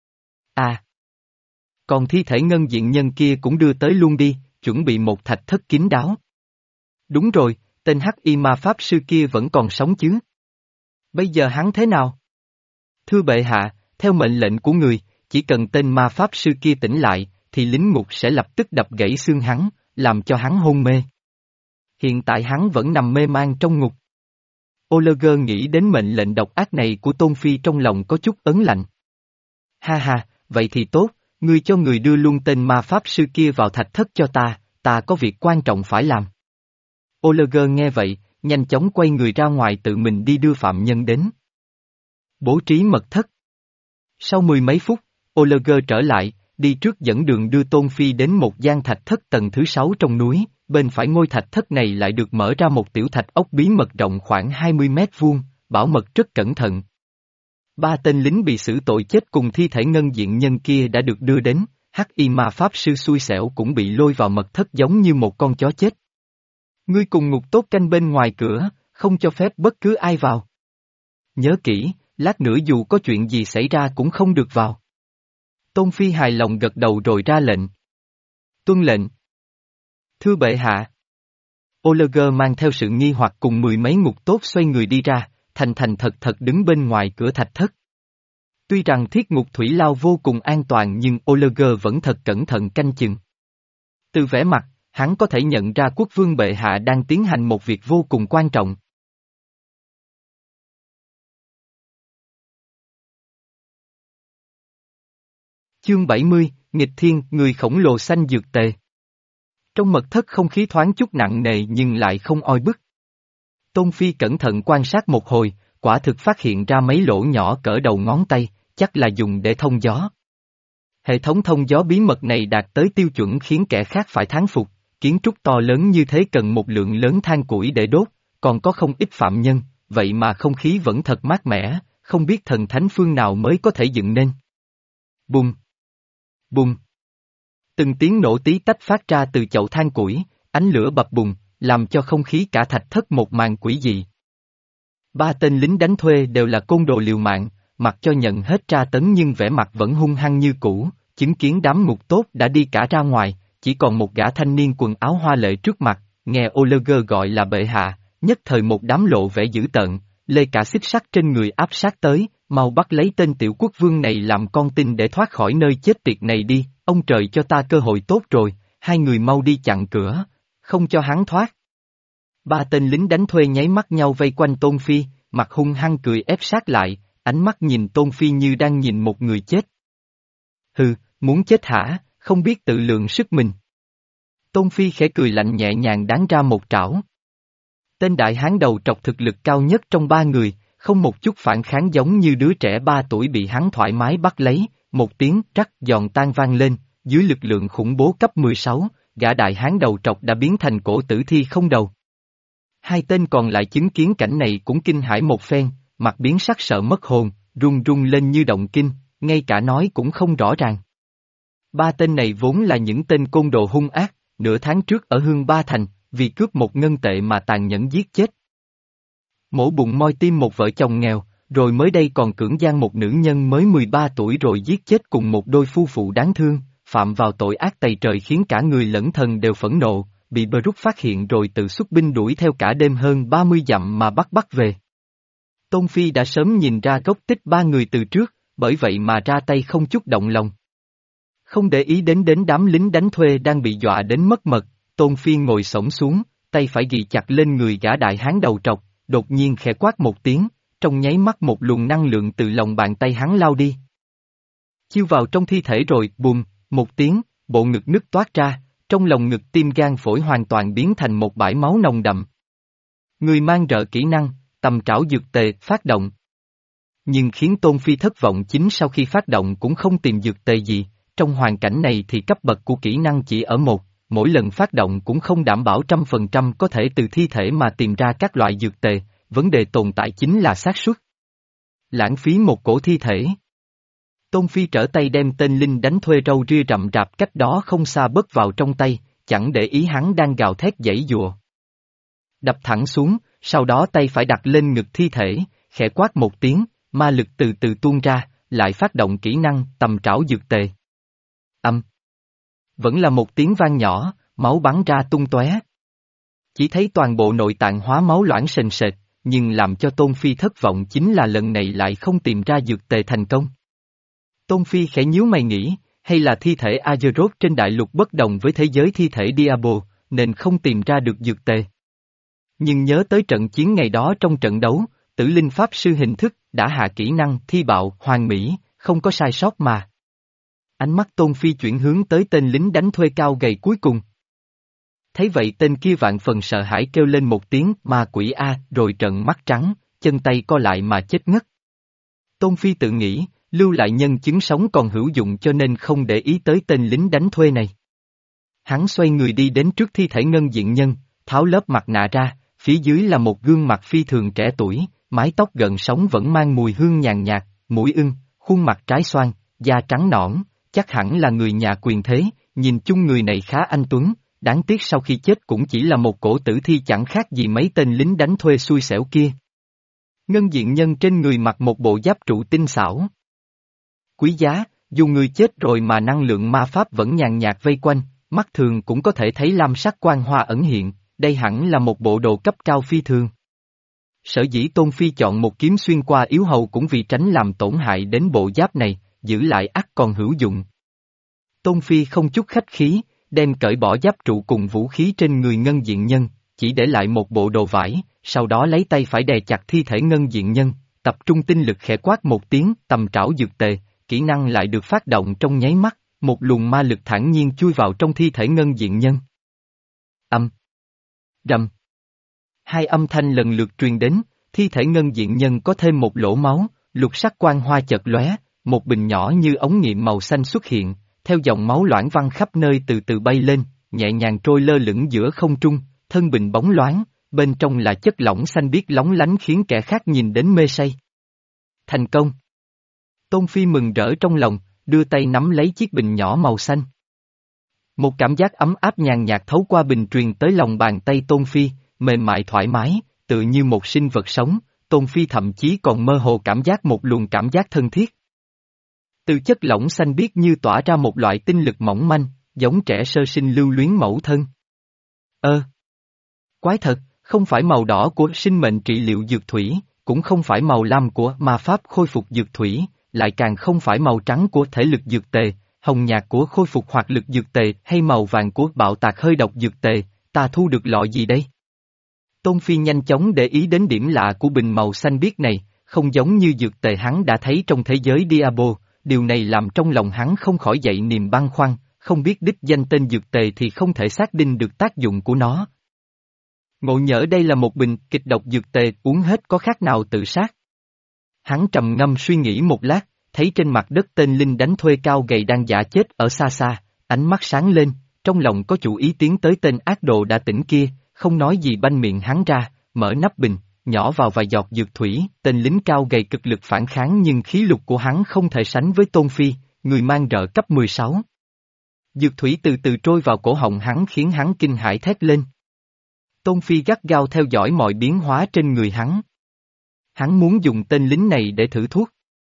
À. Còn thi thể ngân diện nhân kia cũng đưa tới luôn đi, chuẩn bị một thạch thất kín đáo. Đúng rồi. Tên hắc y ma pháp sư kia vẫn còn sống chứ? Bây giờ hắn thế nào? Thưa bệ hạ, theo mệnh lệnh của người, chỉ cần tên ma pháp sư kia tỉnh lại, thì lính ngục sẽ lập tức đập gãy xương hắn, làm cho hắn hôn mê. Hiện tại hắn vẫn nằm mê man trong ngục. Oleger nghĩ đến mệnh lệnh độc ác này của Tôn Phi trong lòng có chút ớn lạnh. Ha ha, vậy thì tốt, ngươi cho người đưa luôn tên ma pháp sư kia vào thạch thất cho ta, ta có việc quan trọng phải làm. Oleger nghe vậy, nhanh chóng quay người ra ngoài tự mình đi đưa phạm nhân đến. Bố trí mật thất. Sau mười mấy phút, Oleger trở lại, đi trước dẫn đường đưa Tôn Phi đến một gian thạch thất tầng thứ sáu trong núi, bên phải ngôi thạch thất này lại được mở ra một tiểu thạch ốc bí mật rộng khoảng hai mươi mét vuông, bảo mật rất cẩn thận. Ba tên lính bị xử tội chết cùng thi thể ngân diện nhân kia đã được đưa đến, hắc y ma pháp sư xui xẻo cũng bị lôi vào mật thất giống như một con chó chết. Ngươi cùng ngục tốt canh bên ngoài cửa, không cho phép bất cứ ai vào. Nhớ kỹ, lát nữa dù có chuyện gì xảy ra cũng không được vào. Tôn Phi hài lòng gật đầu rồi ra lệnh. Tuân lệnh. Thưa bệ hạ. Oliver mang theo sự nghi hoặc cùng mười mấy ngục tốt xoay người đi ra, thành thành thật thật đứng bên ngoài cửa thạch thất. Tuy rằng thiết ngục thủy lao vô cùng an toàn nhưng Oliver vẫn thật cẩn thận canh chừng. Từ vẻ mặt, hắn có thể nhận ra quốc vương bệ hạ đang tiến hành một việc vô cùng quan trọng. Chương bảy mươi, Nghịch Thiên, người khổng lồ xanh dược tề. Trong mật thất không khí thoáng chút nặng nề nhưng lại không oi bức. Tôn Phi cẩn thận quan sát một hồi, quả thực phát hiện ra mấy lỗ nhỏ cỡ đầu ngón tay, chắc là dùng để thông gió. Hệ thống thông gió bí mật này đạt tới tiêu chuẩn khiến kẻ khác phải thán phục, kiến trúc to lớn như thế cần một lượng lớn than củi để đốt, còn có không ít phạm nhân, vậy mà không khí vẫn thật mát mẻ, không biết thần thánh phương nào mới có thể dựng nên. Bùng! Bùng! Từng tiếng nổ tí tách phát ra từ chậu than củi, ánh lửa bập bùng, làm cho không khí cả thạch thất một màn quỷ dị. Ba tên lính đánh thuê đều là côn đồ liều mạng, mặc cho nhận hết tra tấn nhưng vẻ mặt vẫn hung hăng như cũ, chứng kiến đám ngục tốt đã đi cả ra ngoài, chỉ còn một gã thanh niên quần áo hoa lệ trước mặt, nghe Oliver gọi là bệ hạ, nhất thời một đám lộ vẻ dữ tợn, lê cả xích sắt trên người áp sát tới, mau bắt lấy tên tiểu quốc vương này làm con tin để thoát khỏi nơi chết tiệt này đi, ông trời cho ta cơ hội tốt rồi, hai người mau đi chặn cửa, không cho hắn thoát. Ba tên lính đánh thuê nháy mắt nhau vây quanh Tôn Phi, mặt hung hăng cười ép sát lại, ánh mắt nhìn Tôn Phi như đang nhìn một người chết. Hừ, muốn chết hả, không biết tự lượng sức mình. Tôn Phi khẽ cười lạnh nhẹ nhàng đán ra một trảo. Tên đại hán đầu trọc thực lực cao nhất trong ba người, không một chút phản kháng giống như đứa trẻ ba tuổi bị hắn thoải mái bắt lấy, một tiếng rắc giòn tan vang lên, dưới lực lượng khủng bố cấp mười sáu, gã đại hán đầu trọc đã biến thành cổ tử thi không đầu. Hai tên còn lại chứng kiến cảnh này cũng kinh hãi một phen, mặt biến sắc sợ mất hồn, run run lên như động kinh, ngay cả nói cũng không rõ ràng. Ba tên này vốn là những tên côn đồ hung ác, nửa tháng trước ở Hương Ba Thành, vì cướp một ngân tệ mà tàn nhẫn giết chết. Mổ bụng moi tim một vợ chồng nghèo, rồi mới đây còn cưỡng gian một nữ nhân mới mười ba tuổi rồi giết chết cùng một đôi phu phụ đáng thương, phạm vào tội ác tày trời khiến cả người lẫn thần đều phẫn nộ, bị Brooke phát hiện rồi tự xuất binh đuổi theo cả đêm hơn ba mươi dặm mà bắt bắt về. Tôn Phi đã sớm nhìn ra gốc tích ba người từ trước, bởi vậy mà ra tay không chút động lòng. Không để ý đến đến đám lính đánh thuê đang bị dọa đến mất mật, Tôn Phi ngồi xổm xuống, tay phải ghi chặt lên người gã đại hán đầu trọc, đột nhiên khẽ quát một tiếng, trong nháy mắt một luồng năng lượng từ lòng bàn tay hắn lao đi. Chiêu vào trong thi thể rồi, bùm, một tiếng, bộ ngực nứt toát ra, trong lòng ngực tim gan phổi hoàn toàn biến thành một bãi máu nồng đậm. Người mang rợ kỹ năng, tầm trảo dược tề, phát động. Nhưng khiến Tôn Phi thất vọng chính sau khi phát động cũng không tìm dược tề gì, trong hoàn cảnh này thì cấp bậc của kỹ năng chỉ ở một, mỗi lần phát động cũng không đảm bảo trăm phần trăm có thể từ thi thể mà tìm ra các loại dược tề, vấn đề tồn tại chính là xác suất. Lãng phí một cổ thi thể. Tôn Phi trở tay đem tên linh đánh thuê râu ria rậm rạp cách đó không xa bớt vào trong tay, chẳng để ý hắn đang gào thét giãy giụa. Đập thẳng xuống, sau đó tay phải đặt lên ngực thi thể, khẽ quát một tiếng, ma lực từ từ tuôn ra, lại phát động kỹ năng tầm trảo dược tề. Âm. Vẫn là một tiếng vang nhỏ, máu bắn ra tung tóe. Chỉ thấy toàn bộ nội tạng hóa máu loãng sền sệt, nhưng làm cho Tôn Phi thất vọng chính là lần này lại không tìm ra dược tề thành công. Tôn Phi khẽ nhíu mày nghĩ, hay là thi thể Azeroth trên đại lục bất đồng với thế giới thi thể Diablo, nên không tìm ra được dược tề. Nhưng nhớ tới trận chiến ngày đó trong trận đấu, Tử Linh Pháp Sư hình thức đã hạ kỹ năng thi bạo hoàn mỹ, không có sai sót mà. Ánh mắt Tôn Phi chuyển hướng tới tên lính đánh thuê cao gầy cuối cùng. Thấy vậy tên kia vạn phần sợ hãi kêu lên một tiếng ma quỷ a rồi trợn mắt trắng, chân tay co lại mà chết ngất. Tôn Phi tự nghĩ, lưu lại nhân chứng sống còn hữu dụng cho nên không để ý tới tên lính đánh thuê này. Hắn xoay người đi đến trước thi thể ngân diện nhân, tháo lớp mặt nạ ra, phía dưới là một gương mặt phi thường trẻ tuổi, mái tóc gần sống vẫn mang mùi hương nhàn nhạt, mũi ưng, khuôn mặt trái xoan, da trắng nõn, chắc hẳn là người nhà quyền thế, nhìn chung người này khá anh tuấn, đáng tiếc sau khi chết cũng chỉ là một cổ tử thi chẳng khác gì mấy tên lính đánh thuê xui xẻo kia. Ngân diện nhân trên người mặc một bộ giáp trụ tinh xảo. Quý giá, dù người chết rồi mà năng lượng ma pháp vẫn nhàn nhạt vây quanh, mắt thường cũng có thể thấy lam sắc quang hoa ẩn hiện, đây hẳn là một bộ đồ cấp cao phi thường. Sở dĩ Tôn Phi chọn một kiếm xuyên qua yếu hầu cũng vì tránh làm tổn hại đến bộ giáp này, giữ lại ắt còn hữu dụng. Tôn Phi không chút khách khí, đem cởi bỏ giáp trụ cùng vũ khí trên người ngân diện nhân, chỉ để lại một bộ đồ vải, sau đó lấy tay phải đè chặt thi thể ngân diện nhân, tập trung tinh lực khẽ quát một tiếng tầm trảo dược tề, kỹ năng lại được phát động trong nháy mắt, một luồng ma lực thản nhiên chui vào trong thi thể ngân diện nhân. Âm. Rầm. Hai âm thanh lần lượt truyền đến, thi thể ngân diện nhân có thêm một lỗ máu, lục sắc quang hoa chợt lóe, một bình nhỏ như ống nghiệm màu xanh xuất hiện, theo dòng máu loãng văng khắp nơi từ từ bay lên, nhẹ nhàng trôi lơ lửng giữa không trung, thân bình bóng loáng, bên trong là chất lỏng xanh biếc lóng lánh khiến kẻ khác nhìn đến mê say. Thành công! Tôn Phi mừng rỡ trong lòng, đưa tay nắm lấy chiếc bình nhỏ màu xanh. Một cảm giác ấm áp nhàn nhạt thấu qua bình truyền tới lòng bàn tay Tôn Phi, mềm mại thoải mái, tự như một sinh vật sống, Tôn Phi thậm chí còn mơ hồ cảm giác một luồng cảm giác thân thiết. Từ chất lỏng xanh biếc như tỏa ra một loại tinh lực mỏng manh, giống trẻ sơ sinh lưu luyến mẫu thân. Ơ! Quái thật, không phải màu đỏ của sinh mệnh trị liệu dược thủy, cũng không phải màu lam của ma pháp khôi phục dược thủy, lại càng không phải màu trắng của thể lực dược tề, hồng nhạt của khôi phục hoạt lực dược tề hay màu vàng của bạo tạc hơi độc dược tề, ta thu được loại gì đây? Tôn Phi nhanh chóng để ý đến điểm lạ của bình màu xanh biếc này, không giống như dược tề hắn đã thấy trong thế giới Diablo, điều này làm trong lòng hắn không khỏi dậy niềm băn khoăn, không biết đích danh tên dược tề thì không thể xác định được tác dụng của nó. Ngộ nhỡ đây là một bình kịch độc dược tề uống hết có khác nào tự sát. Hắn trầm ngâm suy nghĩ một lát, thấy trên mặt đất tên lính đánh thuê cao gầy đang giả chết ở xa xa, ánh mắt sáng lên, trong lòng có chủ ý tiến tới tên ác đồ đã tỉnh kia, không nói gì banh miệng hắn ra, mở nắp bình, nhỏ vào vài giọt dược thủy, tên lính cao gầy cực lực phản kháng nhưng khí lực của hắn không thể sánh với Tôn Phi, người mang rợ cấp mười sáu. Dược thủy từ từ trôi vào cổ họng hắn khiến hắn kinh hãi thét lên. Tôn Phi gắt gao theo dõi mọi biến hóa trên người hắn. Hắn muốn dùng tên lính này để thử thuốc.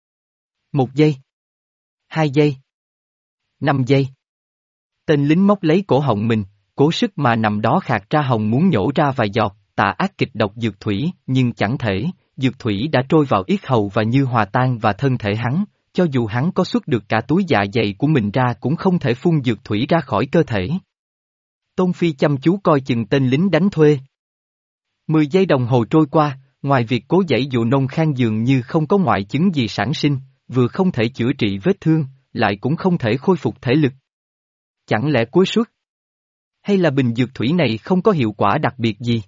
Một giây. Hai giây. Năm giây. Tên lính móc lấy cổ họng mình, cố sức mà nằm đó khạc ra hồng muốn nhổ ra vài giọt, tà ác kịch độc dược thủy, nhưng chẳng thể, dược thủy đã trôi vào yết hầu và như hòa tan và thân thể hắn, cho dù hắn có xuất được cả túi dạ dày của mình ra cũng không thể phun dược thủy ra khỏi cơ thể. Tôn Phi chăm chú coi chừng tên lính đánh thuê. Mười giây đồng hồ trôi qua, ngoài việc cố giãy dụ nôn khan dường như không có ngoại chứng gì sản sinh, vừa không thể chữa trị vết thương, lại cũng không thể khôi phục thể lực. Chẳng lẽ cuối suất? Hay là bình dược thủy này không có hiệu quả đặc biệt gì?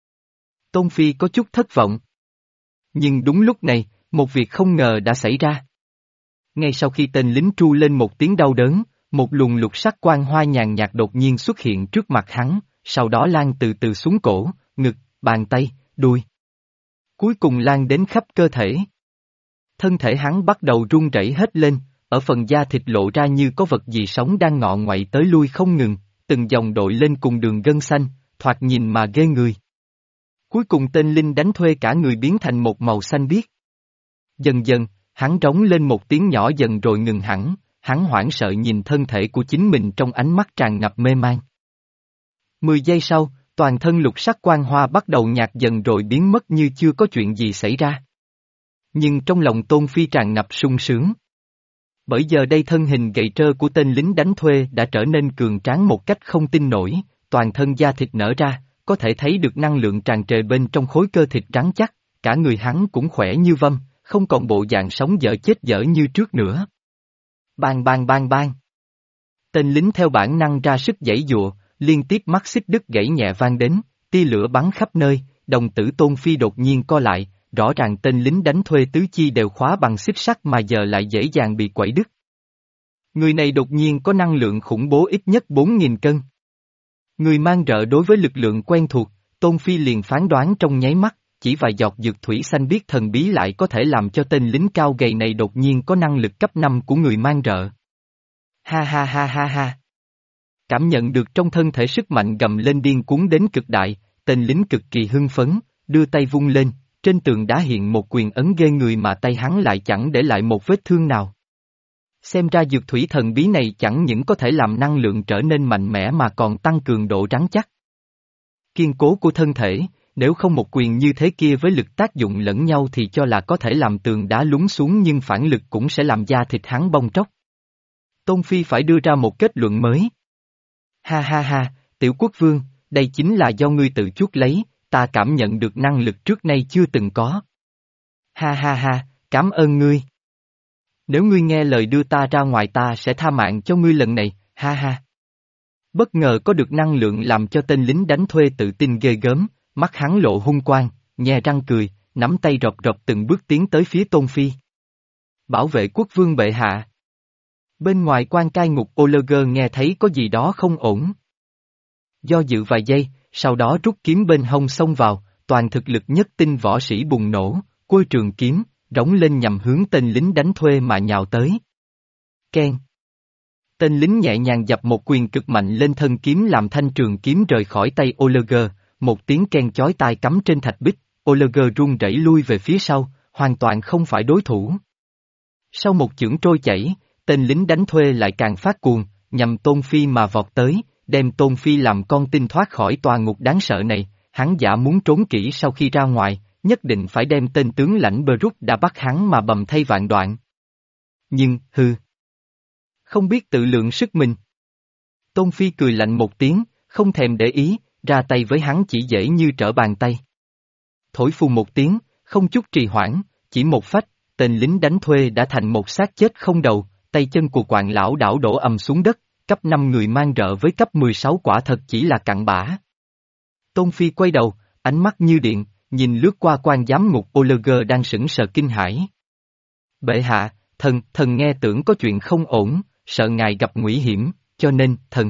Tôn Phi có chút thất vọng. Nhưng đúng lúc này, một việc không ngờ đã xảy ra. Ngay sau khi tên lính tru lên một tiếng đau đớn, một luồng lục sắc quang hoa nhàn nhạt đột nhiên xuất hiện trước mặt hắn, sau đó lan từ từ xuống cổ, ngực, bàn tay, đuôi. Cuối cùng lan đến khắp cơ thể. Thân thể hắn bắt đầu run rẩy hết lên, ở phần da thịt lộ ra như có vật gì sống đang ngọ ngoậy tới lui không ngừng, từng dòng đội lên cùng đường gân xanh, thoạt nhìn mà ghê người. Cuối cùng tên linh đánh thuê cả người biến thành một màu xanh biếc. Dần dần, hắn rống lên một tiếng nhỏ dần rồi ngừng hẳn, hắn hoảng sợ nhìn thân thể của chính mình trong ánh mắt tràn ngập mê man. Mười giây sau, toàn thân lục sắc quang hoa bắt đầu nhạt dần rồi biến mất như chưa có chuyện gì xảy ra. Nhưng trong lòng Tôn Phi tràn ngập sung sướng. Bởi giờ đây thân hình gầy trơ của tên lính đánh thuê đã trở nên cường tráng một cách không tin nổi, toàn thân da thịt nở ra, có thể thấy được năng lượng tràn trề bên trong khối cơ thịt rắn chắc, cả người hắn cũng khỏe như vâm, không còn bộ dạng sống dở chết dở như trước nữa. Bang bang bang bang. Tên lính theo bản năng ra sức giãy giụa, liên tiếp mắt xích đứt gãy nhẹ vang đến, tia lửa bắn khắp nơi, đồng tử Tôn Phi đột nhiên co lại, rõ ràng tên lính đánh thuê tứ chi đều khóa bằng xích sắt mà giờ lại dễ dàng bị quẩy đứt. Người này đột nhiên có năng lượng khủng bố ít nhất bốn nghìn cân. Người mang rợ đối với lực lượng quen thuộc, Tôn Phi liền phán đoán trong nháy mắt, chỉ vài giọt dược thủy xanh biếc thần bí lại có thể làm cho tên lính cao gầy này đột nhiên có năng lực cấp năm của người mang rợ. Ha ha ha ha ha. Cảm nhận được trong thân thể sức mạnh gầm lên điên cuốn đến cực đại, tên lính cực kỳ hưng phấn, đưa tay vung lên, trên tường đá hiện một quyền ấn ghê người mà tay hắn lại chẳng để lại một vết thương nào. Xem ra dược thủy thần bí này chẳng những có thể làm năng lượng trở nên mạnh mẽ mà còn tăng cường độ rắn chắc, kiên cố của thân thể, nếu không một quyền như thế kia với lực tác dụng lẫn nhau thì cho là có thể làm tường đá lún xuống nhưng phản lực cũng sẽ làm da thịt hắn bong tróc. Tôn Phi phải đưa ra một kết luận mới. Ha ha ha, tiểu quốc vương, đây chính là do ngươi tự chuốc lấy, ta cảm nhận được năng lực trước nay chưa từng có. Ha ha ha, cảm ơn ngươi. Nếu ngươi nghe lời đưa ta ra ngoài ta sẽ tha mạng cho ngươi lần này, ha ha. Bất ngờ có được năng lượng làm cho tên lính đánh thuê tự tin ghê gớm, mắt hắn lộ hung quang, nhe răng cười, nắm tay rọc rọc từng bước tiến tới phía Tôn Phi. Bảo vệ quốc vương bệ hạ. Bên ngoài quan cai ngục Oleger nghe thấy có gì đó không ổn. Do dự vài giây, sau đó rút kiếm bên hông xông vào, toàn thực lực nhất tinh võ sĩ bùng nổ, côi trường kiếm, rống lên nhằm hướng tên lính đánh thuê mà nhào tới. Keng. Tên lính nhẹ nhàng dập một quyền cực mạnh lên thân kiếm làm thanh trường kiếm rời khỏi tay Oleger, một tiếng keng chói tai cắm trên thạch bích, Oleger run rẩy lui về phía sau, hoàn toàn không phải đối thủ. Sau một chưởng trôi chảy, tên lính đánh thuê lại càng phát cuồng, nhằm Tôn Phi mà vọt tới, đem Tôn Phi làm con tin thoát khỏi tòa ngục đáng sợ này, hắn giả muốn trốn kỹ sau khi ra ngoài, nhất định phải đem tên tướng lãnh Brut đã bắt hắn mà bầm thay vạn đoạn. Nhưng, hừ. Không biết tự lượng sức mình. Tôn Phi cười lạnh một tiếng, không thèm để ý, ra tay với hắn chỉ dễ như trở bàn tay. Thổi phù một tiếng, không chút trì hoãn, chỉ một phách, tên lính đánh thuê đã thành một xác chết không đầu, tay chân của quạng lão đảo đổ ầm xuống đất, cấp năm người mang rợ với cấp mười sáu quả thật chỉ là cặn bã. Tôn Phi quay đầu, ánh mắt như điện, nhìn lướt qua quan giám ngục Oleger đang sững sờ kinh hãi. Bệ hạ, thần, thần nghe tưởng có chuyện không ổn, sợ ngài gặp nguy hiểm, cho nên, thần.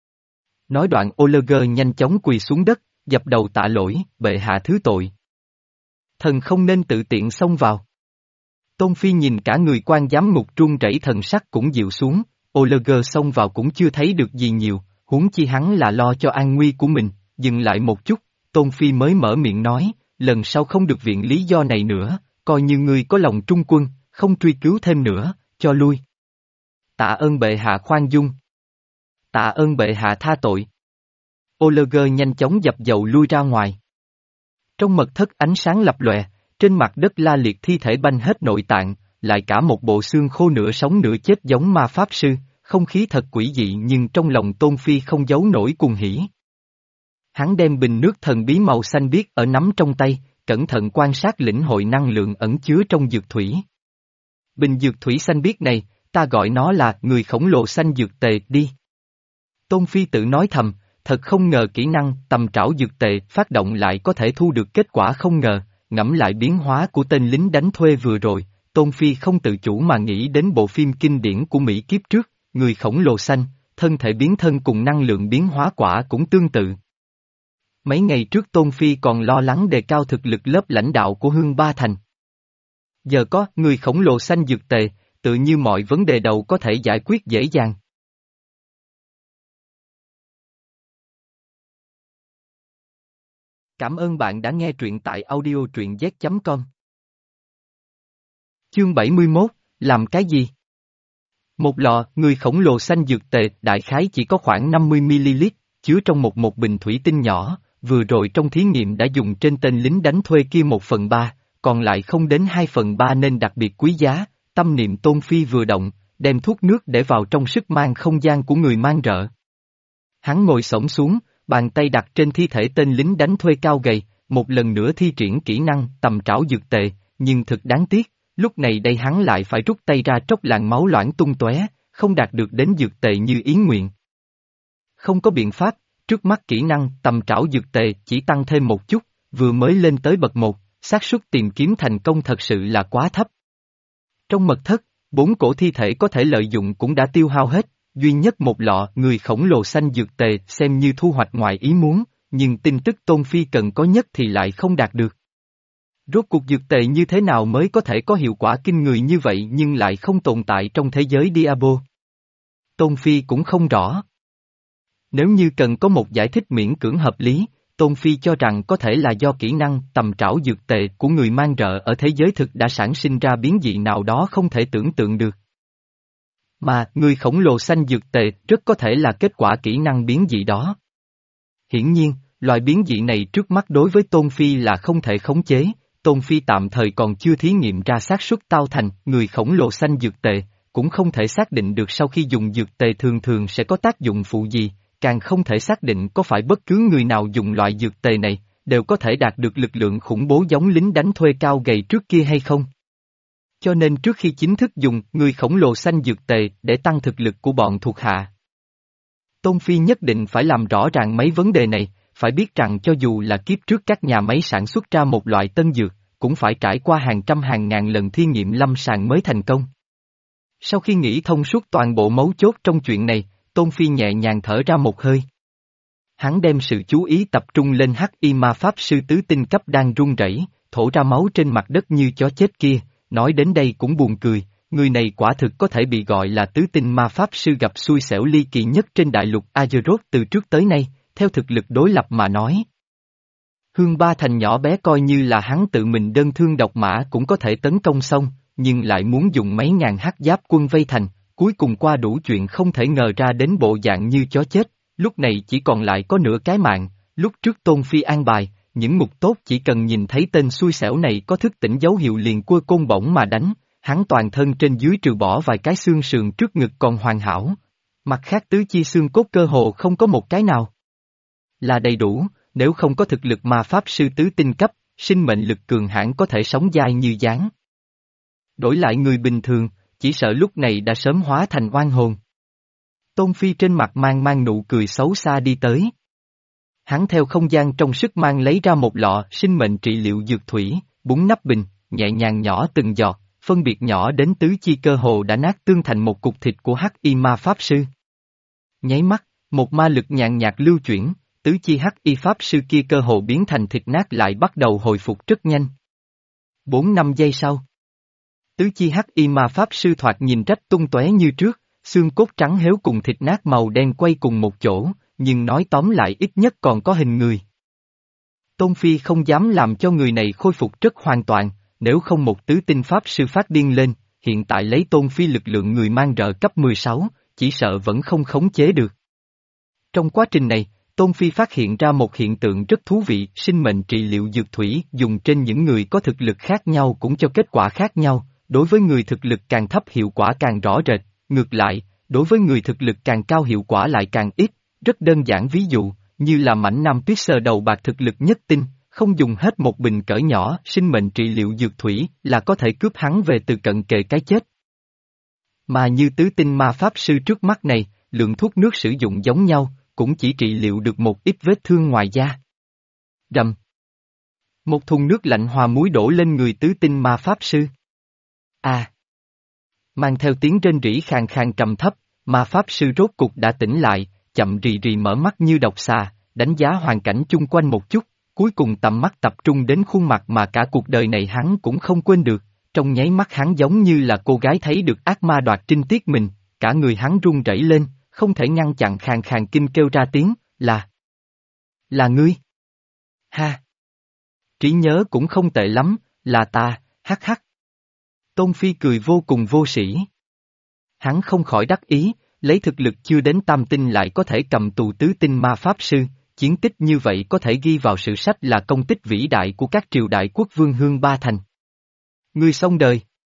Nói đoạn Oleger nhanh chóng quỳ xuống đất, dập đầu tạ lỗi, bệ hạ thứ tội. Thần không nên tự tiện xông vào. Tôn Phi nhìn cả người quan giám ngục run rẩy thần sắc cũng dịu xuống, Oleger xông vào cũng chưa thấy được gì nhiều, huống chi hắn là lo cho an nguy của mình, dừng lại một chút, Tôn Phi mới mở miệng nói, lần sau không được viện lý do này nữa, coi như ngươi có lòng trung quân, không truy cứu thêm nữa, cho lui. Tạ ơn bệ hạ khoan dung. Tạ ơn bệ hạ tha tội. Oleger nhanh chóng dập dầu lui ra ngoài. Trong mật thất ánh sáng lập lòe, trên mặt đất la liệt thi thể banh hết nội tạng, lại cả một bộ xương khô nửa sống nửa chết giống ma pháp sư, không khí thật quỷ dị nhưng trong lòng Tôn Phi không giấu nổi cuồng hỉ. Hắn đem bình nước thần bí màu xanh biếc ở nắm trong tay, cẩn thận quan sát lĩnh hội năng lượng ẩn chứa trong dược thủy. Bình dược thủy xanh biếc này, ta gọi nó là người khổng lồ xanh dược tề đi. Tôn Phi tự nói thầm, thật không ngờ kỹ năng tầm trảo dược tề phát động lại có thể thu được kết quả không ngờ, ngẫm lại biến hóa của tên lính đánh thuê vừa rồi, Tôn Phi không tự chủ mà nghĩ đến bộ phim kinh điển của Mỹ kiếp trước, người khổng lồ xanh, thân thể biến thân cùng năng lượng biến hóa quả cũng tương tự. Mấy ngày trước Tôn Phi còn lo lắng đề cao thực lực lớp lãnh đạo của Hương Ba Thành. Giờ có người khổng lồ xanh dược tề, tự như mọi vấn đề đầu có thể giải quyết dễ dàng. Cảm ơn bạn đã nghe truyện tại audio truyện z chấm com. Chương bảy mươi mốt, làm cái gì? Một lọ, người khổng lồ xanh dược tề, đại khái chỉ có khoảng năm mươi mi-li-lít, chứa trong một một bình thủy tinh nhỏ, vừa rồi trong thí nghiệm đã dùng trên tên lính đánh thuê kia một phần ba, còn lại không đến hai phần ba nên đặc biệt quý giá, tâm niệm Tôn Phi vừa động, đem thuốc nước để vào trong sức mang không gian của người mang rợ. Hắn ngồi xổm xuống, bàn tay đặt trên thi thể tên lính đánh thuê cao gầy, một lần nữa thi triển kỹ năng tầm trảo dược tề, nhưng thực đáng tiếc, lúc này đây hắn lại phải rút tay ra tróc làn máu loãng tung tóe, không đạt được đến dược tề như ý nguyện. Không có biện pháp, trước mắt kỹ năng tầm trảo dược tề chỉ tăng thêm một chút, vừa mới lên tới bậc một, xác suất tìm kiếm thành công thật sự là quá thấp. Trong mật thất, bốn cổ thi thể có thể lợi dụng cũng đã tiêu hao hết, duy nhất một lọ người khổng lồ xanh dược tề xem như thu hoạch ngoài ý muốn, nhưng tin tức Tôn Phi cần có nhất thì lại không đạt được. Rốt cuộc dược tề như thế nào mới có thể có hiệu quả kinh người như vậy nhưng lại không tồn tại trong thế giới Diablo? Tôn Phi cũng không rõ. Nếu như cần có một giải thích miễn cưỡng hợp lý, Tôn Phi cho rằng có thể là do kỹ năng tầm trảo dược tề của người mang rợ ở thế giới thực đã sản sinh ra biến dị nào đó không thể tưởng tượng được. Mà, người khổng lồ xanh dược tề rất có thể là kết quả kỹ năng biến dị đó. Hiển nhiên, loại biến dị này trước mắt đối với Tôn Phi là không thể khống chế, Tôn Phi tạm thời còn chưa thí nghiệm ra xác suất tao thành người khổng lồ xanh dược tề, cũng không thể xác định được sau khi dùng dược tề thường thường sẽ có tác dụng phụ gì, càng không thể xác định có phải bất cứ người nào dùng loại dược tề này, đều có thể đạt được lực lượng khủng bố giống lính đánh thuê cao gầy trước kia hay không. Cho nên trước khi chính thức dùng người khổng lồ xanh dược tề để tăng thực lực của bọn thuộc hạ, Tôn Phi nhất định phải làm rõ ràng mấy vấn đề này, phải biết rằng cho dù là kiếp trước các nhà máy sản xuất ra một loại tân dược, cũng phải trải qua hàng trăm hàng ngàn lần thí nghiệm lâm sàng mới thành công. Sau khi nghĩ thông suốt toàn bộ mấu chốt trong chuyện này, Tôn Phi nhẹ nhàng thở ra một hơi. Hắn đem sự chú ý tập trung lên hắc y ma pháp sư tứ tinh cấp đang run rẩy, thổ ra máu trên mặt đất như chó chết kia, nói đến đây cũng buồn cười, người này quả thực có thể bị gọi là tứ tinh ma pháp sư gặp xui xẻo ly kỳ nhất trên đại lục Azeroth từ trước tới nay, theo thực lực đối lập mà nói. Hương Ba Thành nhỏ bé coi như là hắn tự mình đơn thương độc mã cũng có thể tấn công xong, nhưng lại muốn dùng mấy ngàn hắc giáp quân vây thành, cuối cùng qua đủ chuyện không thể ngờ ra đến bộ dạng như chó chết, lúc này chỉ còn lại có nửa cái mạng, lúc trước Tôn Phi an bài, những mục tốt chỉ cần nhìn thấy tên xui xẻo này có thức tỉnh dấu hiệu liền cua côn bổng mà đánh, hắn toàn thân trên dưới trừ bỏ vài cái xương sườn trước ngực còn hoàn hảo, mặt khác tứ chi xương cốt cơ hồ không có một cái nào là đầy đủ, nếu không có thực lực ma pháp sư tứ tinh cấp, sinh mệnh lực cường hãn có thể sống dai như dáng. Đổi lại người bình thường, chỉ sợ lúc này đã sớm hóa thành oan hồn. Tôn Phi trên mặt mang mang nụ cười xấu xa đi tới. Hắn theo không gian trong sức mang lấy ra một lọ sinh mệnh trị liệu dược thủy, búng nắp bình, nhẹ nhàng nhỏ từng giọt, phân biệt nhỏ đến tứ chi cơ hồ đã nát tương thành một cục thịt của hắc y ma pháp sư. Nháy mắt, một ma lực nhàn nhạt lưu chuyển, tứ chi hắc y pháp sư kia cơ hồ biến thành thịt nát lại bắt đầu hồi phục rất nhanh. Bốn năm giây sau, tứ chi hắc y ma pháp sư thoạt nhìn rách tung tóe như trước, xương cốt trắng héo cùng thịt nát màu đen quay cùng một chỗ, nhưng nói tóm lại ít nhất còn có hình người. Tôn Phi không dám làm cho người này khôi phục rất hoàn toàn, nếu không một tứ tinh pháp sư phát điên lên, hiện tại lấy Tôn Phi lực lượng người mang rợ cấp mười sáu, chỉ sợ vẫn không khống chế được. Trong quá trình này, Tôn Phi phát hiện ra một hiện tượng rất thú vị, sinh mệnh trị liệu dược thủy dùng trên những người có thực lực khác nhau cũng cho kết quả khác nhau, đối với người thực lực càng thấp hiệu quả càng rõ rệt, ngược lại, đối với người thực lực càng cao hiệu quả lại càng ít, rất đơn giản ví dụ, như là mảnh nam tuyết sờ đầu bạc thực lực nhất tinh, không dùng hết một bình cỡ nhỏ sinh mệnh trị liệu dược thủy là có thể cướp hắn về từ cận kề cái chết. Mà như tứ tinh ma pháp sư trước mắt này, lượng thuốc nước sử dụng giống nhau, cũng chỉ trị liệu được một ít vết thương ngoài da. Rầm. Một thùng nước lạnh hòa muối đổ lên người tứ tinh ma pháp sư. À. Mang theo tiếng rên rỉ khàn khàn trầm thấp, ma pháp sư rốt cục đã tỉnh lại, chậm rì rì mở mắt như độc xà, đánh giá hoàn cảnh chung quanh một chút, cuối cùng tầm mắt tập trung đến khuôn mặt mà cả cuộc đời này hắn cũng không quên được, trong nháy mắt hắn giống như là cô gái thấy được ác ma đoạt trinh tiết mình, cả người hắn run rẩy lên, không thể ngăn chặn khàn khàn kinh kêu ra tiếng, là... Là ngươi? Ha! Trí nhớ cũng không tệ lắm, là ta, hắc hắc. Tôn Phi cười vô cùng vô sĩ. Hắn không khỏi đắc ý, lấy thực lực chưa đến tam tinh lại có thể cầm tù tứ tinh ma pháp sư, chiến tích như vậy có thể ghi vào sử sách là công tích vĩ đại của các triều đại quốc vương Hương Ba Thành. Ngươi xong đời.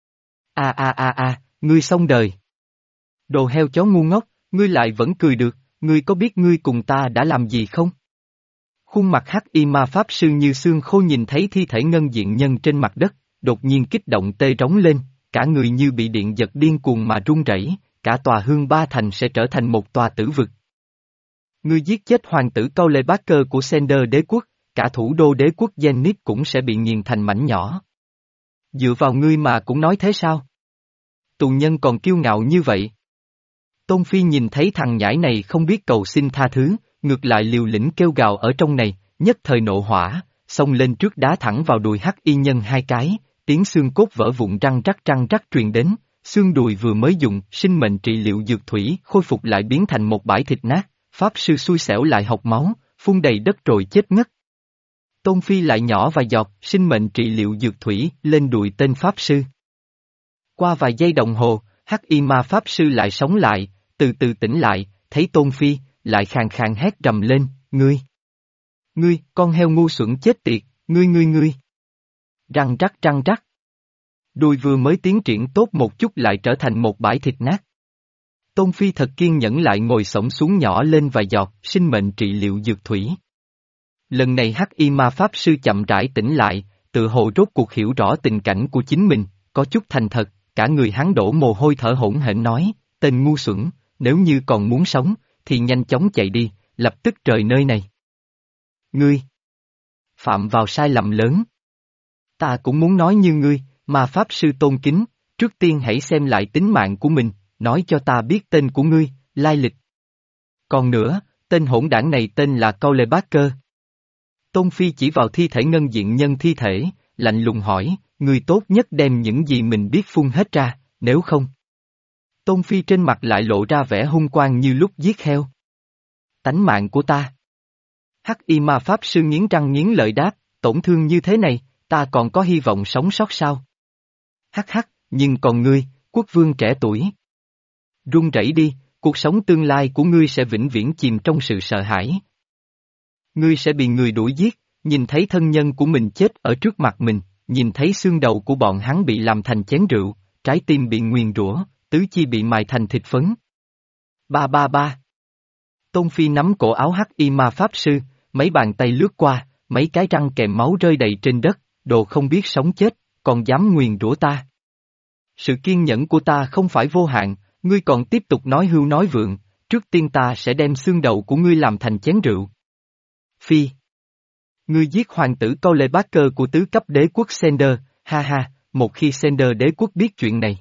A a a a, ngươi xong đời. Đồ heo chó ngu ngốc, ngươi lại vẫn cười được, ngươi có biết ngươi cùng ta đã làm gì không? Khuôn mặt hắc y ma pháp sư như xương khô nhìn thấy thi thể ngân diện nhân trên mặt đất, đột nhiên kích động tê rống lên, cả người như bị điện giật điên cuồng mà run rẩy, cả tòa Hương Ba Thành sẽ trở thành một tòa tử vực. Ngươi giết chết hoàng tử Cole Barker của Sender đế quốc, cả thủ đô đế quốc Zenith cũng sẽ bị nghiền thành mảnh nhỏ. Dựa vào ngươi mà cũng nói thế sao? Tù nhân còn kiêu ngạo như vậy. Tôn Phi nhìn thấy thằng nhãi này không biết cầu xin tha thứ, ngược lại liều lĩnh kêu gào ở trong này, nhất thời nộ hỏa, xông lên trước đá thẳng vào đùi hắc y nhân hai cái, tiếng xương cốt vỡ vụn răng rắc răng rắc truyền đến, xương đùi vừa mới dùng sinh mệnh trị liệu dược thủy khôi phục lại biến thành một bãi thịt nát, Pháp sư xui xẻo lại học máu, phun đầy đất rồi chết ngất. Tôn Phi lại nhỏ vài giọt, sinh mệnh trị liệu dược thủy, lên đùi tên Pháp sư. Qua vài giây đồng hồ, Hắc Y Ma Pháp sư lại sống lại, từ từ tỉnh lại, thấy Tôn Phi, lại khàn khàn hét rầm lên, ngươi! Ngươi, con heo ngu xuẩn chết tiệt, ngươi ngươi ngươi! Răng rắc răng rắc. Đùi vừa mới tiến triển tốt một chút lại trở thành một bãi thịt nát. Tôn Phi thật kiên nhẫn lại ngồi xổm xuống nhỏ lên vài giọt, sinh mệnh trị liệu dược thủy. Lần này Hắc Y Ma Pháp sư chậm rãi tỉnh lại, tự hồ rốt cuộc hiểu rõ tình cảnh của chính mình, có chút thành thật, cả người hắn đổ mồ hôi thở hổn hển nói, tên ngu xuẩn, nếu như còn muốn sống, thì nhanh chóng chạy đi, lập tức rời nơi này. Ngươi! Phạm vào sai lầm lớn. Ta cũng muốn nói như ngươi, Ma Pháp sư tôn kính, trước tiên hãy xem lại tính mạng của mình, nói cho ta biết tên của ngươi, lai lịch. Còn nữa, tên hỗn đảng này tên là Câu Lê Bát Cơ. Tôn Phi chỉ vào thi thể ngân diện nhân thi thể, lạnh lùng hỏi, người tốt nhất đem những gì mình biết phun hết ra, nếu không. Tôn Phi trên mặt lại lộ ra vẻ hung quang như lúc giết heo. Tánh mạng của ta. Hắc Y Ma Pháp sư nghiến răng nghiến lợi đáp, tổn thương như thế này, ta còn có hy vọng sống sót sao? Hắc hắc, nhưng còn ngươi, quốc vương trẻ tuổi. Run rẩy đi, cuộc sống tương lai của ngươi sẽ vĩnh viễn chìm trong sự sợ hãi. Ngươi sẽ bị người đuổi giết, nhìn thấy thân nhân của mình chết ở trước mặt mình, nhìn thấy xương đầu của bọn hắn bị làm thành chén rượu, trái tim bị nguyền rủa, tứ chi bị mài thành thịt phấn. Ba ba ba. Tôn Phi nắm cổ áo Hắc Y Ma Pháp sư, mấy bàn tay lướt qua, mấy cái răng kèm máu rơi đầy trên đất, đồ không biết sống chết, còn dám nguyền rủa ta. Sự kiên nhẫn của ta không phải vô hạn, ngươi còn tiếp tục nói hưu nói vượng, trước tiên ta sẽ đem xương đầu của ngươi làm thành chén rượu. Phi. Ngươi giết hoàng tử Câu Lê Bát Cơ của tứ cấp đế quốc Sender, ha ha, một khi Sender đế quốc biết chuyện này.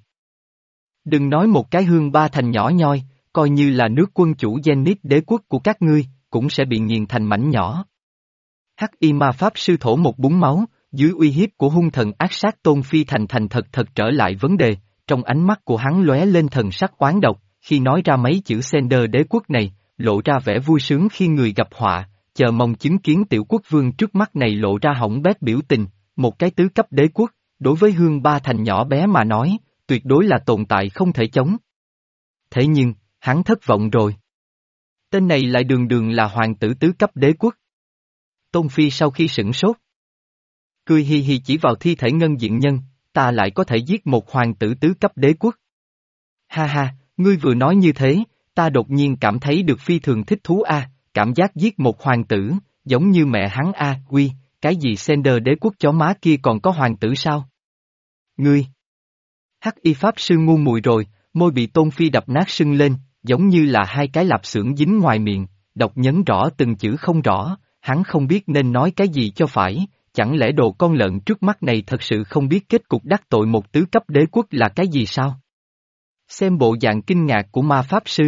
Đừng nói một cái hương ba thành nhỏ nhoi, coi như là nước quân chủ Zenith đế quốc của các ngươi, cũng sẽ bị nghiền thành mảnh nhỏ. Hắc Y Ma Pháp sư thổ một búng máu, dưới uy hiếp của hung thần ác sát Tôn Phi thành thành thật thật trở lại vấn đề, trong ánh mắt của hắn lóe lên thần sắc oán độc, khi nói ra mấy chữ Sender đế quốc này, lộ ra vẻ vui sướng khi người gặp họa, chờ mong chứng kiến tiểu quốc vương trước mắt này lộ ra hỏng bét biểu tình, một cái tứ cấp đế quốc, đối với hương ba thành nhỏ bé mà nói, tuyệt đối là tồn tại không thể chống. Thế nhưng, hắn thất vọng rồi. Tên này lại đường đường là hoàng tử tứ cấp đế quốc. Tôn Phi sau khi sửng sốt, cười hi hi chỉ vào thi thể ngân diện nhân, ta lại có thể giết một hoàng tử tứ cấp đế quốc. Ha ha, ngươi vừa nói như thế, ta đột nhiên cảm thấy được phi thường thích thú a, cảm giác giết một hoàng tử, giống như mẹ hắn a, quy, cái gì Sender đế quốc chó má kia còn có hoàng tử sao? Ngươi! Hắc Y Pháp sư ngu mùi rồi, môi bị Tôn Phi đập nát sưng lên, giống như là hai cái lạp xưởng dính ngoài miệng, đọc nhấn rõ từng chữ không rõ, hắn không biết nên nói cái gì cho phải, chẳng lẽ đồ con lợn trước mắt này thật sự không biết kết cục đắc tội một tứ cấp đế quốc là cái gì sao? Xem bộ dạng kinh ngạc của Ma Pháp sư.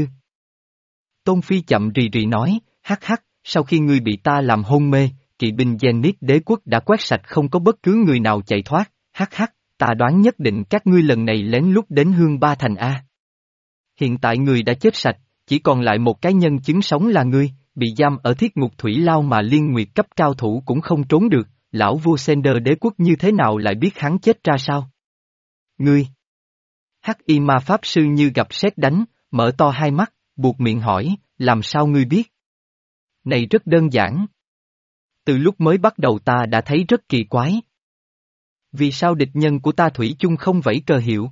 Tôn Phi chậm rì rì nói, hắc hắc, sau khi ngươi bị ta làm hôn mê, kỵ binh Zenith đế quốc đã quét sạch không có bất cứ người nào chạy thoát, hắc hắc, ta đoán nhất định các ngươi lần này lén lút đến hương ba thành A. Hiện tại người đã chết sạch, chỉ còn lại một cái nhân chứng sống là ngươi, bị giam ở thiết ngục thủy lao mà liên nguyệt cấp cao thủ cũng không trốn được, lão vua Sender đế quốc như thế nào lại biết hắn chết ra sao? Ngươi! Hắc Y Ma Pháp sư như gặp sét đánh, mở to hai mắt, buột miệng hỏi, làm sao ngươi biết? Này rất đơn giản. Từ lúc mới bắt đầu ta đã thấy rất kỳ quái. Vì sao địch nhân của ta thủy chung không vẫy cờ hiệu?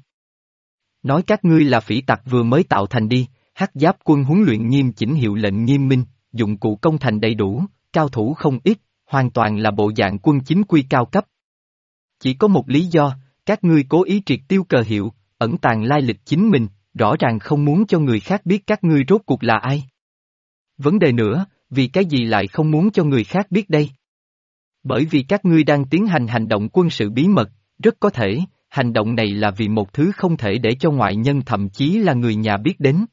Nói các ngươi là phỉ tặc vừa mới tạo thành đi, hắc giáp quân huấn luyện nghiêm chỉnh hiệu lệnh nghiêm minh, dụng cụ công thành đầy đủ, cao thủ không ít, hoàn toàn là bộ dạng quân chính quy cao cấp. Chỉ có một lý do, các ngươi cố ý triệt tiêu cờ hiệu, ẩn tàng lai lịch chính mình, rõ ràng không muốn cho người khác biết các ngươi rốt cuộc là ai. Vấn đề nữa, vì cái gì lại không muốn cho người khác biết đây? Bởi vì các ngươi đang tiến hành hành động quân sự bí mật, rất có thể, hành động này là vì một thứ không thể để cho ngoại nhân thậm chí là người nhà biết đến.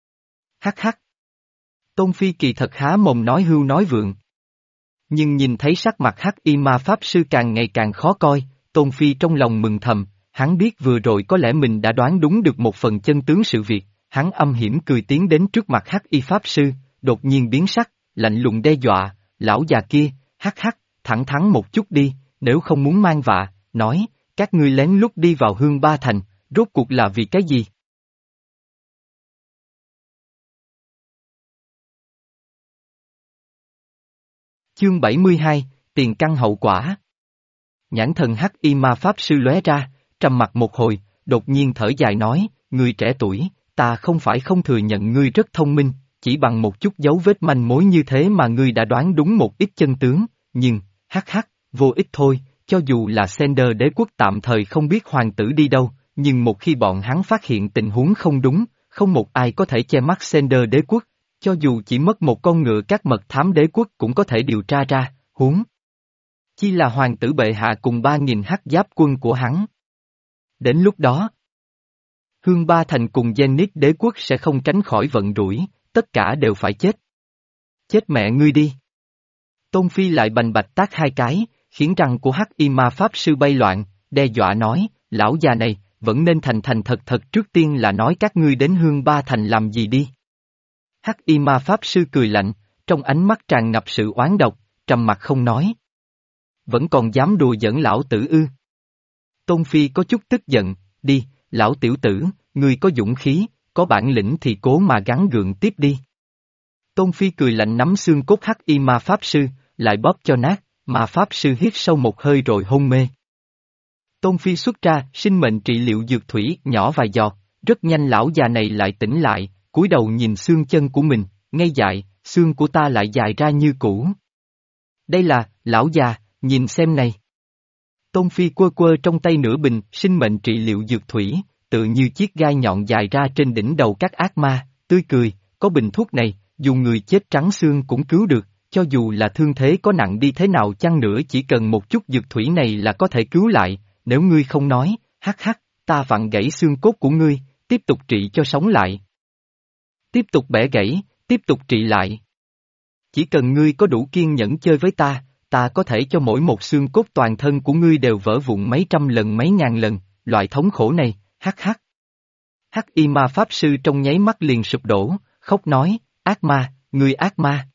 Hắc hắc. Tôn Phi kỳ thật há mồm nói hưu nói vượng. Nhưng nhìn thấy sắc mặt Hắc Y Ma Pháp sư càng ngày càng khó coi, Tôn Phi trong lòng mừng thầm, hắn biết vừa rồi có lẽ mình đã đoán đúng được một phần chân tướng sự việc, hắn âm hiểm cười tiến đến trước mặt Hắc Y Pháp sư, đột nhiên biến sắc, lạnh lùng đe dọa, lão già kia, hắc hắc, thẳng thắn một chút đi, nếu không muốn mang vạ, nói, các ngươi lén lút đi vào Hương Ba Thành, rốt cuộc là vì cái gì? Chương bảy mươi hai, tiền căn hậu quả. Nhãn thần hắc y ma pháp sư lóe ra, trầm mặt một hồi, đột nhiên thở dài nói, người trẻ tuổi, ta không phải không thừa nhận ngươi rất thông minh, chỉ bằng một chút dấu vết manh mối như thế mà ngươi đã đoán đúng một ít chân tướng, nhưng, hắc hắc, vô ích thôi, cho dù là Sender đế quốc tạm thời không biết hoàng tử đi đâu, nhưng một khi bọn hắn phát hiện tình huống không đúng, không một ai có thể che mắt Sender đế quốc, cho dù chỉ mất một con ngựa các mật thám đế quốc cũng có thể điều tra ra, huống chi là hoàng tử bệ hạ cùng ba nghìn hắc giáp quân của hắn. Đến lúc đó, Hương Ba Thành cùng Zenith đế quốc sẽ không tránh khỏi vận rủi, tất cả đều phải chết. Chết mẹ ngươi đi. Tôn Phi lại bành bạch tát hai cái, khiến răng của hắc y ma pháp sư bay loạn, đe dọa nói, lão già này, vẫn nên thành thành thật thật trước tiên là nói các ngươi đến Hương Ba Thành làm gì đi. Hắc y ma pháp sư cười lạnh, trong ánh mắt tràn ngập sự oán độc, trầm mặt không nói. Vẫn còn dám đùa giỡn lão tử ư. Tôn Phi có chút tức giận, đi, lão tiểu tử, ngươi có dũng khí, có bản lĩnh thì cố mà gắng gượng tiếp đi. Tôn Phi cười lạnh nắm xương cốt hắc y ma pháp sư, lại bóp cho nát, ma pháp sư hít sâu một hơi rồi hôn mê. Tôn Phi xuất ra, sinh mệnh trị liệu dược thủy, nhỏ vài giọt, rất nhanh lão già này lại tỉnh lại, cúi đầu nhìn xương chân của mình, ngây dại, xương của ta lại dài ra như cũ. Đây là, lão già, nhìn xem này. Tôn Phi quơ quơ trong tay nửa bình, sinh mệnh trị liệu dược thủy, tự như chiếc gai nhọn dài ra trên đỉnh đầu các ác ma, tươi cười, có bình thuốc này, dù người chết trắng xương cũng cứu được, cho dù là thương thế có nặng đi thế nào chăng nữa chỉ cần một chút dược thủy này là có thể cứu lại, nếu ngươi không nói, hắc hắc, ta vặn gãy xương cốt của ngươi, tiếp tục trị cho sống lại. Tiếp tục bẻ gãy, tiếp tục trị lại. Chỉ cần ngươi có đủ kiên nhẫn chơi với ta, ta có thể cho mỗi một xương cốt toàn thân của ngươi đều vỡ vụn mấy trăm lần mấy ngàn lần, loại thống khổ này, hắc hắc. Hắc y ma pháp sư trong nháy mắt liền sụp đổ, khóc nói, ác ma, ngươi ác ma.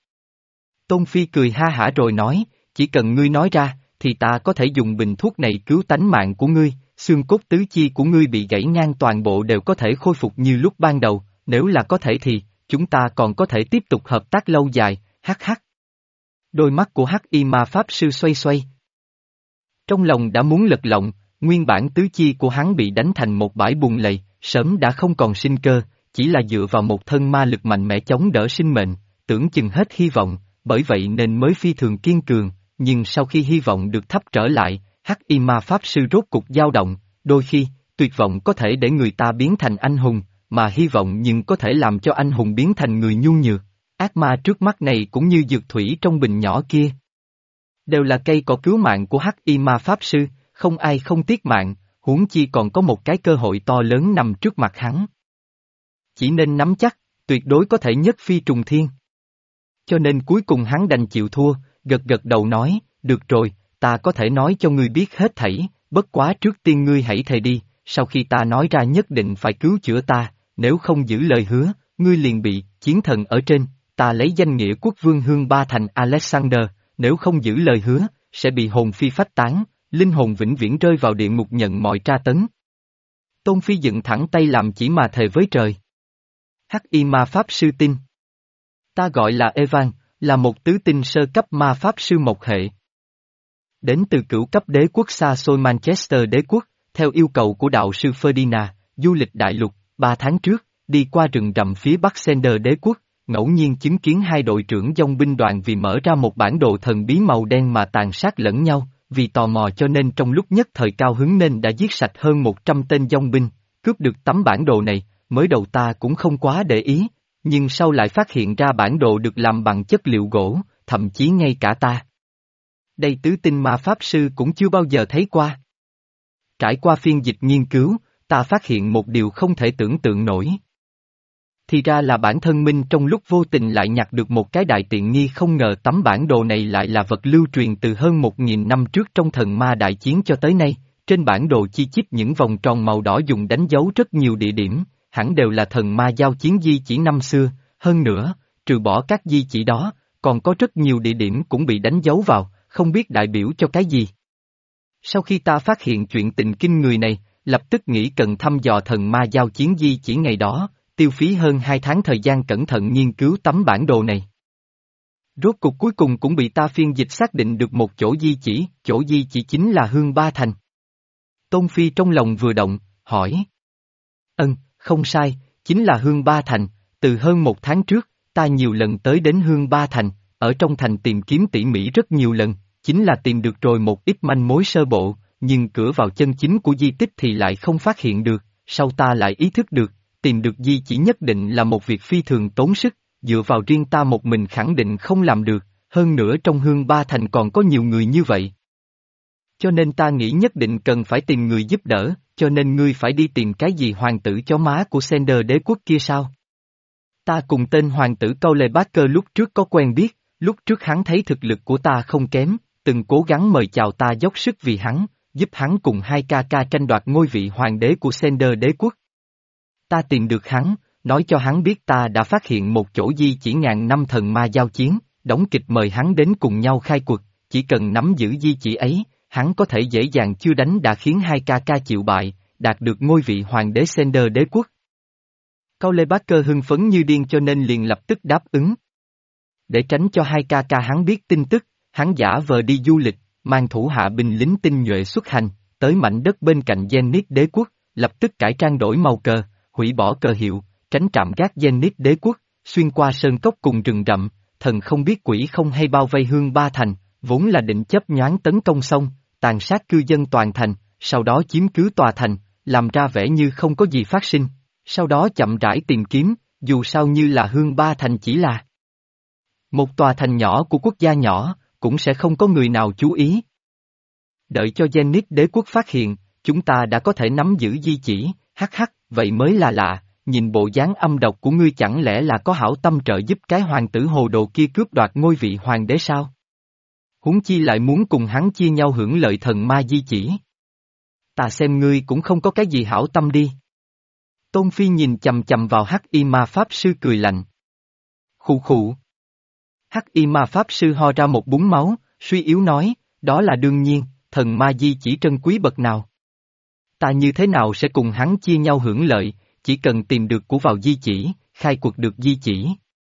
Tôn Phi cười ha hả rồi nói, chỉ cần ngươi nói ra, thì ta có thể dùng bình thuốc này cứu tánh mạng của ngươi, xương cốt tứ chi của ngươi bị gãy ngang toàn bộ đều có thể khôi phục như lúc ban đầu, nếu là có thể thì, chúng ta còn có thể tiếp tục hợp tác lâu dài, hắc hắc. Đôi mắt của hắc y ma pháp sư xoay xoay. Trong lòng đã muốn lật lọng, nguyên bản tứ chi của hắn bị đánh thành một bãi bùn lầy, sớm đã không còn sinh cơ, chỉ là dựa vào một thân ma lực mạnh mẽ chống đỡ sinh mệnh, tưởng chừng hết hy vọng, bởi vậy nên mới phi thường kiên cường, nhưng sau khi hy vọng được thắp trở lại, hắc y ma pháp sư rốt cục dao động, đôi khi, tuyệt vọng có thể để người ta biến thành anh hùng, mà hy vọng nhưng có thể làm cho anh hùng biến thành người nhu nhược. Ác ma trước mắt này cũng như dược thủy trong bình nhỏ kia. Đều là cây cỏ cứu mạng của hắc y ma pháp sư, không ai không tiếc mạng, huống chi còn có một cái cơ hội to lớn nằm trước mặt hắn. Chỉ nên nắm chắc, tuyệt đối có thể nhất phi trùng thiên. Cho nên cuối cùng hắn đành chịu thua, gật gật đầu nói, được rồi, ta có thể nói cho ngươi biết hết thảy, bất quá trước tiên ngươi hãy thề đi, sau khi ta nói ra nhất định phải cứu chữa ta, nếu không giữ lời hứa, ngươi liền bị chiến thần ở trên. Ta lấy danh nghĩa quốc vương Hương Ba Thành Alexander, nếu không giữ lời hứa, sẽ bị hồn phi phách tán, linh hồn vĩnh viễn rơi vào địa ngục nhận mọi tra tấn. Tôn Phi dựng thẳng tay làm chỉ mà thề với trời. Hắc y ma pháp sư tin. Ta gọi là Evan, là một tứ tinh sơ cấp ma pháp sư mộc hệ. Đến từ cửu cấp đế quốc xa xôi Manchester đế quốc, theo yêu cầu của đạo sư Ferdinand, du lịch đại lục, ba tháng trước, đi qua rừng rậm phía bắc Sender đế quốc. Ngẫu nhiên chứng kiến hai đội trưởng dòng binh đoàn vì mở ra một bản đồ thần bí màu đen mà tàn sát lẫn nhau, vì tò mò cho nên trong lúc nhất thời cao hứng nên đã giết sạch hơn một trăm tên dòng binh, cướp được tấm bản đồ này, mới đầu ta cũng không quá để ý, nhưng sau lại phát hiện ra bản đồ được làm bằng chất liệu gỗ, thậm chí ngay cả ta. Đây tứ tinh ma pháp sư cũng chưa bao giờ thấy qua. Trải qua phiên dịch nghiên cứu, ta phát hiện một điều không thể tưởng tượng nổi. Thì ra là bản thân Minh trong lúc vô tình lại nhặt được một cái đại tiện nghi, không ngờ tấm bản đồ này lại là vật lưu truyền từ hơn một nghìn năm trước trong thần ma đại chiến cho tới nay, trên bản đồ chi chít những vòng tròn màu đỏ dùng đánh dấu rất nhiều địa điểm, hẳn đều là thần ma giao chiến di chỉ năm xưa, hơn nữa, trừ bỏ các di chỉ đó, còn có rất nhiều địa điểm cũng bị đánh dấu vào, không biết đại biểu cho cái gì. Sau khi ta phát hiện chuyện tình kinh người này, lập tức nghĩ cần thăm dò thần ma giao chiến di chỉ ngày đó, tiêu phí hơn hai tháng thời gian cẩn thận nghiên cứu tấm bản đồ này. Rốt cục cuối cùng cũng bị ta phiên dịch xác định được một chỗ di chỉ, chỗ di chỉ chính là Hương Ba Thành. Tôn Phi trong lòng vừa động, hỏi. Ân, không sai, chính là Hương Ba Thành, từ hơn một tháng trước, ta nhiều lần tới đến Hương Ba Thành, ở trong thành tìm kiếm tỉ mỉ rất nhiều lần, chính là tìm được rồi một ít manh mối sơ bộ, nhưng cửa vào chân chính của di tích thì lại không phát hiện được, sau ta lại ý thức được, tìm được di chỉ nhất định là một việc phi thường tốn sức, dựa vào riêng ta một mình khẳng định không làm được, hơn nữa trong Hương Ba Thành còn có nhiều người như vậy. Cho nên ta nghĩ nhất định cần phải tìm người giúp đỡ, cho nên ngươi phải đi tìm cái gì hoàng tử chó má của Sender đế quốc kia sao? Ta cùng tên hoàng tử Cole Barker lúc trước có quen biết, lúc trước hắn thấy thực lực của ta không kém, từng cố gắng mời chào ta dốc sức vì hắn, giúp hắn cùng hai ca ca tranh đoạt ngôi vị hoàng đế của Sender đế quốc. Ta tìm được hắn, nói cho hắn biết ta đã phát hiện một chỗ di chỉ ngàn năm thần ma giao chiến, đóng kịch mời hắn đến cùng nhau khai cuộc, chỉ cần nắm giữ di chỉ ấy, hắn có thể dễ dàng chưa đánh đã khiến hai ca ca chịu bại, đạt được ngôi vị hoàng đế Sender đế quốc. Cole Barker hưng phấn như điên cho nên liền lập tức đáp ứng. Để tránh cho hai ca ca hắn biết tin tức, hắn giả vờ đi du lịch, mang thủ hạ binh lính tinh nhuệ xuất hành, tới mảnh đất bên cạnh Zenith đế quốc, lập tức cải trang đổi màu cờ, hủy bỏ cờ hiệu, tránh trạm gác Zenith đế quốc, xuyên qua sơn cốc cùng rừng rậm, thần không biết quỷ không hay bao vây Hương Ba Thành, vốn là định chấp nhoáng tấn công xong, tàn sát cư dân toàn thành, sau đó chiếm cứ tòa thành, làm ra vẻ như không có gì phát sinh, sau đó chậm rãi tìm kiếm, dù sao như là Hương Ba Thành chỉ là một tòa thành nhỏ của quốc gia nhỏ, cũng sẽ không có người nào chú ý. Đợi cho Zenith đế quốc phát hiện, chúng ta đã có thể nắm giữ di chỉ, hắc hắc, vậy mới là lạ, nhìn bộ dáng âm độc của ngươi chẳng lẽ là có hảo tâm trợ giúp cái hoàng tử hồ đồ kia cướp đoạt ngôi vị hoàng đế sao? Huống chi lại muốn cùng hắn chia nhau hưởng lợi thần ma di chỉ. Ta xem ngươi cũng không có cái gì hảo tâm đi. Tôn Phi nhìn chầm chầm vào Hắc Y Ma Pháp Sư cười lạnh. Khụ khụ. Hắc Y Ma Pháp Sư ho ra một búng máu, suy yếu nói, đó là đương nhiên, thần ma di chỉ trân quý bậc nào. Ta như thế nào sẽ cùng hắn chia nhau hưởng lợi, chỉ cần tìm được của vào di chỉ, khai cuộc được di chỉ.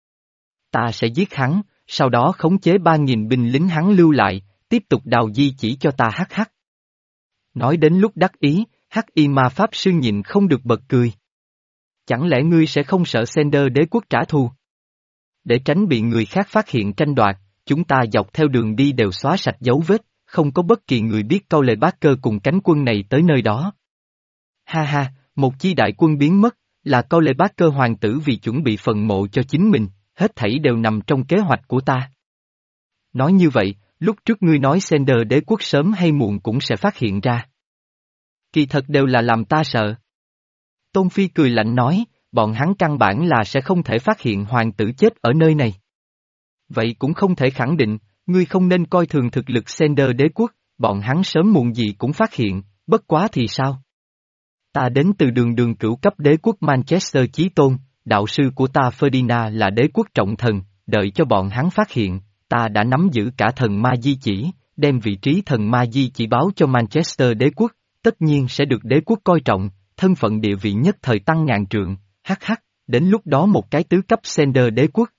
Ta sẽ giết hắn, sau đó khống chế ba nghìn binh lính hắn lưu lại, tiếp tục đào di chỉ cho ta hắc hắc. Nói đến lúc đắc ý, Hắc Y Ma Pháp Sư nhịn không được bật cười. Chẳng lẽ ngươi sẽ không sợ Sender đế quốc trả thù? Để tránh bị người khác phát hiện tranh đoạt, chúng ta dọc theo đường đi đều xóa sạch dấu vết, không có bất kỳ người biết Cole Barker cùng cánh quân này tới nơi đó. Ha ha, một chi đại quân biến mất, là Cole Barker hoàng tử vì chuẩn bị phần mộ cho chính mình, hết thảy đều nằm trong kế hoạch của ta. Nói như vậy, lúc trước ngươi nói Sender đế quốc sớm hay muộn cũng sẽ phát hiện ra. Kỳ thật đều là làm ta sợ. Tôn Phi cười lạnh nói, bọn hắn căn bản là sẽ không thể phát hiện hoàng tử chết ở nơi này. Vậy cũng không thể khẳng định, ngươi không nên coi thường thực lực Sender đế quốc, bọn hắn sớm muộn gì cũng phát hiện, bất quá thì sao? Ta đến từ đường đường cửu cấp đế quốc Manchester Chí Tôn, đạo sư của ta Ferdinand là đế quốc trọng thần, đợi cho bọn hắn phát hiện, ta đã nắm giữ cả thần ma di chỉ, đem vị trí thần ma di chỉ báo cho Manchester đế quốc, tất nhiên sẽ được đế quốc coi trọng, thân phận địa vị nhất thời tăng ngàn trượng, hắc hắc, đến lúc đó một cái tứ cấp Sender đế quốc.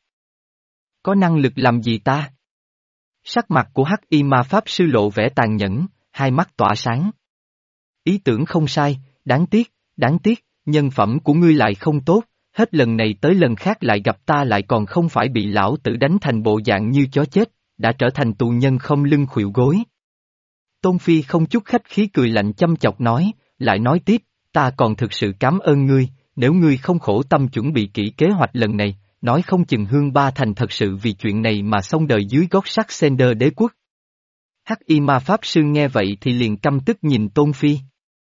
Có năng lực làm gì ta? Sắc mặt của Hắc Y Ma Pháp Sư lộ vẻ tàn nhẫn, hai mắt tỏa sáng. Ý tưởng không sai, đáng tiếc, đáng tiếc, nhân phẩm của ngươi lại không tốt, hết lần này tới lần khác lại gặp ta lại còn không phải bị lão tử đánh thành bộ dạng như chó chết, đã trở thành tù nhân không lưng khuỵu gối. Tôn Phi không chút khách khí cười lạnh châm chọc nói, lại nói tiếp, ta còn thực sự cảm ơn ngươi, nếu ngươi không khổ tâm chuẩn bị kỹ kế hoạch lần này, nói không chừng Hương Ba Thành thật sự vì chuyện này mà xông đời dưới gót sắt Sender đế quốc. Hắc Y Ma Pháp Sư nghe vậy thì liền căm tức nhìn Tôn Phi.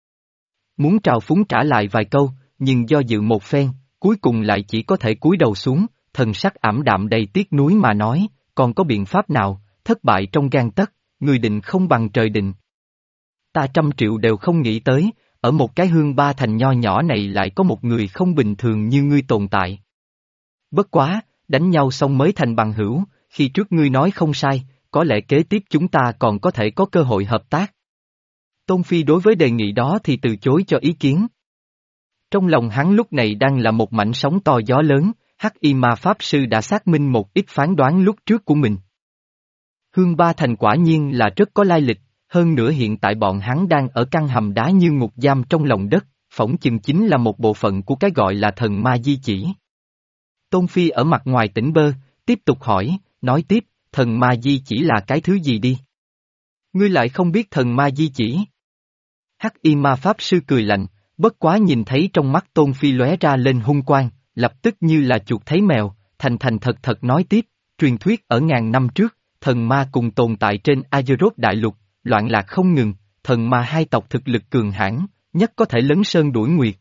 Muốn trào phúng trả lại vài câu, nhưng do dự một phen, cuối cùng lại chỉ có thể cúi đầu xuống, thần sắc ảm đạm đầy tiếc nuối mà nói, còn có biện pháp nào, thất bại trong gang tấc, người định không bằng trời định. Ta trăm triệu đều không nghĩ tới, ở một cái Hương Ba Thành nho nhỏ này lại có một người không bình thường như ngươi tồn tại. Bất quá, đánh nhau xong mới thành bằng hữu, khi trước ngươi nói không sai, có lẽ kế tiếp chúng ta còn có thể có cơ hội hợp tác. Tôn Phi đối với đề nghị đó thì từ chối cho ý kiến. Trong lòng hắn lúc này đang là một mảnh sóng to gió lớn, Hắc Y Ma Pháp Sư đã xác minh một ít phán đoán lúc trước của mình. Hương Ba Thành quả nhiên là rất có lai lịch, hơn nữa hiện tại bọn hắn đang ở căn hầm đá như ngục giam trong lòng đất, phỏng chừng chính là một bộ phận của cái gọi là thần ma di chỉ. Tôn Phi ở mặt ngoài tỉnh bơ, tiếp tục hỏi, nói tiếp, thần ma di chỉ là cái thứ gì đi? Ngươi lại không biết thần ma di chỉ? Hắc Y Ma Pháp Sư cười lạnh, bất quá nhìn thấy trong mắt Tôn Phi lóe ra lên hung quang, lập tức như là chuột thấy mèo, thành thành thật thật nói tiếp, truyền thuyết ở ngàn năm trước, thần ma cùng tồn tại trên Azeroth đại lục, loạn lạc không ngừng, thần ma hai tộc thực lực cường hãn, nhất có thể lấn sơn đuổi nguyệt.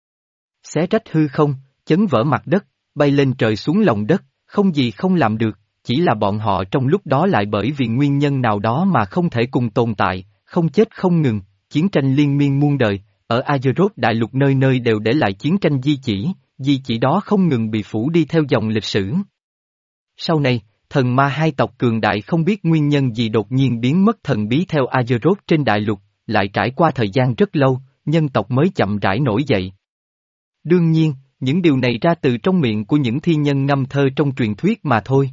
Xé rách hư không, chấn vỡ mặt đất, bay lên trời xuống lòng đất, không gì không làm được, chỉ là bọn họ trong lúc đó lại bởi vì nguyên nhân nào đó mà không thể cùng tồn tại, không chết không ngừng, chiến tranh liên miên muôn đời, ở Azeroth đại lục nơi nơi đều để lại chiến tranh di chỉ, di chỉ đó không ngừng bị phủ đi theo dòng lịch sử. Sau này, thần ma hai tộc cường đại không biết nguyên nhân gì đột nhiên biến mất thần bí theo Azeroth trên đại lục, lại trải qua thời gian rất lâu, nhân tộc mới chậm rãi nổi dậy. Đương nhiên, những điều này ra từ trong miệng của những thi nhân ngâm thơ trong truyền thuyết mà thôi.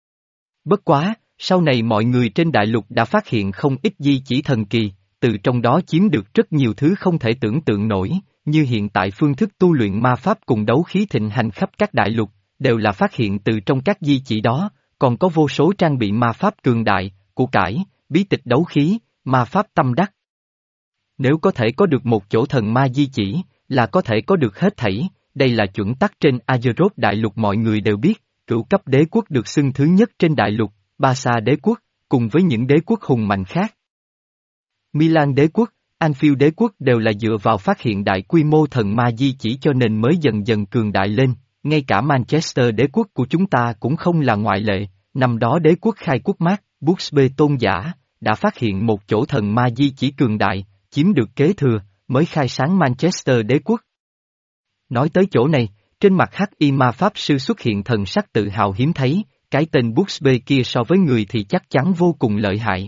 Bất quá, sau này mọi người trên đại lục đã phát hiện không ít di chỉ thần kỳ, từ trong đó chiếm được rất nhiều thứ không thể tưởng tượng nổi, như hiện tại phương thức tu luyện ma pháp cùng đấu khí thịnh hành khắp các đại lục, đều là phát hiện từ trong các di chỉ đó, còn có vô số trang bị ma pháp cường đại, của cải, bí tịch đấu khí, ma pháp tâm đắc. Nếu có thể có được một chỗ thần ma di chỉ, là có thể có được hết thảy, đây là chuẩn tắc trên Azeroth đại lục mọi người đều biết, cửu cấp đế quốc được xưng thứ nhất trên đại lục, Ba Sa đế quốc, cùng với những đế quốc hùng mạnh khác. Milan đế quốc, Anfield đế quốc đều là dựa vào phát hiện đại quy mô thần ma di chỉ cho nên mới dần dần cường đại lên, ngay cả Manchester đế quốc của chúng ta cũng không là ngoại lệ, năm đó đế quốc khai quốc Mark, Buxbe tôn giả, đã phát hiện một chỗ thần ma di chỉ cường đại, chiếm được kế thừa, mới khai sáng Manchester đế quốc. Nói tới chỗ này, trên mặt Hắc Y Ma Pháp Sư xuất hiện thần sắc tự hào hiếm thấy, cái tên Buxbe kia so với người thì chắc chắn vô cùng lợi hại.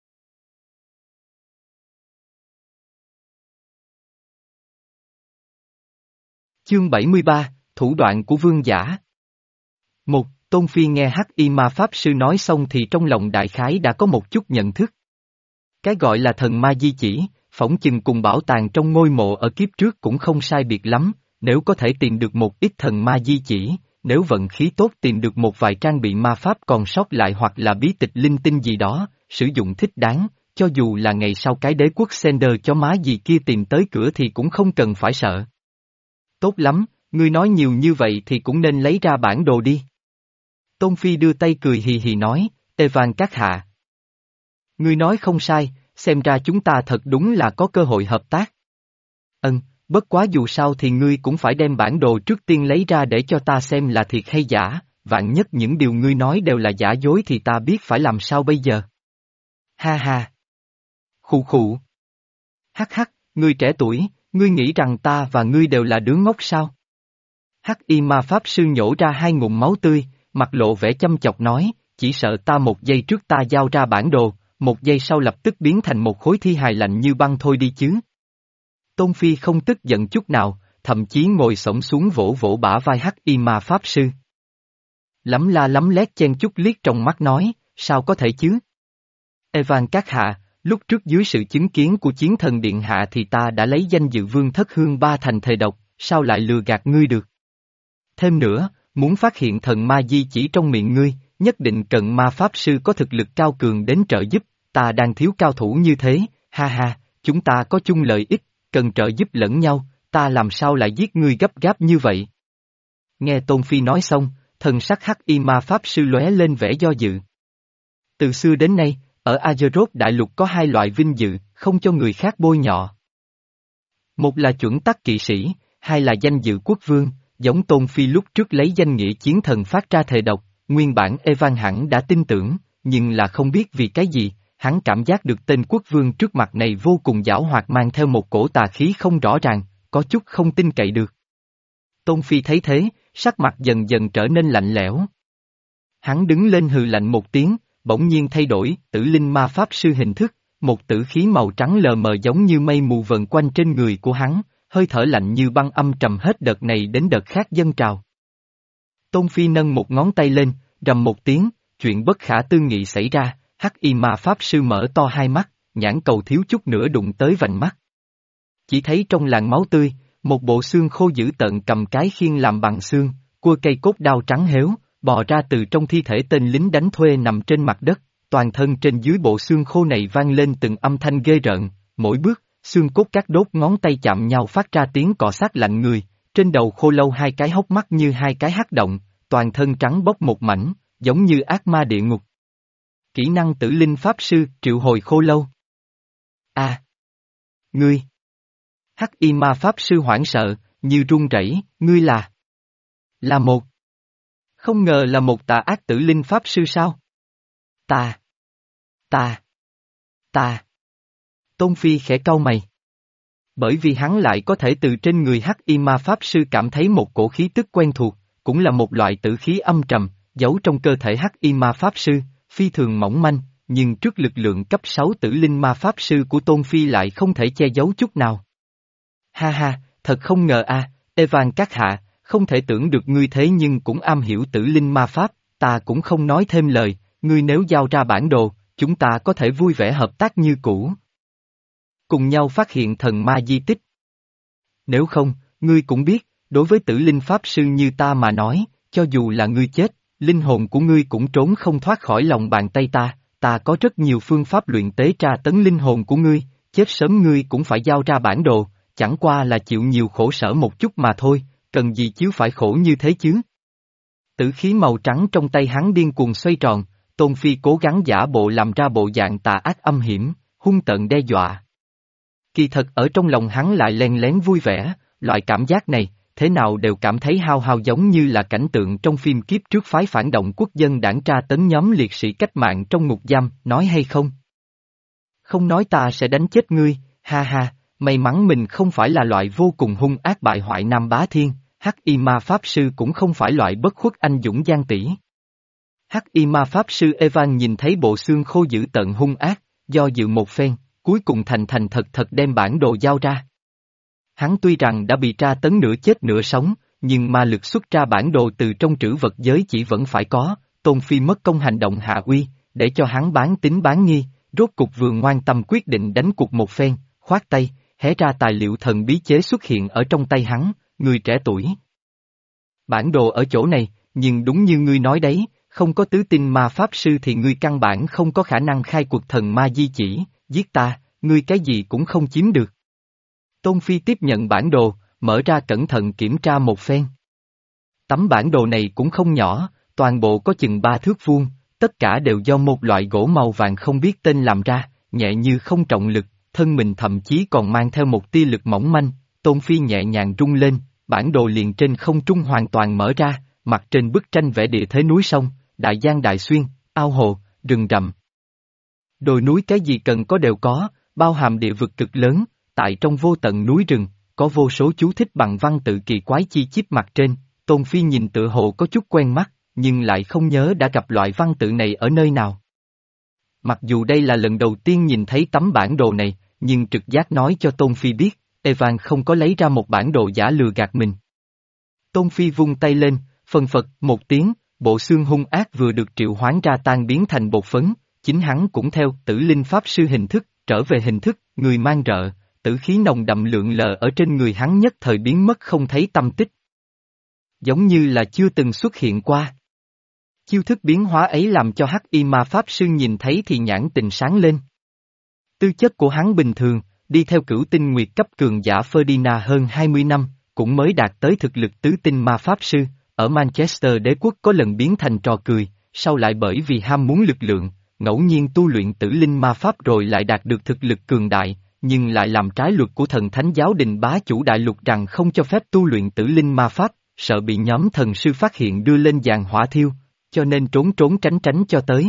Chương bảy mươi ba, Thủ đoạn của vương giả. Một, Tôn Phi nghe Hắc Y Ma Pháp Sư nói xong thì trong lòng đại khái đã có một chút nhận thức. Cái gọi là thần ma di chỉ, phỏng chừng cùng bảo tàng trong ngôi mộ ở kiếp trước cũng không sai biệt lắm, nếu có thể tìm được một ít thần ma di chỉ, nếu vận khí tốt tìm được một vài trang bị ma pháp còn sót lại hoặc là bí tịch linh tinh gì đó, sử dụng thích đáng, cho dù là ngày sau cái đế quốc Sender chó má gì kia tìm tới cửa thì cũng không cần phải sợ. Tốt lắm, ngươi nói nhiều như vậy thì cũng nên lấy ra bản đồ đi. Tôn Phi đưa tay cười hì hì nói, Evan các hạ. Ngươi nói không sai, xem ra chúng ta thật đúng là có cơ hội hợp tác. Ừm, bất quá dù sao thì ngươi cũng phải đem bản đồ trước tiên lấy ra để cho ta xem là thiệt hay giả, vạn nhất những điều ngươi nói đều là giả dối thì ta biết phải làm sao bây giờ. Ha ha. Khụ khụ. Hắc hắc, ngươi trẻ tuổi, ngươi nghĩ rằng ta và ngươi đều là đứa ngốc sao? Hắc Y Ma Pháp Sư nhổ ra hai ngụm máu tươi, mặt lộ vẻ chăm chọc nói, chỉ sợ ta một giây trước ta giao ra bản đồ, một giây sau lập tức biến thành một khối thi hài lạnh như băng thôi đi chứ. Tôn Phi không tức giận chút nào, thậm chí ngồi xổm xuống vỗ vỗ bả vai Hắc Y Ma Pháp Sư. Lắm la lắm lét chen chút liếc trong mắt nói, sao có thể chứ? Evan các hạ, lúc trước dưới sự chứng kiến của chiến thần điện hạ thì ta đã lấy danh dự vương thất hương ba thành thề độc, sao lại lừa gạt ngươi được? Thêm nữa, muốn phát hiện thần ma di chỉ trong miệng ngươi, nhất định cần ma pháp sư có thực lực cao cường đến trợ giúp, ta đang thiếu cao thủ như thế, ha ha, chúng ta có chung lợi ích, cần trợ giúp lẫn nhau, ta làm sao lại giết ngươi gấp gáp như vậy? Nghe Tôn Phi nói xong, thần sắc Hắc Y Ma Pháp Sư lóe lên vẻ do dự. Từ xưa đến nay, ở Azeroth đại lục có hai loại vinh dự, không cho người khác bôi nhọ. Một là chuẩn tắc kỵ sĩ, hai là danh dự quốc vương, giống Tôn Phi lúc trước lấy danh nghĩa chiến thần phát ra thề độc, nguyên bản Evan hẳn đã tin tưởng, nhưng là không biết vì cái gì, hắn cảm giác được tên quốc vương trước mặt này vô cùng giảo hoạt mang theo một cổ tà khí không rõ ràng, có chút không tin cậy được. Tôn Phi thấy thế, sắc mặt dần dần trở nên lạnh lẽo. Hắn đứng lên hừ lạnh một tiếng, bỗng nhiên thay đổi, tử linh ma pháp sư hình thức, một tử khí màu trắng lờ mờ giống như mây mù vần quanh trên người của hắn, hơi thở lạnh như băng âm trầm hết đợt này đến đợt khác dâng trào. Tôn Phi nâng một ngón tay lên, rầm một tiếng, chuyện bất khả tư nghị xảy ra, hắc y ma pháp sư mở to hai mắt, nhãn cầu thiếu chút nữa đụng tới vành mắt. Chỉ thấy trong làn máu tươi, một bộ xương khô dữ tợn cầm cái khiên làm bằng xương, cua cây cốt đao trắng héo, bò ra từ trong thi thể tên lính đánh thuê nằm trên mặt đất, toàn thân trên dưới bộ xương khô này vang lên từng âm thanh ghê rợn, mỗi bước, xương cốt các đốt ngón tay chạm nhau phát ra tiếng cọ sát lạnh người, trên đầu khô lâu hai cái hốc mắt như hai cái hắc động, toàn thân trắng bóc một mảnh, giống như ác ma địa ngục. Kỹ năng tử linh pháp sư triệu hồi khô lâu. A, à, ngươi! Hắc y ma pháp sư hoảng sợ, như run rẩy, ngươi là... Là một... Không ngờ là một tà ác tử linh pháp sư sao? Ta... Ta... Ta... Tôn Phi khẽ cau mày. Bởi vì hắn lại có thể từ trên người hắc y ma pháp sư cảm thấy một cổ khí tức quen thuộc, cũng là một loại tử khí âm trầm, giấu trong cơ thể hắc y ma pháp sư, phi thường mỏng manh, nhưng trước lực lượng cấp sáu tử linh ma pháp sư của Tôn Phi lại không thể che giấu chút nào. Ha ha, thật không ngờ a, Evan các hạ, không thể tưởng được ngươi thế nhưng cũng am hiểu tử linh ma pháp, ta cũng không nói thêm lời, ngươi nếu giao ra bản đồ, chúng ta có thể vui vẻ hợp tác như cũ. Cùng nhau phát hiện thần ma di tích. Nếu không, ngươi cũng biết, đối với tử linh pháp sư như ta mà nói, cho dù là ngươi chết, linh hồn của ngươi cũng trốn không thoát khỏi lòng bàn tay ta, ta có rất nhiều phương pháp luyện tế tra tấn linh hồn của ngươi, chết sớm ngươi cũng phải giao ra bản đồ, chẳng qua là chịu nhiều khổ sở một chút mà thôi, cần gì chiếu phải khổ như thế chứ. Tử khí màu trắng trong tay hắn điên cuồng xoay tròn, Tôn Phi cố gắng giả bộ làm ra bộ dạng tà ác âm hiểm, hung tợn đe dọa. Kỳ thật ở trong lòng hắn lại len lén vui vẻ, loại cảm giác này, thế nào đều cảm thấy hao hao giống như là cảnh tượng trong phim kiếp trước phái phản động quốc dân đảng tra tấn nhóm liệt sĩ cách mạng trong ngục giam, nói hay không? Không nói ta sẽ đánh chết ngươi, ha ha, may mắn mình không phải là loại vô cùng hung ác bại hoại Nam Bá Thiên, hắc y ma pháp sư cũng không phải loại bất khuất anh dũng gian tỷ. Hắc y ma pháp sư Evan nhìn thấy bộ xương khô dữ tợn hung ác, do dự một phen, cuối cùng thành thành thật thật đem bản đồ giao ra. Hắn tuy rằng đã bị tra tấn nửa chết nửa sống, nhưng ma lực xuất ra bản đồ từ trong trữ vật giới chỉ vẫn phải có, Tôn Phi mất công hành động hạ uy, để cho hắn bán tín bán nghi, rốt cục vừa ngoan tâm quyết định đánh cuộc một phen, khoát tay, hé ra tài liệu thần bí chế xuất hiện ở trong tay hắn, người trẻ tuổi. Bản đồ ở chỗ này, nhưng đúng như ngươi nói đấy, không có tứ tinh ma pháp sư thì ngươi căn bản không có khả năng khai cuộc thần ma di chỉ, giết ta, ngươi cái gì cũng không chiếm được. Tôn Phi tiếp nhận bản đồ, mở ra cẩn thận kiểm tra một phen. Tấm bản đồ này cũng không nhỏ, toàn bộ có chừng ba thước vuông, tất cả đều do một loại gỗ màu vàng không biết tên làm ra, nhẹ như không trọng lực, thân mình thậm chí còn mang theo một tia lực mỏng manh, Tôn Phi nhẹ nhàng rung lên, bản đồ liền trên không trung hoàn toàn mở ra, mặt trên bức tranh vẽ địa thế núi sông, đại giang đại xuyên, ao hồ, rừng rậm. Đồi núi cái gì cần có đều có, bao hàm địa vực cực lớn, tại trong vô tận núi rừng, có vô số chú thích bằng văn tự kỳ quái chi chít mặt trên, Tôn Phi nhìn tựa hồ có chút quen mắt, nhưng lại không nhớ đã gặp loại văn tự này ở nơi nào. Mặc dù đây là lần đầu tiên nhìn thấy tấm bản đồ này, nhưng trực giác nói cho Tôn Phi biết, Evan không có lấy ra một bản đồ giả lừa gạt mình. Tôn Phi vung tay lên, phân phật một tiếng, bộ xương hung ác vừa được triệu hoán ra tan biến thành bột phấn, chính hắn cũng theo tử linh pháp sư hình thức, trở về hình thức, người mang rợ, tử khí nồng đậm lượn lờ ở trên người hắn nhất thời biến mất không thấy tâm tích. Giống như là chưa từng xuất hiện qua. Chiêu thức biến hóa ấy làm cho hắc y ma pháp sư nhìn thấy thì nhãn tình sáng lên. Tư chất của hắn bình thường, đi theo cửu tinh nguyệt cấp cường giả Ferdinand hơn hai mươi năm, cũng mới đạt tới thực lực tứ tinh ma pháp sư, ở Manchester đế quốc có lần biến thành trò cười, sau lại bởi vì ham muốn lực lượng, ngẫu nhiên tu luyện tử linh ma pháp rồi lại đạt được thực lực cường đại, nhưng lại làm trái luật của thần thánh giáo đình bá chủ đại lục rằng không cho phép tu luyện tử linh ma pháp, sợ bị nhóm thần sư phát hiện đưa lên giàn hỏa thiêu, cho nên trốn trốn tránh tránh cho tới.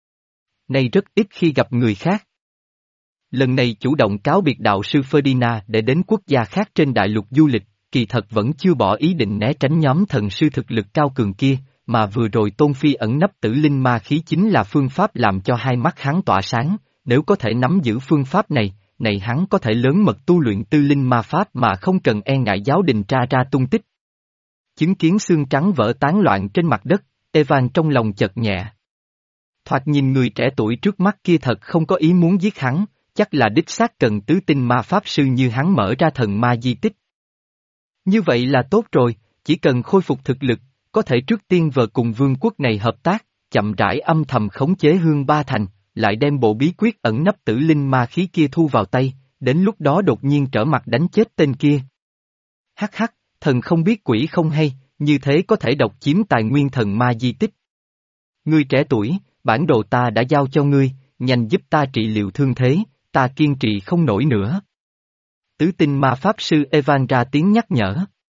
Nay rất ít khi gặp người khác. Lần này chủ động cáo biệt đạo sư Ferdinand để đến quốc gia khác trên đại lục du lịch, kỳ thật vẫn chưa bỏ ý định né tránh nhóm thần sư thực lực cao cường kia, mà vừa rồi Tôn Phi ẩn nấp tử linh ma khí chính là phương pháp làm cho hai mắt hắn tỏa sáng, nếu có thể nắm giữ phương pháp này, này hắn có thể lớn mật tu luyện tư linh ma pháp mà không cần e ngại giáo đình tra ra tung tích. Chứng kiến xương trắng vỡ tán loạn trên mặt đất, Evan trong lòng chợt nhẹ. Thoạt nhìn người trẻ tuổi trước mắt kia thật không có ý muốn giết hắn, chắc là đích xác cần tứ tinh ma pháp sư như hắn mở ra thần ma di tích. Như vậy là tốt rồi, chỉ cần khôi phục thực lực, có thể trước tiên vờ cùng vương quốc này hợp tác, chậm rãi âm thầm khống chế Hương Ba Thành, lại đem bộ bí quyết ẩn nấp tử linh ma khí kia thu vào tay, đến lúc đó đột nhiên trở mặt đánh chết tên kia. Hắc hắc, thần không biết quỷ không hay, như thế có thể độc chiếm tài nguyên thần ma di tích. Ngươi trẻ tuổi, bản đồ ta đã giao cho ngươi, nhanh giúp ta trị liệu thương thế, ta kiên trì không nổi nữa. Tứ tinh ma pháp sư Evan ra tiếng nhắc nhở.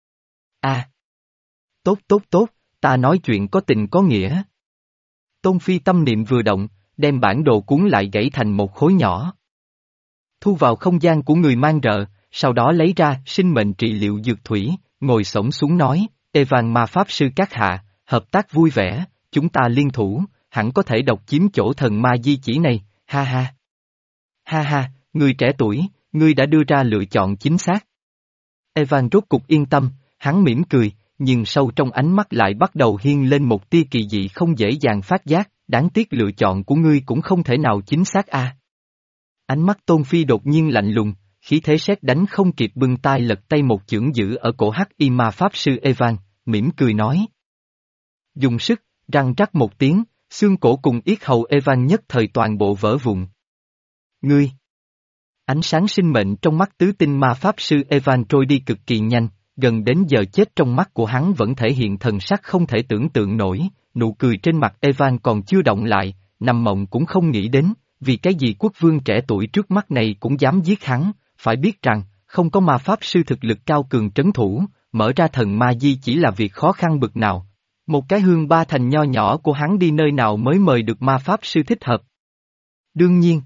À! Tốt tốt tốt, ta nói chuyện có tình có nghĩa. Tôn Phi tâm niệm vừa động, đem bản đồ cuốn lại gãy thành một khối nhỏ. Thu vào không gian của người mang rợ, sau đó lấy ra sinh mệnh trị liệu dược thủy, ngồi xổm xuống nói, Evan ma pháp sư các hạ, hợp tác vui vẻ, chúng ta liên thủ, hẳn có thể độc chiếm chỗ thần ma di chỉ này, ha ha. Ha ha, người trẻ tuổi, ngươi đã đưa ra lựa chọn chính xác. Evan rốt cục yên tâm, hắn mỉm cười, nhưng sâu trong ánh mắt lại bắt đầu hiên lên một tia kỳ dị không dễ dàng phát giác, đáng tiếc lựa chọn của ngươi cũng không thể nào chính xác a. À. Ánh mắt Tôn Phi đột nhiên lạnh lùng, khí thế sét đánh không kịp bưng tay lật tay một chưởng giữ ở cổ hắc y ma pháp sư Evan, mỉm cười nói. Dùng sức, răng rắc một tiếng, xương cổ cùng yết hầu Evan nhất thời toàn bộ vỡ vụn. Ngươi! Ánh sáng sinh mệnh trong mắt tứ tinh ma pháp sư Evan trôi đi cực kỳ nhanh, gần đến giờ chết trong mắt của hắn vẫn thể hiện thần sắc không thể tưởng tượng nổi, nụ cười trên mặt Evan còn chưa động lại, nằm mộng cũng không nghĩ đến, vì cái gì quốc vương trẻ tuổi trước mắt này cũng dám giết hắn, phải biết rằng, không có ma pháp sư thực lực cao cường trấn thủ, mở ra thần ma di chỉ là việc khó khăn bực nào. Một cái Hương Ba Thành nho nhỏ của hắn đi nơi nào mới mời được ma pháp sư thích hợp. Đương nhiên,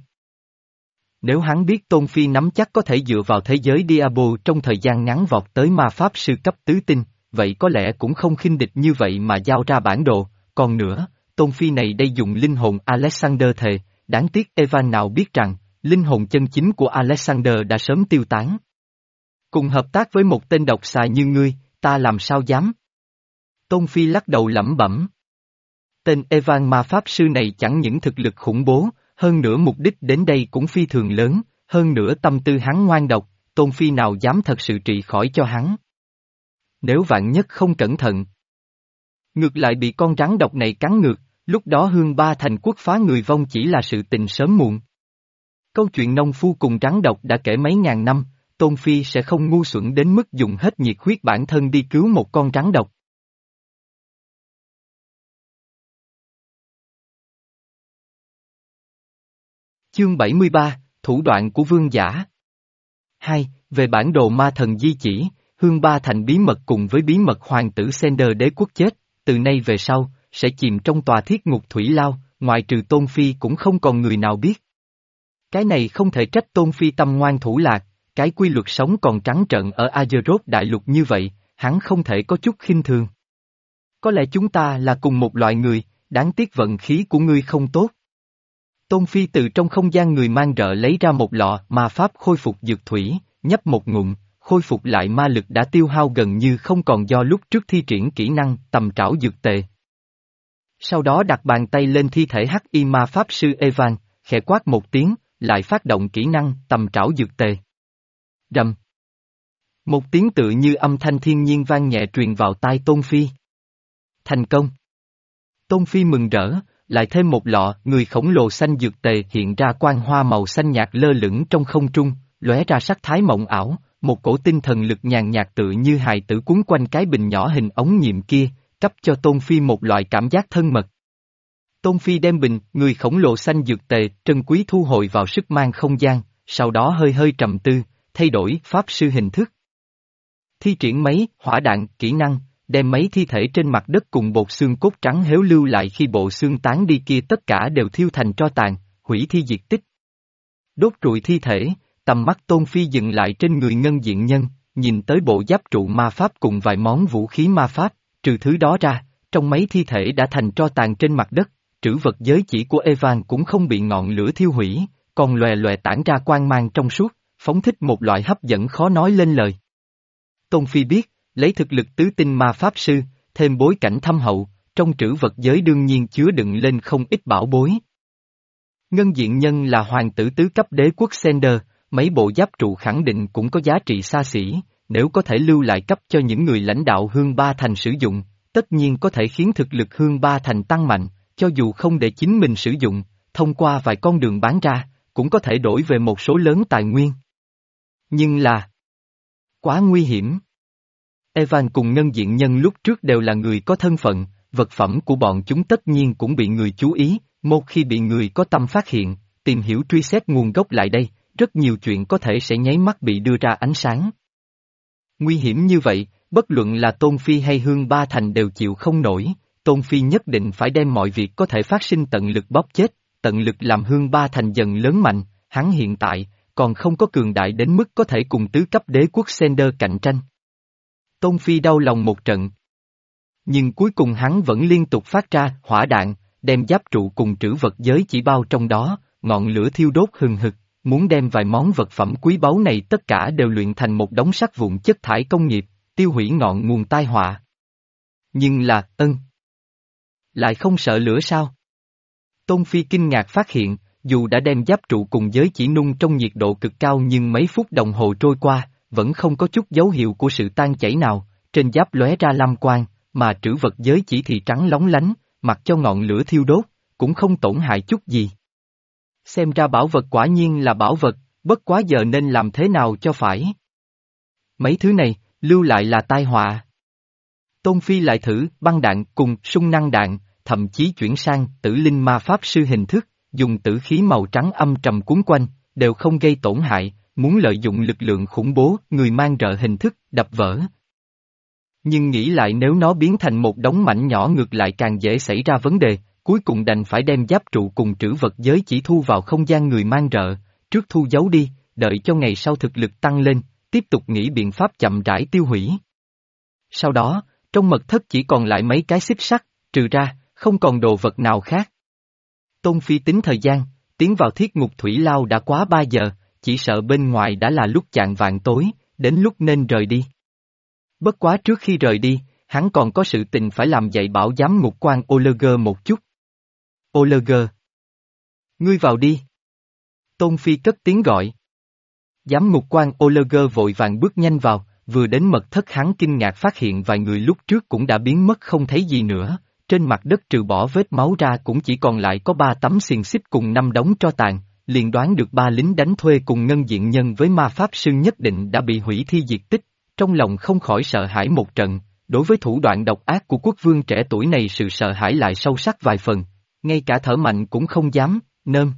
nếu hắn biết Tôn Phi nắm chắc có thể dựa vào thế giới Diablo trong thời gian ngắn vọt tới ma pháp sư cấp tứ tinh, vậy có lẽ cũng không khinh địch như vậy mà giao ra bản đồ, còn nữa, Tôn Phi này đây dùng linh hồn Alexander thề, đáng tiếc Evan nào biết rằng, linh hồn chân chính của Alexander đã sớm tiêu tán. Cùng hợp tác với một tên độc xà như ngươi, ta làm sao dám? Tôn Phi lắc đầu lẩm bẩm. Tên Evan ma pháp sư này chẳng những thực lực khủng bố, hơn nữa mục đích đến đây cũng phi thường lớn, hơn nữa tâm tư hắn ngoan độc, Tôn Phi nào dám thật sự trị khỏi cho hắn. Nếu vạn nhất không cẩn thận, ngược lại bị con rắn độc này cắn ngược, lúc đó Hương Ba Thành quốc phá người vong chỉ là sự tình sớm muộn. Câu chuyện nông phu cùng rắn độc đã kể mấy ngàn năm, Tôn Phi sẽ không ngu xuẩn đến mức dùng hết nhiệt huyết bản thân đi cứu một con rắn độc. Chương bảy mươi ba, Thủ đoạn của vương giả. Hai, về bản đồ ma thần di chỉ, Hương Ba Thành bí mật cùng với bí mật hoàng tử Sender đế quốc chết, từ nay về sau, sẽ chìm trong tòa thiết ngục thủy lao, ngoại trừ Tôn Phi cũng không còn người nào biết. Cái này không thể trách Tôn Phi tâm ngoan thủ lạc, cái quy luật sống còn trắng trợn ở Azeroth đại lục như vậy, hắn không thể có chút khinh thường. Có lẽ chúng ta là cùng một loại người, đáng tiếc vận khí của ngươi không tốt. Tôn Phi từ trong không gian người mang rợ lấy ra một lọ ma pháp khôi phục dược thủy, nhấp một ngụm, khôi phục lại ma lực đã tiêu hao gần như không còn do lúc trước thi triển kỹ năng tầm trảo dược tề. Sau đó đặt bàn tay lên thi thể hắc y ma pháp sư Evan, khẽ quát một tiếng, lại phát động kỹ năng tầm trảo dược tề. Rầm. Một tiếng tự như âm thanh thiên nhiên vang nhẹ truyền vào tai Tôn Phi. Thành công. Tôn Phi mừng rỡ, lại thêm một lọ người khổng lồ xanh dược tề hiện ra quang hoa màu xanh nhạt lơ lửng trong không trung, lóe ra sắc thái mộng ảo, một cổ tinh thần lực nhàn nhạt tự như hài tử cuốn quanh cái bình nhỏ hình ống nhiệm kia, cấp cho Tôn Phi một loại cảm giác thân mật. Tôn Phi đem bình, người khổng lồ xanh dược tề, trân quý thu hồi vào sức mang không gian, sau đó hơi hơi trầm tư, thay đổi pháp sư hình thức. Thi triển mấy, hỏa đạn, kỹ năng, đem mấy thi thể trên mặt đất cùng bột xương cốt trắng héo lưu lại khi bộ xương tán đi kia tất cả đều thiêu thành tro tàn, hủy thi diệt tích. Đốt rụi thi thể, tầm mắt Tôn Phi dừng lại trên người ngân diện nhân, nhìn tới bộ giáp trụ ma pháp cùng vài món vũ khí ma pháp, trừ thứ đó ra, trong mấy thi thể đã thành tro tàn trên mặt đất, trữ vật giới chỉ của Evan cũng không bị ngọn lửa thiêu hủy, còn lòe lòe tản ra quang mang trong suốt, phóng thích một loại hấp dẫn khó nói lên lời. Tôn Phi biết, lấy thực lực tứ tinh ma pháp sư, thêm bối cảnh thâm hậu, trong trữ vật giới đương nhiên chứa đựng lên không ít bảo bối. Ngân Diện Nhân là hoàng tử tứ cấp đế quốc Sender, mấy bộ giáp trụ khẳng định cũng có giá trị xa xỉ, nếu có thể lưu lại cấp cho những người lãnh đạo Hương Ba Thành sử dụng, tất nhiên có thể khiến thực lực Hương Ba Thành tăng mạnh, cho dù không để chính mình sử dụng, thông qua vài con đường bán ra, cũng có thể đổi về một số lớn tài nguyên. Nhưng là quá nguy hiểm. Evan cùng Ngân Diện Nhân lúc trước đều là người có thân phận, vật phẩm của bọn chúng tất nhiên cũng bị người chú ý, một khi bị người có tâm phát hiện, tìm hiểu truy xét nguồn gốc lại đây, rất nhiều chuyện có thể sẽ nháy mắt bị đưa ra ánh sáng. Nguy hiểm như vậy, bất luận là Tôn Phi hay Hương Ba Thành đều chịu không nổi, Tôn Phi nhất định phải đem mọi việc có thể phát sinh tận lực bóp chết, tận lực làm Hương Ba Thành dần lớn mạnh, hắn hiện tại, còn không có cường đại đến mức có thể cùng tứ cấp đế quốc Sender cạnh tranh. Tôn Phi đau lòng một trận. Nhưng cuối cùng hắn vẫn liên tục phát ra hỏa đạn, đem giáp trụ cùng trữ vật giới chỉ bao trong đó, ngọn lửa thiêu đốt hừng hực, muốn đem vài món vật phẩm quý báu này tất cả đều luyện thành một đống sắt vụn chất thải công nghiệp, tiêu hủy ngọn nguồn tai họa. Nhưng là, ân. Lại không sợ lửa sao? Tôn Phi kinh ngạc phát hiện, dù đã đem giáp trụ cùng giới chỉ nung trong nhiệt độ cực cao nhưng mấy phút đồng hồ trôi qua, vẫn không có chút dấu hiệu của sự tan chảy nào, trên giáp lóe ra lam quang, mà trữ vật giới chỉ thì trắng lóng lánh, mặc cho ngọn lửa thiêu đốt, cũng không tổn hại chút gì. Xem ra bảo vật quả nhiên là bảo vật, bất quá giờ nên làm thế nào cho phải. Mấy thứ này, lưu lại là tai họa. Tôn Phi lại thử băng đạn cùng sung năng đạn, thậm chí chuyển sang tử linh ma pháp sư hình thức, dùng tử khí màu trắng âm trầm cuốn quanh, đều không gây tổn hại, muốn lợi dụng lực lượng khủng bố người mang rợ hình thức, đập vỡ. Nhưng nghĩ lại nếu nó biến thành một đống mảnh nhỏ ngược lại càng dễ xảy ra vấn đề, cuối cùng đành phải đem giáp trụ cùng trữ vật giới chỉ thu vào không gian người mang rợ, trước thu giấu đi, đợi cho ngày sau thực lực tăng lên, tiếp tục nghĩ biện pháp chậm rãi tiêu hủy. Sau đó, trong mật thất chỉ còn lại mấy cái xích sắt, trừ ra, không còn đồ vật nào khác. Tôn Phi tính thời gian, tiến vào thiết ngục thủy lao đã quá ba giờ, chỉ sợ bên ngoài đã là lúc chạng vạng tối, đến lúc nên rời đi. Bất quá trước khi rời đi, hắn còn có sự tình phải làm dạy bảo giám ngục quan Oleger một chút. Oleger! Ngươi vào đi! Tôn Phi cất tiếng gọi. Giám ngục quan Oleger vội vàng bước nhanh vào, vừa đến mật thất hắn kinh ngạc phát hiện vài người lúc trước cũng đã biến mất không thấy gì nữa, trên mặt đất trừ bỏ vết máu ra cũng chỉ còn lại có ba tấm xiềng xích cùng năm đống tro tàn, liền đoán được ba lính đánh thuê cùng Ngân Diện Nhân với ma pháp sư nhất định đã bị hủy thi diệt tích, trong lòng không khỏi sợ hãi một trận, đối với thủ đoạn độc ác của quốc vương trẻ tuổi này sự sợ hãi lại sâu sắc vài phần, ngay cả thở mạnh cũng không dám, nơm.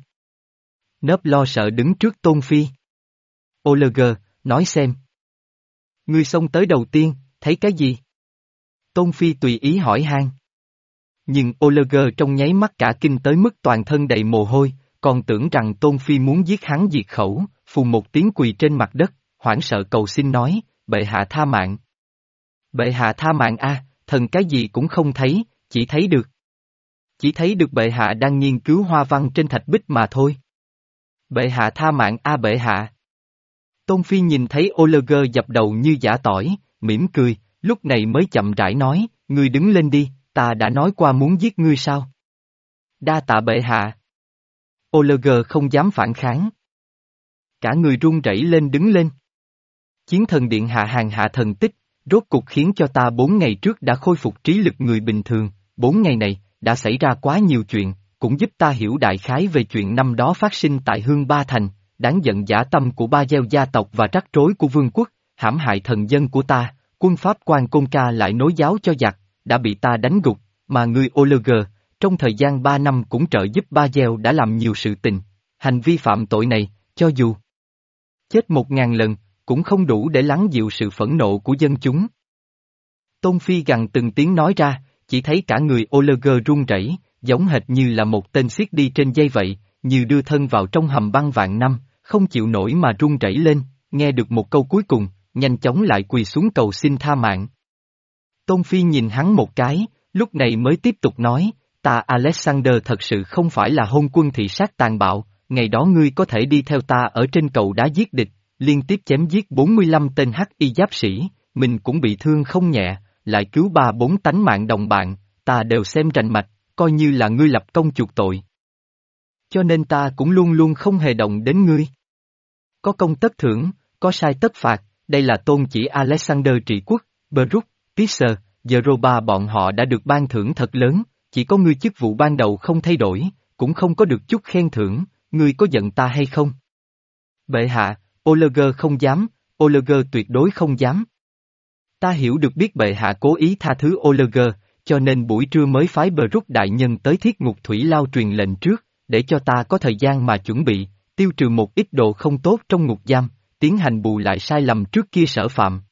Nớp lo sợ đứng trước Tôn Phi. Oleger, nói xem. Ngươi xông tới đầu tiên, thấy cái gì? Tôn Phi tùy ý hỏi han. Nhưng Oleger trong nháy mắt cả kinh tới mức toàn thân đầy mồ hôi, còn tưởng rằng Tôn Phi muốn giết hắn diệt khẩu, phù một tiếng quỳ trên mặt đất, hoảng sợ cầu xin nói, bệ hạ tha mạng. Bệ hạ tha mạng a, thần cái gì cũng không thấy, chỉ thấy được. Chỉ thấy được bệ hạ đang nghiên cứu hoa văn trên thạch bích mà thôi. Bệ hạ tha mạng a bệ hạ. Tôn Phi nhìn thấy Oleger dập đầu như giả tỏi, mỉm cười, lúc này mới chậm rãi nói, ngươi đứng lên đi, ta đã nói qua muốn giết ngươi sao? Đa tạ bệ hạ. Oleger không dám phản kháng. Cả người run rẩy lên đứng lên. Chiến thần điện hạ hàng hạ thần tích, rốt cục khiến cho ta bốn ngày trước đã khôi phục trí lực người bình thường, bốn ngày này, đã xảy ra quá nhiều chuyện, cũng giúp ta hiểu đại khái về chuyện năm đó phát sinh tại Hương Ba Thành, đáng giận dã tâm của ba gieo gia tộc và rắc rối của vương quốc, hãm hại thần dân của ta, quân pháp quan Côn Ca lại nối giáo cho giặc, đã bị ta đánh gục, mà ngươi Oleger, trong thời gian ba năm cũng trợ giúp ba gieo đã làm nhiều sự tình, hành vi phạm tội này, cho dù chết một ngàn lần, cũng không đủ để lắng dịu sự phẫn nộ của dân chúng. Tôn Phi gằn từng tiếng nói ra, chỉ thấy cả người Oleger run rẩy, giống hệt như là một tên xiết đi trên dây vậy, như đưa thân vào trong hầm băng vạn năm, không chịu nổi mà run rẩy lên, nghe được một câu cuối cùng, nhanh chóng lại quỳ xuống cầu xin tha mạng. Tôn Phi nhìn hắn một cái, lúc này mới tiếp tục nói, ta Alexander thật sự không phải là hôn quân thị sát tàn bạo, ngày đó ngươi có thể đi theo ta ở trên cầu đá giết địch, liên tiếp chém giết bốn mươi lăm tên hắc y giáp sĩ, mình cũng bị thương không nhẹ, lại cứu ba bốn tánh mạng đồng bạn, ta đều xem rành mạch, coi như là ngươi lập công chuộc tội. Cho nên ta cũng luôn luôn không hề động đến ngươi. Có công tất thưởng, có sai tất phạt, đây là tôn chỉ Alexander trị quốc, Bruce, Caesar, Jeroba bọn họ đã được ban thưởng thật lớn, chỉ có ngươi chức vụ ban đầu không thay đổi, cũng không có được chút khen thưởng, ngươi có giận ta hay không? Bệ hạ, Olegger không dám, Olegger tuyệt đối không dám. Ta hiểu được biết bệ hạ cố ý tha thứ Olegger, cho nên buổi trưa mới phái Bruce đại nhân tới thiết ngục thủy lao truyền lệnh trước, để cho ta có thời gian mà chuẩn bị, tiêu trừ một ít đồ không tốt trong ngục giam, tiến hành bù lại sai lầm trước kia sở phạm.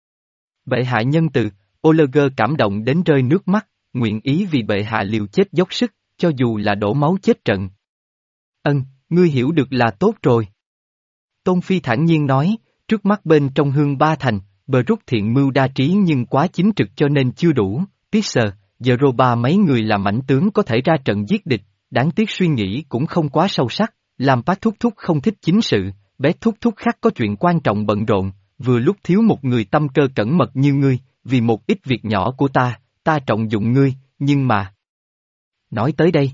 Bệ hạ nhân từ, Olegger cảm động đến rơi nước mắt, nguyện ý vì bệ hạ liều chết dốc sức, cho dù là đổ máu chết trận. Ân, ngươi hiểu được là tốt rồi. Tôn Phi thản nhiên nói, trước mắt bên trong hương ba thành, Bruce thiện mưu đa trí nhưng quá chính trực cho nên chưa đủ, Caesar, Jeroba mấy người là mãnh tướng có thể ra trận giết địch, đáng tiếc suy nghĩ cũng không quá sâu sắc, làm bác thúc thúc không thích chính sự, bé thúc thúc khác có chuyện quan trọng bận rộn, vừa lúc thiếu một người tâm cơ cẩn mật như ngươi, vì một ít việc nhỏ của ta, ta trọng dụng ngươi, nhưng mà... Nói tới đây.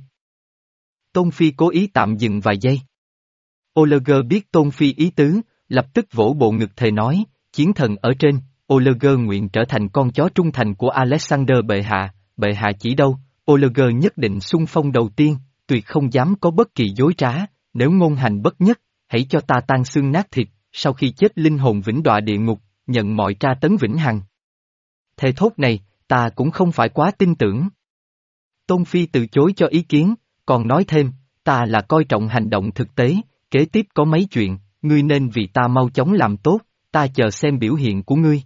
Tôn Phi cố ý tạm dừng vài giây. Olegger biết Tôn Phi ý tứ, lập tức vỗ bộ ngực thề nói, chiến thần ở trên, Olegger nguyện trở thành con chó trung thành của Alexander bệ hạ, bệ hạ chỉ đâu, Olegger nhất định xung phong đầu tiên, tuyệt không dám có bất kỳ dối trá, nếu ngôn hành bất nhất, hãy cho ta tan xương nát thịt, sau khi chết linh hồn vĩnh đọa địa ngục, nhận mọi tra tấn vĩnh hằng. Thề thốt này, ta cũng không phải quá tin tưởng. Tôn Phi từ chối cho ý kiến, còn nói thêm, ta là coi trọng hành động thực tế, kế tiếp có mấy chuyện, ngươi nên vì ta mau chóng làm tốt, ta chờ xem biểu hiện của ngươi.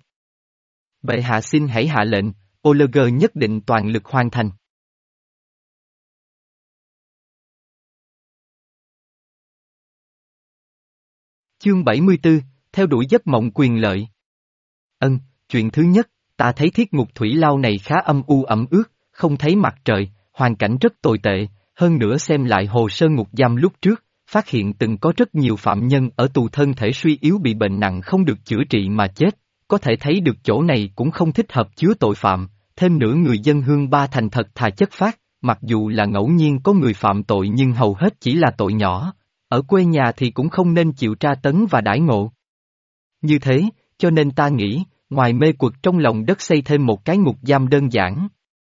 Bệ hạ xin hãy hạ lệnh, Olegger nhất định toàn lực hoàn thành. Chương bảy mươi tư, theo đuổi giấc mộng quyền lợi. Ân, chuyện thứ nhất, ta thấy thiết ngục thủy lao này khá âm u ẩm ướt, không thấy mặt trời, hoàn cảnh rất tồi tệ, hơn nữa xem lại hồ sơ ngục giam lúc trước, phát hiện từng có rất nhiều phạm nhân ở tù thân thể suy yếu bị bệnh nặng không được chữa trị mà chết, có thể thấy được chỗ này cũng không thích hợp chứa tội phạm, thêm nữa người dân hương ba thành thật thà chất phác, mặc dù là ngẫu nhiên có người phạm tội nhưng hầu hết chỉ là tội nhỏ, ở quê nhà thì cũng không nên chịu tra tấn và đãi ngộ. Như thế, cho nên ta nghĩ, ngoài mê quật trong lòng đất xây thêm một cái ngục giam đơn giản.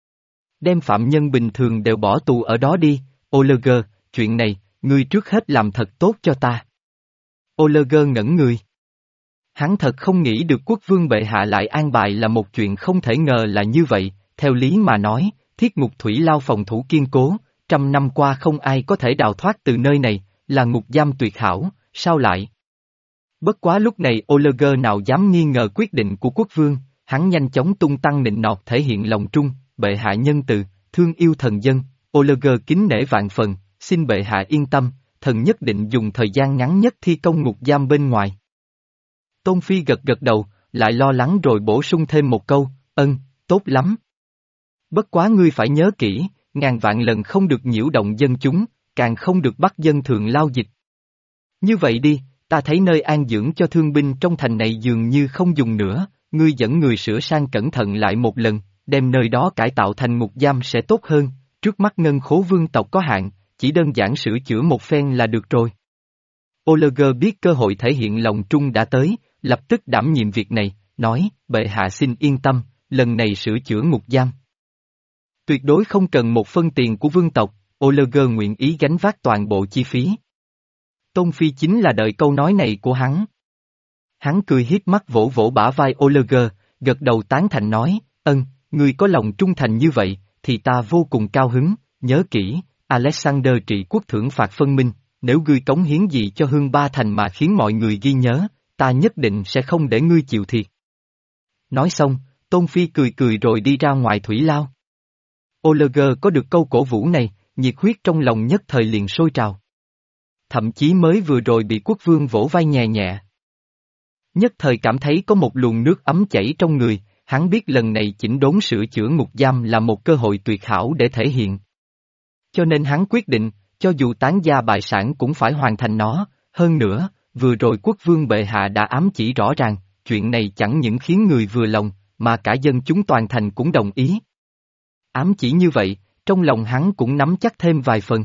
Đem phạm nhân bình thường đều bỏ tù ở đó đi, Olegger, chuyện này, ngươi trước hết làm thật tốt cho ta. Olegger ngẩn người. Hắn thật không nghĩ được quốc vương bệ hạ lại an bài là một chuyện không thể ngờ là như vậy, theo lý mà nói, thiết ngục thủy lao phòng thủ kiên cố, trăm năm qua không ai có thể đào thoát từ nơi này, là ngục giam tuyệt hảo, sao lại? Bất quá lúc này Olegger nào dám nghi ngờ quyết định của quốc vương, hắn nhanh chóng tung tăng nịnh nọt thể hiện lòng trung, bệ hạ nhân từ, thương yêu thần dân, Olegger kính nể vạn phần, xin bệ hạ yên tâm, thần nhất định dùng thời gian ngắn nhất thi công ngục giam bên ngoài. Tôn Phi gật gật đầu, lại lo lắng rồi bổ sung thêm một câu, ân, tốt lắm. Bất quá ngươi phải nhớ kỹ, ngàn vạn lần không được nhiễu động dân chúng, càng không được bắt dân thường lao dịch. Như vậy đi, ta thấy nơi an dưỡng cho thương binh trong thành này dường như không dùng nữa, ngươi dẫn người sửa sang cẩn thận lại một lần, đem nơi đó cải tạo thành ngục giam sẽ tốt hơn, trước mắt ngân khố vương tộc có hạn, chỉ đơn giản sửa chữa một phen là được rồi. Olegger biết cơ hội thể hiện lòng trung đã tới, lập tức đảm nhiệm việc này, nói, bệ hạ xin yên tâm, lần này sửa chữa ngục giam. Tuyệt đối không cần một phân tiền của vương tộc, Olegger nguyện ý gánh vác toàn bộ chi phí. Tôn Phi chính là đợi câu nói này của hắn. Hắn cười hiếp mắt vỗ vỗ bả vai Olegger, gật đầu tán thành nói, ân, ngươi có lòng trung thành như vậy, thì ta vô cùng cao hứng, nhớ kỹ, Alexander trị quốc thưởng phạt phân minh, nếu ngươi cống hiến gì cho hương ba thành mà khiến mọi người ghi nhớ, ta nhất định sẽ không để ngươi chịu thiệt. Nói xong, Tôn Phi cười cười rồi đi ra ngoài thủy lao. Olegger có được câu cổ vũ này, nhiệt huyết trong lòng nhất thời liền sôi trào. Thậm chí mới vừa rồi bị quốc vương vỗ vai nhẹ nhẹ. Nhất thời cảm thấy có một luồng nước ấm chảy trong người, hắn biết lần này chỉnh đốn sửa chữa ngục giam là một cơ hội tuyệt hảo để thể hiện. Cho nên hắn quyết định, cho dù tán gia bại sản cũng phải hoàn thành nó, hơn nữa, vừa rồi quốc vương bệ hạ đã ám chỉ rõ ràng, chuyện này chẳng những khiến người vừa lòng, mà cả dân chúng toàn thành cũng đồng ý. Ám chỉ như vậy, trong lòng hắn cũng nắm chắc thêm vài phần.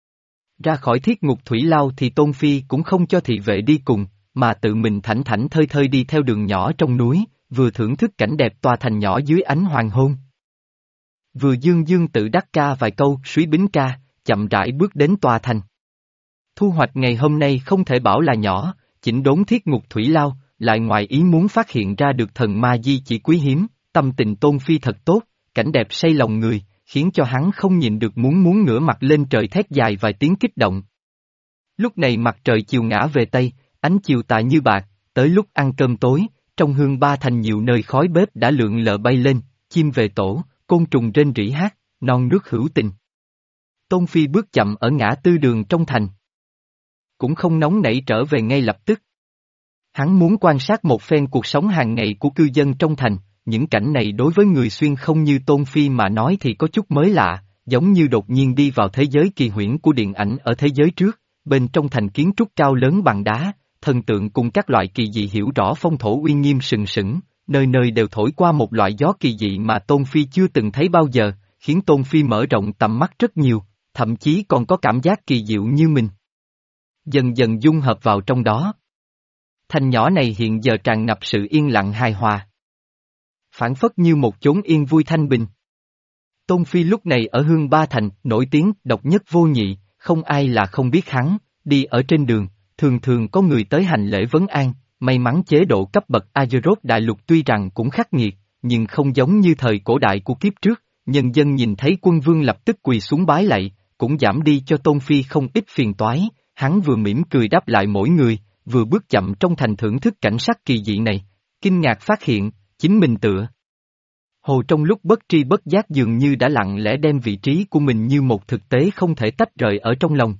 Ra khỏi thiết ngục thủy lao thì Tôn Phi cũng không cho thị vệ đi cùng, mà tự mình thảnh thảnh thơi thơi đi theo đường nhỏ trong núi, vừa thưởng thức cảnh đẹp tòa thành nhỏ dưới ánh hoàng hôn. Vừa dương dương tự đắc ca vài câu suý bính ca, chậm rãi bước đến tòa thành. Thu hoạch ngày hôm nay không thể bảo là nhỏ, chỉnh đốn thiết ngục thủy lao, lại ngoài ý muốn phát hiện ra được thần ma di chỉ quý hiếm, tâm tình Tôn Phi thật tốt, cảnh đẹp say lòng người, khiến cho hắn không nhịn được muốn muốn ngửa mặt lên trời thét dài vài tiếng kích động. Lúc này mặt trời chiều ngã về Tây, ánh chiều tà như bạc, tới lúc ăn cơm tối, trong hương ba thành nhiều nơi khói bếp đã lượn lờ bay lên, chim về tổ, côn trùng rên rỉ hát, non nước hữu tình. Tôn Phi bước chậm ở ngã tư đường trong thành. Cũng không nóng nảy trở về ngay lập tức. Hắn muốn quan sát một phen cuộc sống hàng ngày của cư dân trong thành, những cảnh này đối với người xuyên không như Tôn Phi mà nói thì có chút mới lạ, giống như đột nhiên đi vào thế giới kỳ huyễn của điện ảnh ở thế giới trước, bên trong thành kiến trúc cao lớn bằng đá, thần tượng cùng các loại kỳ dị hiểu rõ phong thổ uy nghiêm sừng sững, nơi nơi đều thổi qua một loại gió kỳ dị mà Tôn Phi chưa từng thấy bao giờ, khiến Tôn Phi mở rộng tầm mắt rất nhiều, thậm chí còn có cảm giác kỳ diệu như mình. Dần dần dung hợp vào trong đó. Thành nhỏ này hiện giờ tràn ngập sự yên lặng hài hòa. Phản phất như một chốn yên vui thanh bình. Tôn Phi lúc này ở Hương Ba Thành, nổi tiếng, độc nhất vô nhị, không ai là không biết hắn, đi ở trên đường, thường thường có người tới hành lễ vấn an, may mắn chế độ cấp bậc Azeroth đại lục tuy rằng cũng khắc nghiệt, nhưng không giống như thời cổ đại của kiếp trước, nhân dân nhìn thấy quân vương lập tức quỳ xuống bái lạy, cũng giảm đi cho Tôn Phi không ít phiền toái, hắn vừa mỉm cười đáp lại mỗi người, vừa bước chậm trong thành thưởng thức cảnh sắc kỳ dị này, kinh ngạc phát hiện, chính mình tựa. Hồ trong lúc bất tri bất giác dường như đã lặng lẽ đem vị trí của mình như một thực tế không thể tách rời ở trong lòng.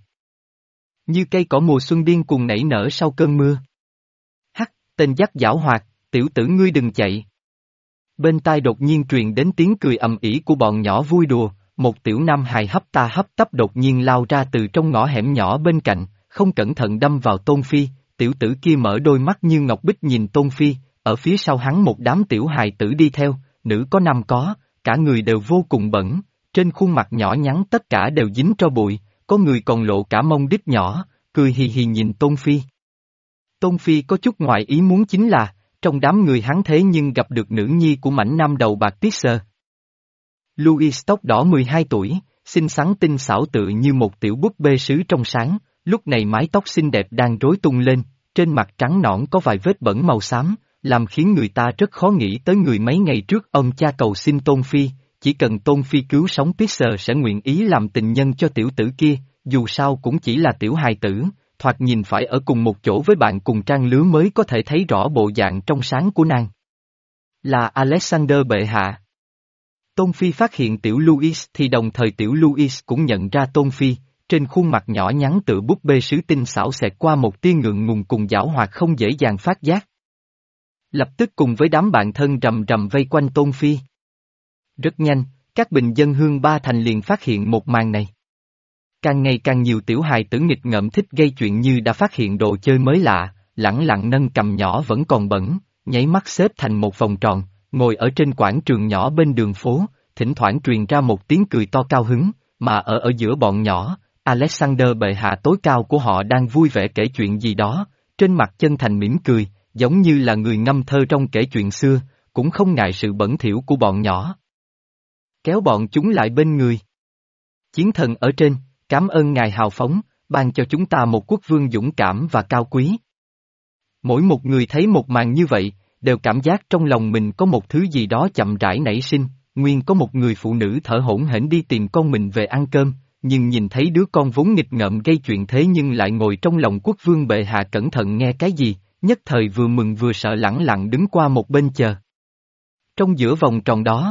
Như cây cỏ mùa xuân điên cuồng nảy nở sau cơn mưa. Hắc, tên dắt giảo hoạt, tiểu tử ngươi đừng chạy. Bên tai đột nhiên truyền đến tiếng cười ầm ĩ của bọn nhỏ vui đùa, một tiểu nam hài hấp ta hấp tấp đột nhiên lao ra từ trong ngõ hẻm nhỏ bên cạnh, không cẩn thận đâm vào Tôn Phi, tiểu tử kia mở đôi mắt như ngọc bích nhìn Tôn Phi, ở phía sau hắn một đám tiểu hài tử đi theo, nữ có nam có, cả người đều vô cùng bẩn, trên khuôn mặt nhỏ nhắn tất cả đều dính tro bụi, có người còn lộ cả mông đít nhỏ, cười hì hì nhìn Tôn Phi. Tôn Phi có chút ngoại ý muốn chính là, trong đám người hắn thế nhưng gặp được nữ nhi của mảnh nam đầu bạc Tisser. Louis tóc đỏ mười hai tuổi, xinh xắn tinh xảo tự như một tiểu búp bê sứ trong sáng, lúc này mái tóc xinh đẹp đang rối tung lên, trên mặt trắng nõn có vài vết bẩn màu xám, làm khiến người ta rất khó nghĩ tới người mấy ngày trước ông cha cầu xin Tôn Phi, chỉ cần Tôn Phi cứu sống Tisser sẽ nguyện ý làm tình nhân cho tiểu tử kia, dù sao cũng chỉ là tiểu hài tử, thoạt nhìn phải ở cùng một chỗ với bạn cùng trang lứa mới có thể thấy rõ bộ dạng trong sáng của nàng. Là Alexander bệ hạ. Tôn Phi phát hiện tiểu Louis thì đồng thời tiểu Louis cũng nhận ra Tôn Phi, trên khuôn mặt nhỏ nhắn tự búp bê sứ tinh xảo xẹt qua một tia ngượng ngùng cùng giảo hoạt không dễ dàng phát giác. Lập tức cùng với đám bạn thân rầm rầm vây quanh Tôn Phi. Rất nhanh, các bình dân Hương Ba Thành liền phát hiện một màn này. Càng ngày càng nhiều tiểu hài tử nghịch ngợm thích gây chuyện như đã phát hiện đồ chơi mới lạ, lẳng lặng nâng cầm nhỏ vẫn còn bẩn, nháy mắt xếp thành một vòng tròn, ngồi ở trên quảng trường nhỏ bên đường phố, thỉnh thoảng truyền ra một tiếng cười to cao hứng, mà ở ở giữa bọn nhỏ, Alexander bệ hạ tối cao của họ đang vui vẻ kể chuyện gì đó, trên mặt chân thành mỉm cười, giống như là người ngâm thơ trong kể chuyện xưa, cũng không ngại sự bẩn thỉu của bọn nhỏ. Kéo bọn chúng lại bên người. Chiến thần ở trên, cảm ơn ngài hào phóng, ban cho chúng ta một quốc vương dũng cảm và cao quý. Mỗi một người thấy một màn như vậy, đều cảm giác trong lòng mình có một thứ gì đó chậm rãi nảy sinh, nguyên có một người phụ nữ thở hổn hển đi tìm con mình về ăn cơm, nhưng nhìn thấy đứa con vốn nghịch ngợm gây chuyện thế nhưng lại ngồi trong lòng quốc vương bệ hạ cẩn thận nghe cái gì, nhất thời vừa mừng vừa sợ lẳng lặng đứng qua một bên chờ. Trong giữa vòng tròn đó.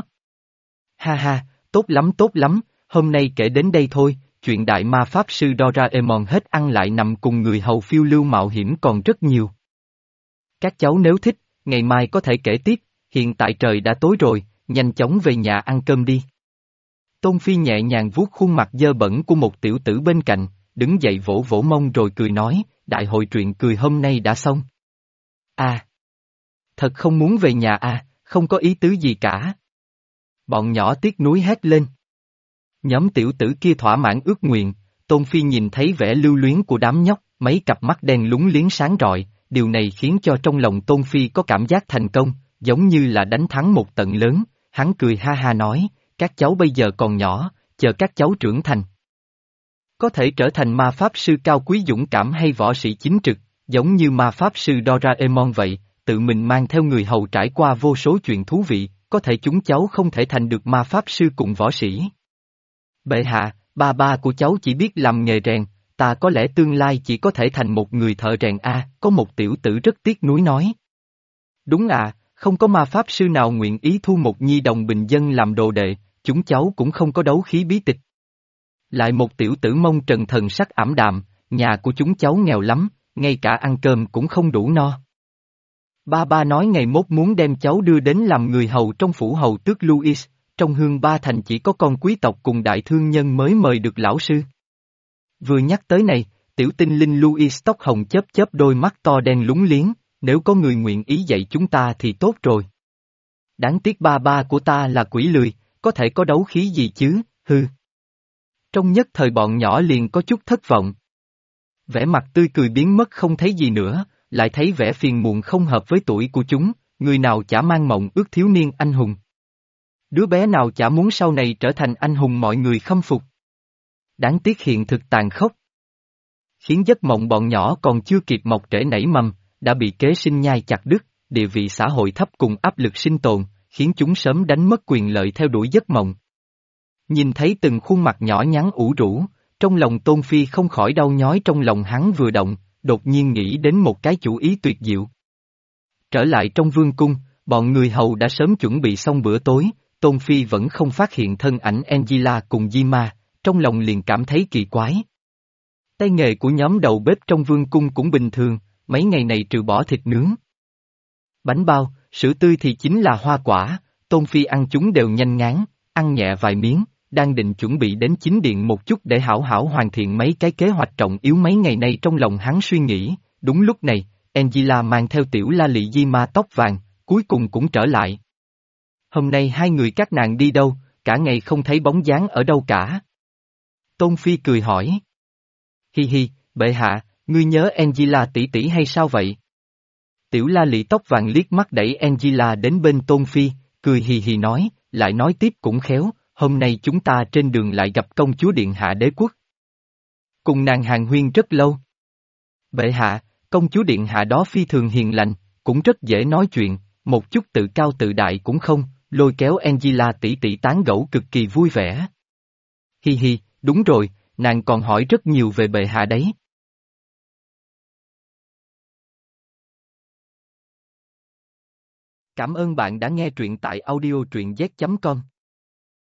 Ha ha, tốt lắm tốt lắm, hôm nay kể đến đây thôi, chuyện đại ma pháp sư Doraemon hết ăn lại nằm cùng người hầu phiêu lưu mạo hiểm còn rất nhiều. Các cháu nếu thích, ngày mai có thể kể tiếp, hiện tại trời đã tối rồi, nhanh chóng về nhà ăn cơm đi. Tôn Phi nhẹ nhàng vuốt khuôn mặt dơ bẩn của một tiểu tử bên cạnh, đứng dậy vỗ vỗ mông rồi cười nói, đại hội truyện cười hôm nay đã xong. À! Thật không muốn về nhà à, không có ý tứ gì cả. Bọn nhỏ tiếc nuối hét lên. Nhóm tiểu tử kia thỏa mãn ước nguyện, Tôn Phi nhìn thấy vẻ lưu luyến của đám nhóc, mấy cặp mắt đen lúng liếng sáng rọi, điều này khiến cho trong lòng Tôn Phi có cảm giác thành công, giống như là đánh thắng một trận lớn, hắn cười ha ha nói, các cháu bây giờ còn nhỏ, chờ các cháu trưởng thành. Có thể trở thành ma pháp sư cao quý dũng cảm hay võ sĩ chính trực, giống như ma pháp sư Doraemon vậy, tự mình mang theo người hầu trải qua vô số chuyện thú vị, có thể chúng cháu không thể thành được ma pháp sư cùng võ sĩ. Bệ hạ, ba ba của cháu chỉ biết làm nghề rèn, ta có lẽ tương lai chỉ có thể thành một người thợ rèn a, có một tiểu tử rất tiếc nuối nói. Đúng à, không có ma pháp sư nào nguyện ý thu một nhi đồng bình dân làm đồ đệ, chúng cháu cũng không có đấu khí bí tịch. Lại một tiểu tử mông trần thần sắc ảm đạm, nhà của chúng cháu nghèo lắm, ngay cả ăn cơm cũng không đủ no. Ba ba nói ngày mốt muốn đem cháu đưa đến làm người hầu trong phủ hầu tước Louis, trong hương ba thành chỉ có con quý tộc cùng đại thương nhân mới mời được lão sư. Vừa nhắc tới này, tiểu tinh linh Louis tóc hồng chớp chớp đôi mắt to đen lúng liếng, nếu có người nguyện ý dạy chúng ta thì tốt rồi. Đáng tiếc ba ba của ta là quỷ lười, có thể có đấu khí gì chứ, hư. Trong nhất thời bọn nhỏ liền có chút thất vọng. Vẻ mặt tươi cười biến mất không thấy gì nữa, lại thấy vẻ phiền muộn không hợp với tuổi của chúng, người nào chả mang mộng ước thiếu niên anh hùng. Đứa bé nào chả muốn sau này trở thành anh hùng mọi người khâm phục. Đáng tiếc hiện thực tàn khốc. Khiến giấc mộng bọn nhỏ còn chưa kịp mọc rễ nảy mầm, đã bị kế sinh nhai chặt đứt, địa vị xã hội thấp cùng áp lực sinh tồn, khiến chúng sớm đánh mất quyền lợi theo đuổi giấc mộng. Nhìn thấy từng khuôn mặt nhỏ nhắn ủ rũ, trong lòng Tôn Phi không khỏi đau nhói trong lòng hắn vừa động, đột nhiên nghĩ đến một cái chủ ý tuyệt diệu. Trở lại trong vương cung, bọn người hầu đã sớm chuẩn bị xong bữa tối, Tôn Phi vẫn không phát hiện thân ảnh Angela cùng Di-ma, trong lòng liền cảm thấy kỳ quái. Tay nghề của nhóm đầu bếp trong vương cung cũng bình thường, mấy ngày này trừ bỏ thịt nướng. Bánh bao, sữa tươi thì chính là hoa quả, Tôn Phi ăn chúng đều nhanh ngán, ăn nhẹ vài miếng, đang định chuẩn bị đến chính điện một chút để hảo hảo hoàn thiện mấy cái kế hoạch trọng yếu mấy ngày nay trong lòng hắn suy nghĩ, đúng lúc này, Angela mang theo tiểu la lị Di-ma tóc vàng, cuối cùng cũng trở lại. Hôm nay hai người các nàng đi đâu, cả ngày không thấy bóng dáng ở đâu cả. Tôn Phi cười hỏi. Hi hi, bệ hạ, ngươi nhớ Angela tỷ tỷ hay sao vậy? Tiểu la lị tóc vàng liếc mắt đẩy Angela đến bên Tôn Phi, cười hì hì nói, lại nói tiếp cũng khéo, hôm nay chúng ta trên đường lại gặp công chúa điện hạ đế quốc. Cùng nàng hàn huyên rất lâu. Bệ hạ, công chúa điện hạ đó phi thường hiền lành, cũng rất dễ nói chuyện, một chút tự cao tự đại cũng không, lôi kéo Angela tỷ tỷ tán gẫu cực kỳ vui vẻ. Hi hi, đúng rồi, nàng còn hỏi rất nhiều về bệ hạ đấy. Cảm ơn bạn đã nghe truyện tại audio truyện z chấm com.